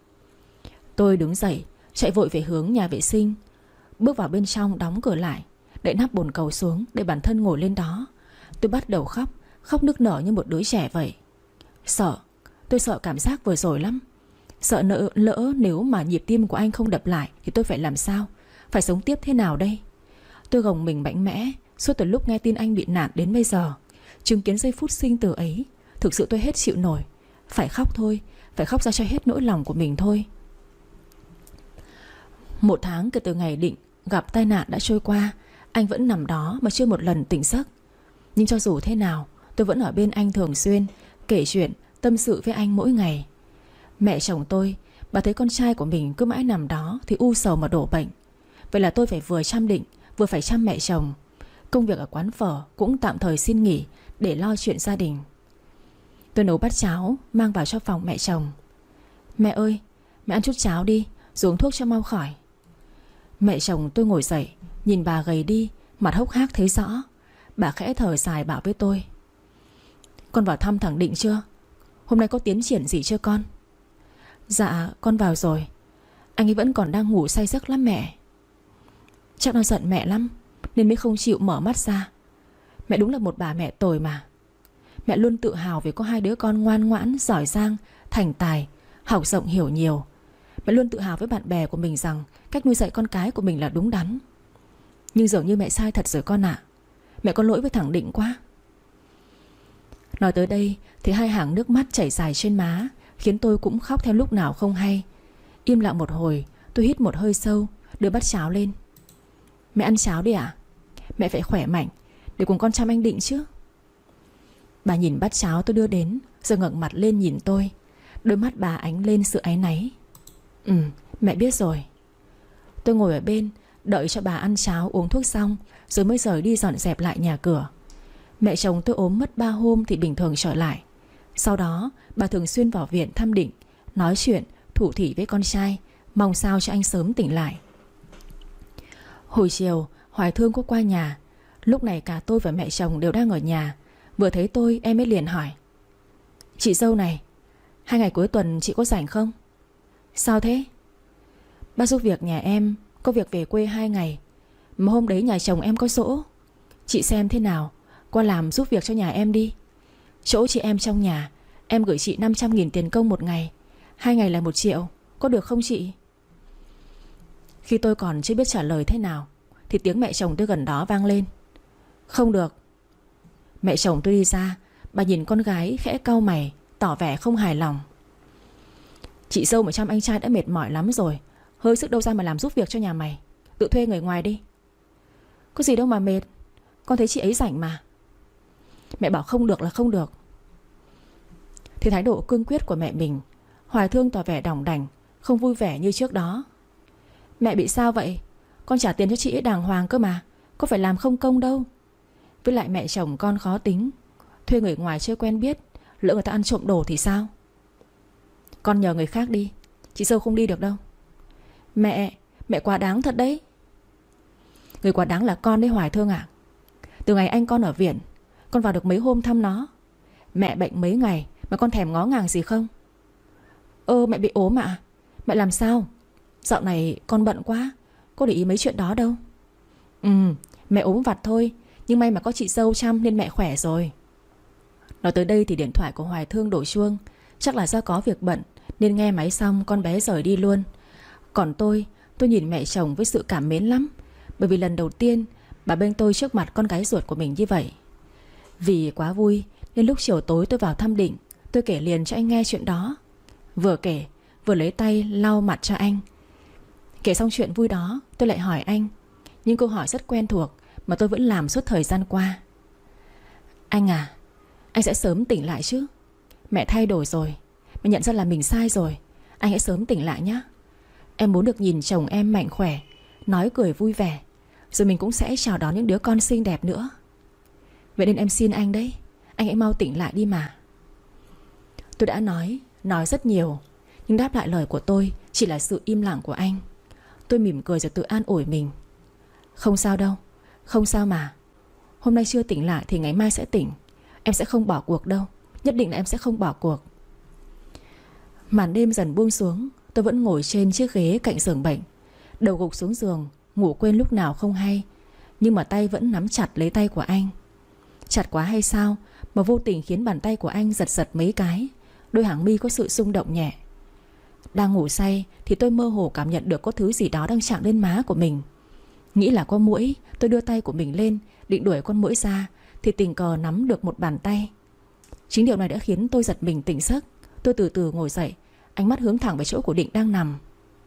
A: Tôi đứng dậy chạy vội về hướng nhà vệ sinh, bước vào bên trong đóng cửa lại, đậy nắp bồn cầu xuống để bản thân ngồi lên đó. Tôi bắt đầu khóc, khóc nức nở như một đứa trẻ vậy. Sợ, tôi sợ cảm giác vừa rồi lắm. Sợ nỡ, lỡ nếu mà nhịp tim của anh không đập lại thì tôi phải làm sao? Phải sống tiếp thế nào đây? Tôi gồng mình mạnh mẽ suốt từ lúc nghe tin anh bị nạn đến bây giờ. Chứng kiến giây phút sinh tử ấy, thực sự tôi hết chịu nổi. Phải khóc thôi, phải khóc ra cho hết nỗi lòng của mình thôi. Một tháng kể từ ngày Định gặp tai nạn đã trôi qua, anh vẫn nằm đó mà chưa một lần tỉnh giấc. Nhưng cho dù thế nào, tôi vẫn ở bên anh thường xuyên, kể chuyện, tâm sự với anh mỗi ngày. Mẹ chồng tôi, bà thấy con trai của mình cứ mãi nằm đó thì u sầu mà đổ bệnh. Vậy là tôi phải vừa chăm Định, vừa phải chăm mẹ chồng. Công việc ở quán phở cũng tạm thời xin nghỉ để lo chuyện gia đình. Tôi nấu bát cháo mang vào cho phòng mẹ chồng. Mẹ ơi, mẹ ăn chút cháo đi, rồi uống thuốc cho mau khỏi. Mẹ chồng tôi ngồi dậy, nhìn bà gầy đi, mặt hốc hác thấy rõ. Bà khẽ thở dài bảo với tôi: Con vào thăm thằng Định chưa? Hôm nay có tiến triển gì chưa con? Dạ con vào rồi. Anh ấy vẫn còn đang ngủ say giấc lắm mẹ. Chắc nó giận mẹ lắm nên mới không chịu mở mắt ra. Mẹ đúng là một bà mẹ tồi mà. Mẹ luôn tự hào vì có hai đứa con ngoan ngoãn, giỏi giang, thành tài, học rộng hiểu nhiều. Mẹ luôn tự hào với bạn bè của mình rằng cách nuôi dạy con cái của mình là đúng đắn. Nhưng dường như mẹ sai thật rồi con ạ. Mẹ có lỗi với thằng Định quá. Nói tới đây thì hai hàng nước mắt chảy dài trên má, khiến tôi cũng khóc theo lúc nào không hay. Im lặng một hồi, tôi hít một hơi sâu, đưa bát cháo lên. Mẹ ăn cháo đi ạ. Mẹ phải khỏe mạnh để cùng con chăm anh Định chứ. Bà nhìn bát cháo tôi đưa đến, rồi ngẩng mặt lên nhìn tôi. Đôi mắt bà ánh lên sự áy náy. Ừ, mẹ biết rồi. Tôi ngồi ở bên, đợi cho bà ăn cháo uống thuốc xong, rồi mới rời đi dọn dẹp lại nhà cửa. Mẹ chồng tôi ốm mất ba hôm thì bình thường trở lại. Sau đó bà thường xuyên vào viện thăm Định, nói chuyện, thủ thỉ với con trai, mong sao cho anh sớm tỉnh lại. Hồi chiều Hoài Thương có qua nhà. Lúc này cả tôi và mẹ chồng đều đang ở nhà. Vừa thấy tôi em mới liền hỏi: Chị dâu này, hai ngày cuối tuần chị có rảnh không? Sao thế? Bác giúp việc nhà em có việc về quê hai ngày, mà hôm đấy nhà chồng em có giỗ. Chị xem thế nào, qua làm giúp việc cho nhà em đi. Chỗ chị em trong nhà, em gửi chị năm trăm nghìn tiền công một ngày. Hai ngày là một triệu, có được không chị? Khi tôi còn chưa biết trả lời thế nào thì tiếng mẹ chồng tôi gần đó vang lên: Không được. Mẹ chồng tôi đi ra. Bà nhìn con gái khẽ cau mày, tỏ vẻ không hài lòng. Chị dâu mà chăm anh trai đã mệt mỏi lắm rồi, hơi sức đâu ra mà làm giúp việc cho nhà mày. Tự thuê người ngoài đi. Có gì đâu mà mệt, con thấy chị ấy rảnh mà. Mẹ bảo không được là không được. Thì thái độ cương quyết của mẹ mình, Hoài Thương tỏ vẻ đỏng đảnh, không vui vẻ như trước đó. Mẹ bị sao vậy? Con trả tiền cho chị ấy đàng hoàng cơ mà, có phải làm không công đâu. Với lại mẹ chồng con khó tính, thuê người ngoài chưa quen biết, lỡ người ta ăn trộm đồ thì sao? Con nhờ người khác đi, chị dâu không đi được đâu. Mẹ, mẹ quá đáng thật đấy. Người quá đáng là con đấy Hoài Thương ạ. Từ ngày anh con ở viện, con vào được mấy hôm thăm nó. Mẹ bệnh mấy ngày mà con thèm ngó ngàng gì không? Ơ mẹ bị ốm ạ. Mẹ làm sao? Dạo này con bận quá, có để ý mấy chuyện đó đâu. Ừ, mẹ ốm vặt thôi, nhưng may mà có chị dâu chăm nên mẹ khỏe rồi. Nói tới đây thì điện thoại của Hoài Thương đổ chuông. Chắc là do có việc bận nên nghe máy xong con bé rời đi luôn. Còn tôi, tôi nhìn mẹ chồng với sự cảm mến lắm. Bởi vì lần đầu tiên bà bênh tôi trước mặt con gái ruột của mình như vậy. Vì quá vui nên lúc chiều tối tôi vào thăm Định, tôi kể liền cho anh nghe chuyện đó. Vừa kể vừa lấy tay lau mặt cho anh. Kể xong chuyện vui đó, tôi lại hỏi anh những câu hỏi rất quen thuộc mà tôi vẫn làm suốt thời gian qua. Anh à, anh sẽ sớm tỉnh lại chứ? Mẹ thay đổi rồi, mẹ nhận ra là mình sai rồi. Anh hãy sớm tỉnh lại nhé. Em muốn được nhìn chồng em mạnh khỏe, nói cười vui vẻ, rồi mình cũng sẽ chào đón những đứa con xinh đẹp nữa. Vậy nên em xin anh đấy, anh hãy mau tỉnh lại đi mà. Tôi đã nói, nói rất nhiều, nhưng đáp lại lời của tôi chỉ là sự im lặng của anh. Tôi mỉm cười rồi tự an ủi mình. Không sao đâu, không sao mà. Hôm nay chưa tỉnh lại thì ngày mai sẽ tỉnh. Em sẽ không bỏ cuộc đâu, nhất định là em sẽ không bỏ cuộc. Màn đêm dần buông xuống. Tôi vẫn ngồi trên chiếc ghế cạnh giường bệnh, đầu gục xuống giường, ngủ quên lúc nào không hay. Nhưng mà tay vẫn nắm chặt lấy tay của anh. Chặt quá hay sao mà vô tình khiến bàn tay của anh giật giật mấy cái. Đôi hàng mi có sự xung động nhẹ. Đang ngủ say thì tôi mơ hồ cảm nhận được có thứ gì đó đang chạm lên má của mình. Nghĩ là có muỗi, tôi đưa tay của mình lên định đuổi con muỗi ra thì tình cờ nắm được một bàn tay. Chính điều này đã khiến tôi giật mình tỉnh giấc. Tôi từ từ ngồi dậy, ánh mắt hướng thẳng về chỗ của Định đang nằm.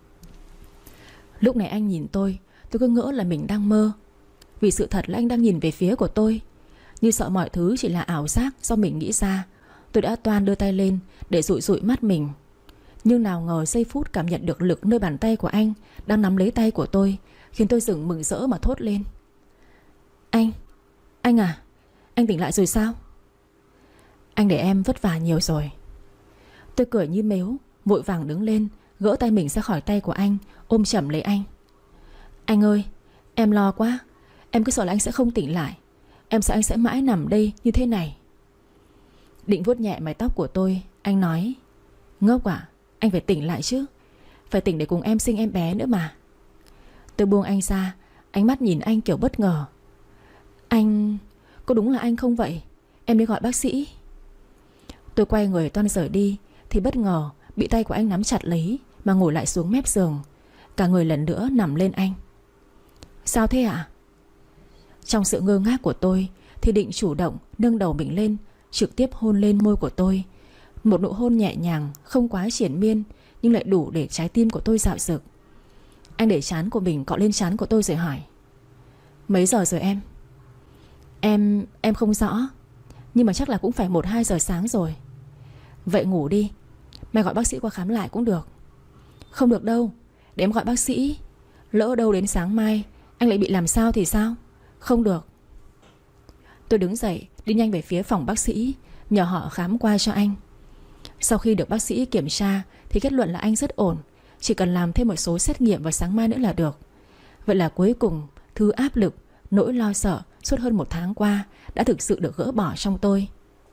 A: Lúc này anh nhìn tôi, tôi cứ ngỡ là mình đang mơ. Vì sự thật là anh đang nhìn về phía của tôi. Như sợ mọi thứ chỉ là ảo giác do mình nghĩ ra, tôi đã toan đưa tay lên để dụi dụi mắt mình. Nhưng nào ngờ giây phút cảm nhận được lực nơi bàn tay của anh đang nắm lấy tay của tôi khiến tôi dừng mừng rỡ mà thốt lên. Anh, anh à, anh tỉnh lại rồi sao? Anh để em vất vả nhiều rồi. Tôi cười như mếu, vội vàng đứng lên, gỡ tay mình ra khỏi tay của anh, ôm chầm lấy anh. Anh ơi, em lo quá. Em cứ sợ là anh sẽ không tỉnh lại. Em sợ anh sẽ mãi nằm đây như thế này. Định vuốt nhẹ mái tóc của tôi, anh nói: Ngốc à, anh phải tỉnh lại chứ. Phải tỉnh để cùng em sinh em bé nữa mà. Tôi buông anh ra, ánh mắt nhìn anh kiểu bất ngờ. Anh... có đúng là anh không vậy? Em đi gọi bác sĩ. Tôi quay người toan rời đi thì bất ngờ bị tay của anh nắm chặt lấy mà ngồi lại xuống mép giường. Cả người lần nữa nằm lên anh. Sao thế ạ? Trong sự ngơ ngác của tôi thì Định chủ động nâng đầu mình lên, trực tiếp hôn lên môi của tôi. Một nụ hôn nhẹ nhàng, không quá triển miên, nhưng lại đủ để trái tim của tôi dạo dực. Anh để trán của mình cọ lên trán của tôi rồi hỏi: Mấy giờ rồi em? Em... em không rõ, nhưng mà chắc là cũng phải một hai giờ sáng rồi. Vậy ngủ đi, mày gọi bác sĩ qua khám lại cũng được. Không được đâu, để em gọi bác sĩ. Lỡ đâu đến sáng mai anh lại bị làm sao thì sao? Không được. Tôi đứng dậy đi nhanh về phía phòng bác sĩ, nhờ họ khám qua cho anh. Sau khi được bác sĩ kiểm tra thì kết luận là anh rất ổn, chỉ cần làm thêm một số xét nghiệm vào sáng mai nữa là được. Vậy là cuối cùng thứ áp lực, nỗi lo sợ suốt hơn một tháng qua đã thực sự được gỡ bỏ trong tôi.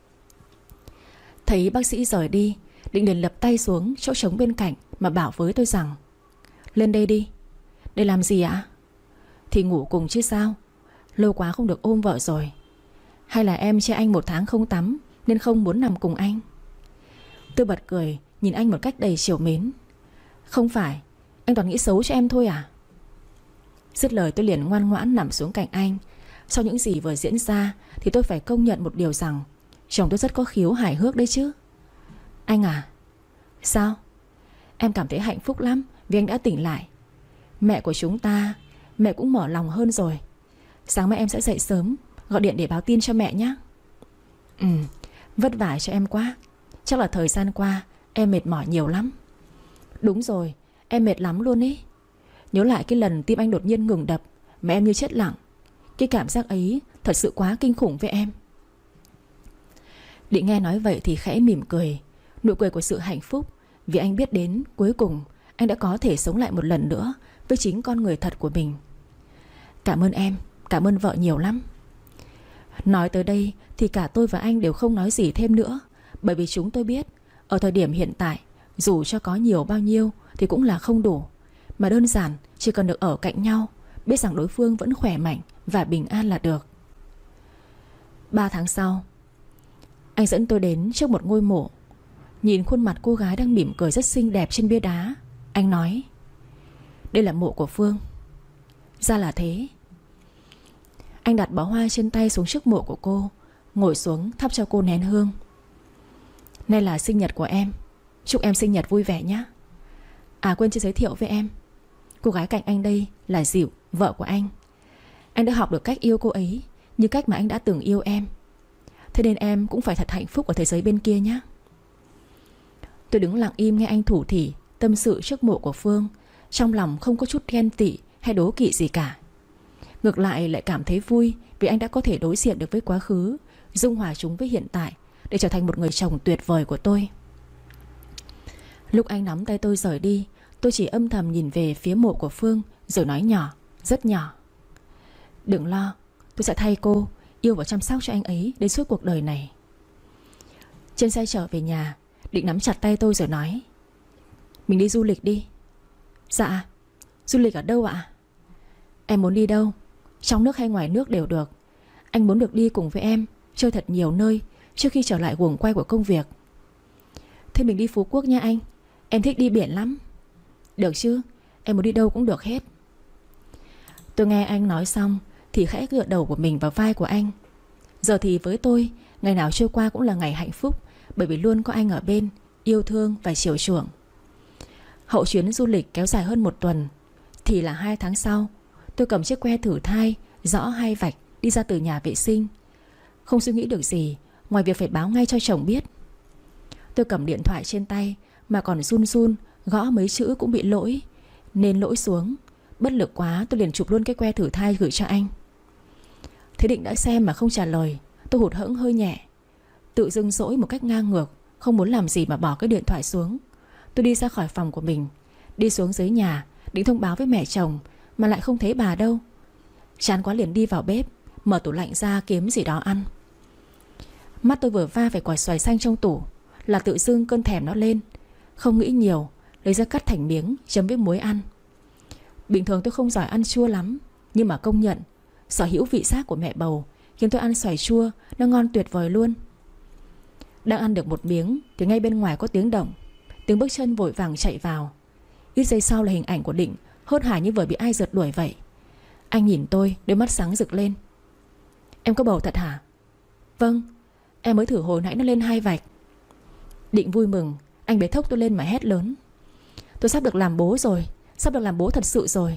A: Thấy bác sĩ rời đi, Định liền lập tay xuống chỗ trống bên cạnh mà bảo với tôi rằng: Lên đây đi. Để làm gì ạ? Thì ngủ cùng chứ sao. Lâu quá không được ôm vợ rồi. Hay là em che anh một tháng không tắm nên không muốn nằm cùng anh? Tôi bật cười nhìn anh một cách đầy trìu mến. Không phải, anh toàn nghĩ xấu cho em thôi à? Dứt lời tôi liền ngoan ngoãn nằm xuống cạnh anh. Sau những gì vừa diễn ra thì tôi phải công nhận một điều rằng chồng tôi rất có khiếu hài hước đấy chứ. Anh à? Sao? Em cảm thấy hạnh phúc lắm vì anh đã tỉnh lại. Mẹ của chúng ta, mẹ cũng mở lòng hơn rồi. Sáng mai em sẽ dậy sớm, gọi điện để báo tin cho mẹ nhé. Ừ, vất vả cho em quá. Chắc là thời gian qua em mệt mỏi nhiều lắm. Đúng rồi, em mệt lắm luôn ý. Nhớ lại cái lần tim anh đột nhiên ngừng đập mà em như chết lặng. Cái cảm giác ấy thật sự quá kinh khủng với em. Định nghe nói vậy thì khẽ mỉm cười, nụ cười của sự hạnh phúc, vì anh biết đến cuối cùng anh đã có thể sống lại một lần nữa với chính con người thật của mình. Cảm ơn em, cảm ơn vợ nhiều lắm. Nói tới đây thì cả tôi và anh đều không nói gì thêm nữa, bởi vì chúng tôi biết ở thời điểm hiện tại, dù cho có nhiều bao nhiêu thì cũng là không đủ, mà đơn giản chỉ cần được ở cạnh nhau, biết rằng đối phương vẫn khỏe mạnh và bình an là được. Ba tháng sau, anh dẫn tôi đến trước một ngôi mộ. Nhìn khuôn mặt cô gái đang mỉm cười rất xinh đẹp trên bia đá, anh nói: Đây là mộ của Phương. Ra là thế. Anh đặt bó hoa trên tay xuống trước mộ của cô, ngồi xuống thắp cho cô nén hương. Nay là sinh nhật của em, chúc em sinh nhật vui vẻ nhé. À quên chưa giới thiệu với em, cô gái cạnh anh đây là Dịu, vợ của anh. Anh đã học được cách yêu cô ấy như cách mà anh đã từng yêu em. Thế nên em cũng phải thật hạnh phúc ở thế giới bên kia nhé. Tôi đứng lặng im nghe anh thủ thỉ tâm sự trước mộ của Phương, trong lòng không có chút ghen tị hay đố kỵ gì cả. Ngược lại lại cảm thấy vui vì anh đã có thể đối diện được với quá khứ, dung hòa chúng với hiện tại để trở thành một người chồng tuyệt vời của tôi. Lúc anh nắm tay tôi rời đi, tôi chỉ âm thầm nhìn về phía mộ của Phương rồi nói nhỏ, rất nhỏ: Đừng lo, tôi sẽ thay cô yêu và chăm sóc cho anh ấy đến suốt cuộc đời này. Trên xe trở về nhà, Định nắm chặt tay tôi rồi nói: Mình đi du lịch đi. Dạ. Du lịch ở đâu ạ? Em muốn đi đâu, trong nước hay ngoài nước đều được. Anh muốn được đi cùng với em, chơi thật nhiều nơi trước khi trở lại guồng quay của công việc. Thế mình đi Phú Quốc nha anh, em thích đi biển lắm. Được chứ, em muốn đi đâu cũng được hết. Tôi nghe anh nói xong thì khẽ gượng đầu của mình vào vai của anh. Giờ thì với tôi, ngày nào trôi qua cũng là ngày hạnh phúc, bởi vì luôn có anh ở bên, yêu thương và chiều chuộng. Hậu chuyến du lịch kéo dài hơn một tuần thì là hai tháng sau, tôi cầm chiếc que thử thai rõ hai vạch đi ra từ nhà vệ sinh. Không suy nghĩ được gì ngoài việc phải báo ngay cho chồng biết. Tôi cầm điện thoại trên tay mà còn run run, gõ mấy chữ cũng bị lỗi, nên lỗi xuống. Bất lực quá tôi liền chụp luôn cái que thử thai gửi cho anh. Thế Định đã xem mà không trả lời, tôi hụt hẫng hơi nhẹ. Tự dưng dỗi một cách ngang ngược, không muốn làm gì mà bỏ cái điện thoại xuống. Tôi đi ra khỏi phòng của mình, đi xuống dưới nhà định thông báo với mẹ chồng, mà lại không thấy bà đâu. Chán quá liền đi vào bếp, mở tủ lạnh ra kiếm gì đó ăn. Mắt tôi vừa va phải quả xoài xanh trong tủ là tự dưng cơn thèm nó lên. Không nghĩ nhiều, lấy ra cắt thành miếng chấm với muối ăn. Bình thường tôi không giỏi ăn chua lắm, nhưng mà công nhận sở hữu vị giác của mẹ bầu khiến tôi ăn xoài chua nó ngon tuyệt vời luôn. Đang ăn được một miếng thì ngay bên ngoài có tiếng động, tiếng bước chân vội vàng chạy vào. Ít giây sau là hình ảnh của Định hớt hải như vừa bị ai rượt đuổi vậy. Anh nhìn tôi, đôi mắt sáng rực lên. Em có bầu thật hả? Vâng, em mới thử hồi nãy nó lên hai vạch. Định vui mừng, anh bế thốc tôi lên mà hét lớn. Tôi sắp được làm bố rồi, sắp được làm bố thật sự rồi.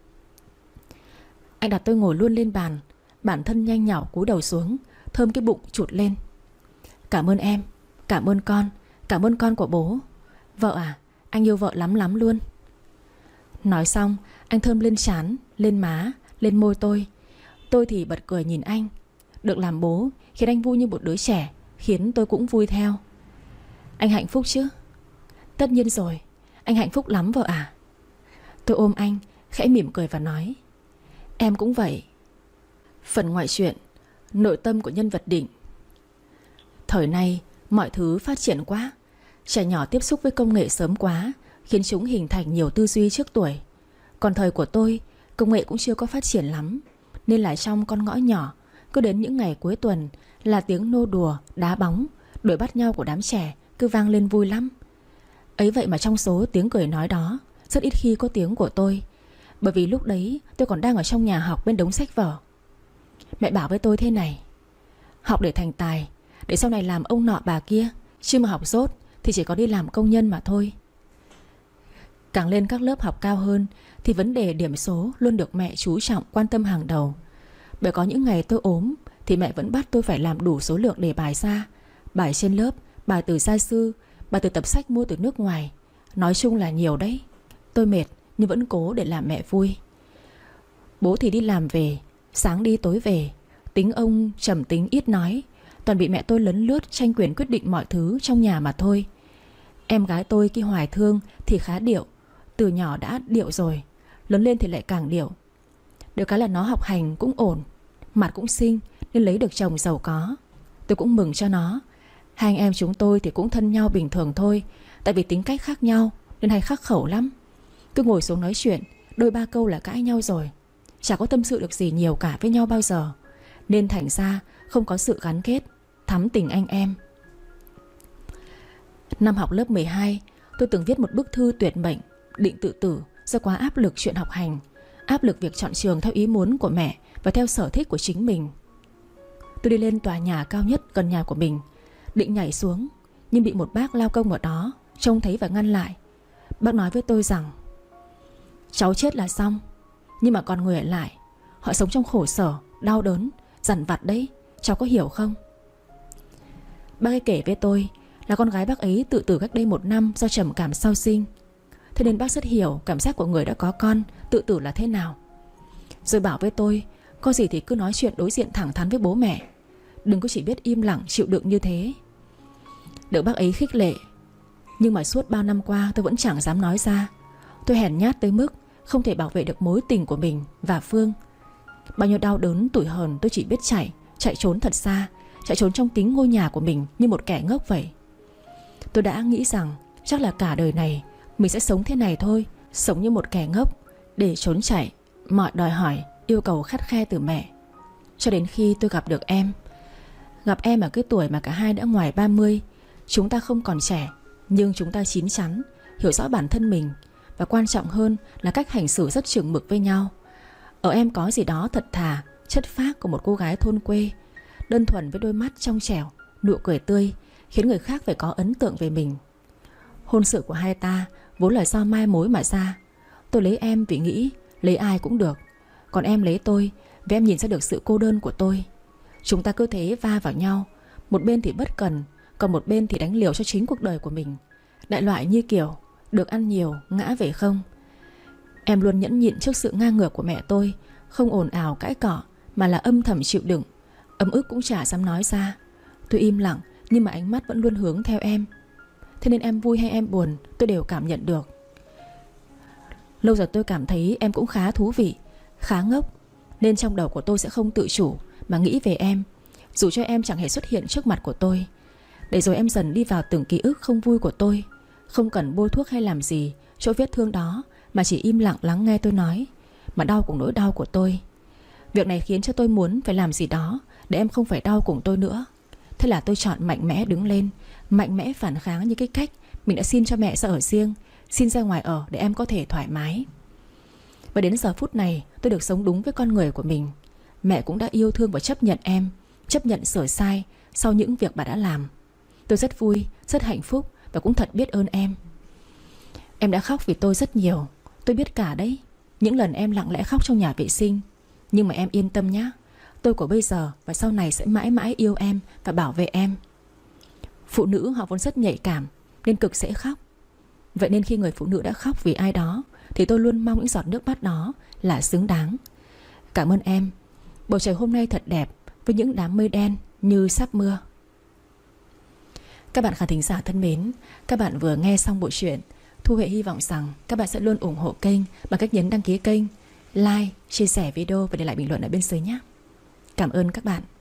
A: Anh đặt tôi ngồi luôn lên bàn, bản thân nhanh nhảu cúi đầu xuống, thơm cái bụng trụt lên. Cảm ơn em, cảm ơn con, cảm ơn con của bố. Vợ à, anh yêu vợ lắm lắm luôn. Nói xong, anh thơm lên trán, lên má, lên môi tôi. Tôi thì bật cười nhìn anh. Được làm bố khiến anh vui như một đứa trẻ, khiến tôi cũng vui theo. Anh hạnh phúc chứ? Tất nhiên rồi, anh hạnh phúc lắm vợ à. Tôi ôm anh, khẽ mỉm cười và nói. Em cũng vậy. Phần ngoại truyện, nội tâm của nhân vật Định. Thời nay, mọi thứ phát triển quá. Trẻ nhỏ tiếp xúc với công nghệ sớm quá, khiến chúng hình thành nhiều tư duy trước tuổi. Còn thời của tôi, công nghệ cũng chưa có phát triển lắm, nên là trong con ngõ nhỏ, cứ đến những ngày cuối tuần là tiếng nô đùa, đá bóng, đuổi bắt nhau của đám trẻ cứ vang lên vui lắm. Ấy vậy mà trong số tiếng cười nói đó, rất ít khi có tiếng của tôi. Bởi vì lúc đấy tôi còn đang ở trong nhà học bên đống sách vở. Mẹ bảo với tôi thế này: học để thành tài, để sau này làm ông nọ bà kia, chứ mà học dốt thì chỉ có đi làm công nhân mà thôi. Càng lên các lớp học cao hơn thì vấn đề điểm số luôn được mẹ chú trọng quan tâm hàng đầu. Bởi có những ngày tôi ốm thì mẹ vẫn bắt tôi phải làm đủ số lượng đề bài ra. Bài trên lớp, bài từ gia sư, bài từ tập sách mua từ nước ngoài. Nói chung là nhiều đấy. Tôi mệt nhưng vẫn cố để làm mẹ vui. Bố thì đi làm về, sáng đi tối về. Tính ông trầm tính ít nói, toàn bị mẹ tôi lấn lướt tranh quyền quyết định mọi thứ trong nhà mà thôi. Em gái tôi khi Hoài Thương thì khá điệu, từ nhỏ đã điệu rồi, lớn lên thì lại càng điệu. Được cái là nó học hành cũng ổn, mặt cũng xinh nên lấy được chồng giàu có. Tôi cũng mừng cho nó. Hai anh em chúng tôi thì cũng thân nhau bình thường thôi, tại vì tính cách khác nhau nên hay khắc khẩu lắm. Cứ ngồi xuống nói chuyện, đôi ba câu là cãi nhau rồi, chả có tâm sự được gì nhiều cả với nhau bao giờ. Nên thành ra không có sự gắn kết, thắm tình anh em. Năm học lớp mười hai, tôi từng viết một bức thư tuyệt mệnh, định tự tử do quá áp lực chuyện học hành, áp lực việc chọn trường theo ý muốn của mẹ và theo sở thích của chính mình. Tôi đi lên tòa nhà cao nhất gần nhà của mình, định nhảy xuống, nhưng bị một bác lao công ở đó trông thấy và ngăn lại. Bác nói với tôi rằng cháu chết là xong, nhưng mà còn người ở lại, họ sống trong khổ sở, đau đớn, dằn vặt đấy, cháu có hiểu không? Bác ấy kể với tôi là con gái bác ấy tự tử cách đây một năm do trầm cảm sau sinh. Thế nên bác rất hiểu cảm giác của người đã có con tự tử là thế nào. Rồi bảo với tôi, có gì thì cứ nói chuyện đối diện thẳng thắn với bố mẹ, đừng có chỉ biết im lặng chịu đựng như thế. Được bác ấy khích lệ, nhưng mà suốt bao năm qua tôi vẫn chẳng dám nói ra. Tôi hèn nhát tới mức không thể bảo vệ được mối tình của mình và Phương. Bao nhiêu đau đớn tủi hờn tôi chỉ biết chạy, chạy trốn thật xa, chạy trốn trong kính ngôi nhà của mình như một kẻ ngốc vậy. Tôi đã nghĩ rằng chắc là cả đời này mình sẽ sống thế này thôi, sống như một kẻ ngốc, để trốn chạy mọi đòi hỏi, yêu cầu khắt khe từ mẹ. Cho đến khi tôi gặp được em. Gặp em ở cái tuổi mà cả hai đã ngoài ba mươi. Chúng ta không còn trẻ, nhưng chúng ta chín chắn, hiểu rõ bản thân mình, và quan trọng hơn là cách hành xử rất chừng mực với nhau. Ở em có gì đó thật thà, chất phác của một cô gái thôn quê, đơn thuần với đôi mắt trong trẻo, nụ cười tươi, khiến người khác phải có ấn tượng về mình. Hôn sự của hai ta vốn là do mai mối mà ra. Tôi lấy em vì nghĩ lấy ai cũng được, còn em lấy tôi vì em nhìn ra được sự cô đơn của tôi. Chúng ta cứ thế va vào nhau, một bên thì bất cần, còn một bên thì đánh liều cho chính cuộc đời của mình. Đại loại như kiểu được ăn nhiều, ngã về không. Em luôn nhẫn nhịn trước sự ngang ngược của mẹ tôi, không ồn ào cãi cọ, mà là âm thầm chịu đựng. Ấm ức cũng chả dám nói ra. Tôi im lặng, nhưng mà ánh mắt vẫn luôn hướng theo em. Thế nên em vui hay em buồn tôi đều cảm nhận được. Lâu giờ tôi cảm thấy em cũng khá thú vị, khá ngốc, nên trong đầu của tôi sẽ không tự chủ mà nghĩ về em. dù cho em chẳng hề xuất hiện trước mặt của tôi. Để rồi em dần đi vào từng ký ức không vui của tôi, không cần bôi thuốc hay làm gì chỗ vết thương đó, mà chỉ im lặng lắng nghe tôi nói, mà đau cùng nỗi đau của tôi. Việc này khiến cho tôi muốn phải làm gì đó để em không phải đau cùng tôi nữa. Thế là tôi chọn mạnh mẽ đứng lên, mạnh mẽ phản kháng như cái cách mình đã xin cho mẹ ra ở riêng, xin ra ngoài ở để em có thể thoải mái. Và đến giờ phút này tôi được sống đúng với con người của mình. Mẹ cũng đã yêu thương và chấp nhận em, chấp nhận sửa sai sau những việc bà đã làm. Tôi rất vui, rất hạnh phúc và cũng thật biết ơn em. Em đã khóc vì tôi rất nhiều, tôi biết cả đấy. Những lần em lặng lẽ khóc trong nhà vệ sinh. Nhưng mà em yên tâm nhé, tôi của bây giờ và sau này sẽ mãi mãi yêu em và bảo vệ em. Phụ nữ họ vốn rất nhạy cảm nên cực sẽ khóc. Vậy nên khi người phụ nữ đã khóc vì ai đó thì tôi luôn mong những giọt nước mắt đó là xứng đáng. Cảm ơn em. Bầu trời hôm nay thật đẹp với những đám mây đen như sắp mưa. Các bạn khán thính giả thân mến, các bạn vừa nghe xong bộ truyện. Thu Huệ hy vọng rằng các bạn sẽ luôn ủng hộ kênh bằng cách nhấn đăng ký kênh, like, chia sẻ video và để lại bình luận ở bên dưới nhé. Cảm ơn các bạn.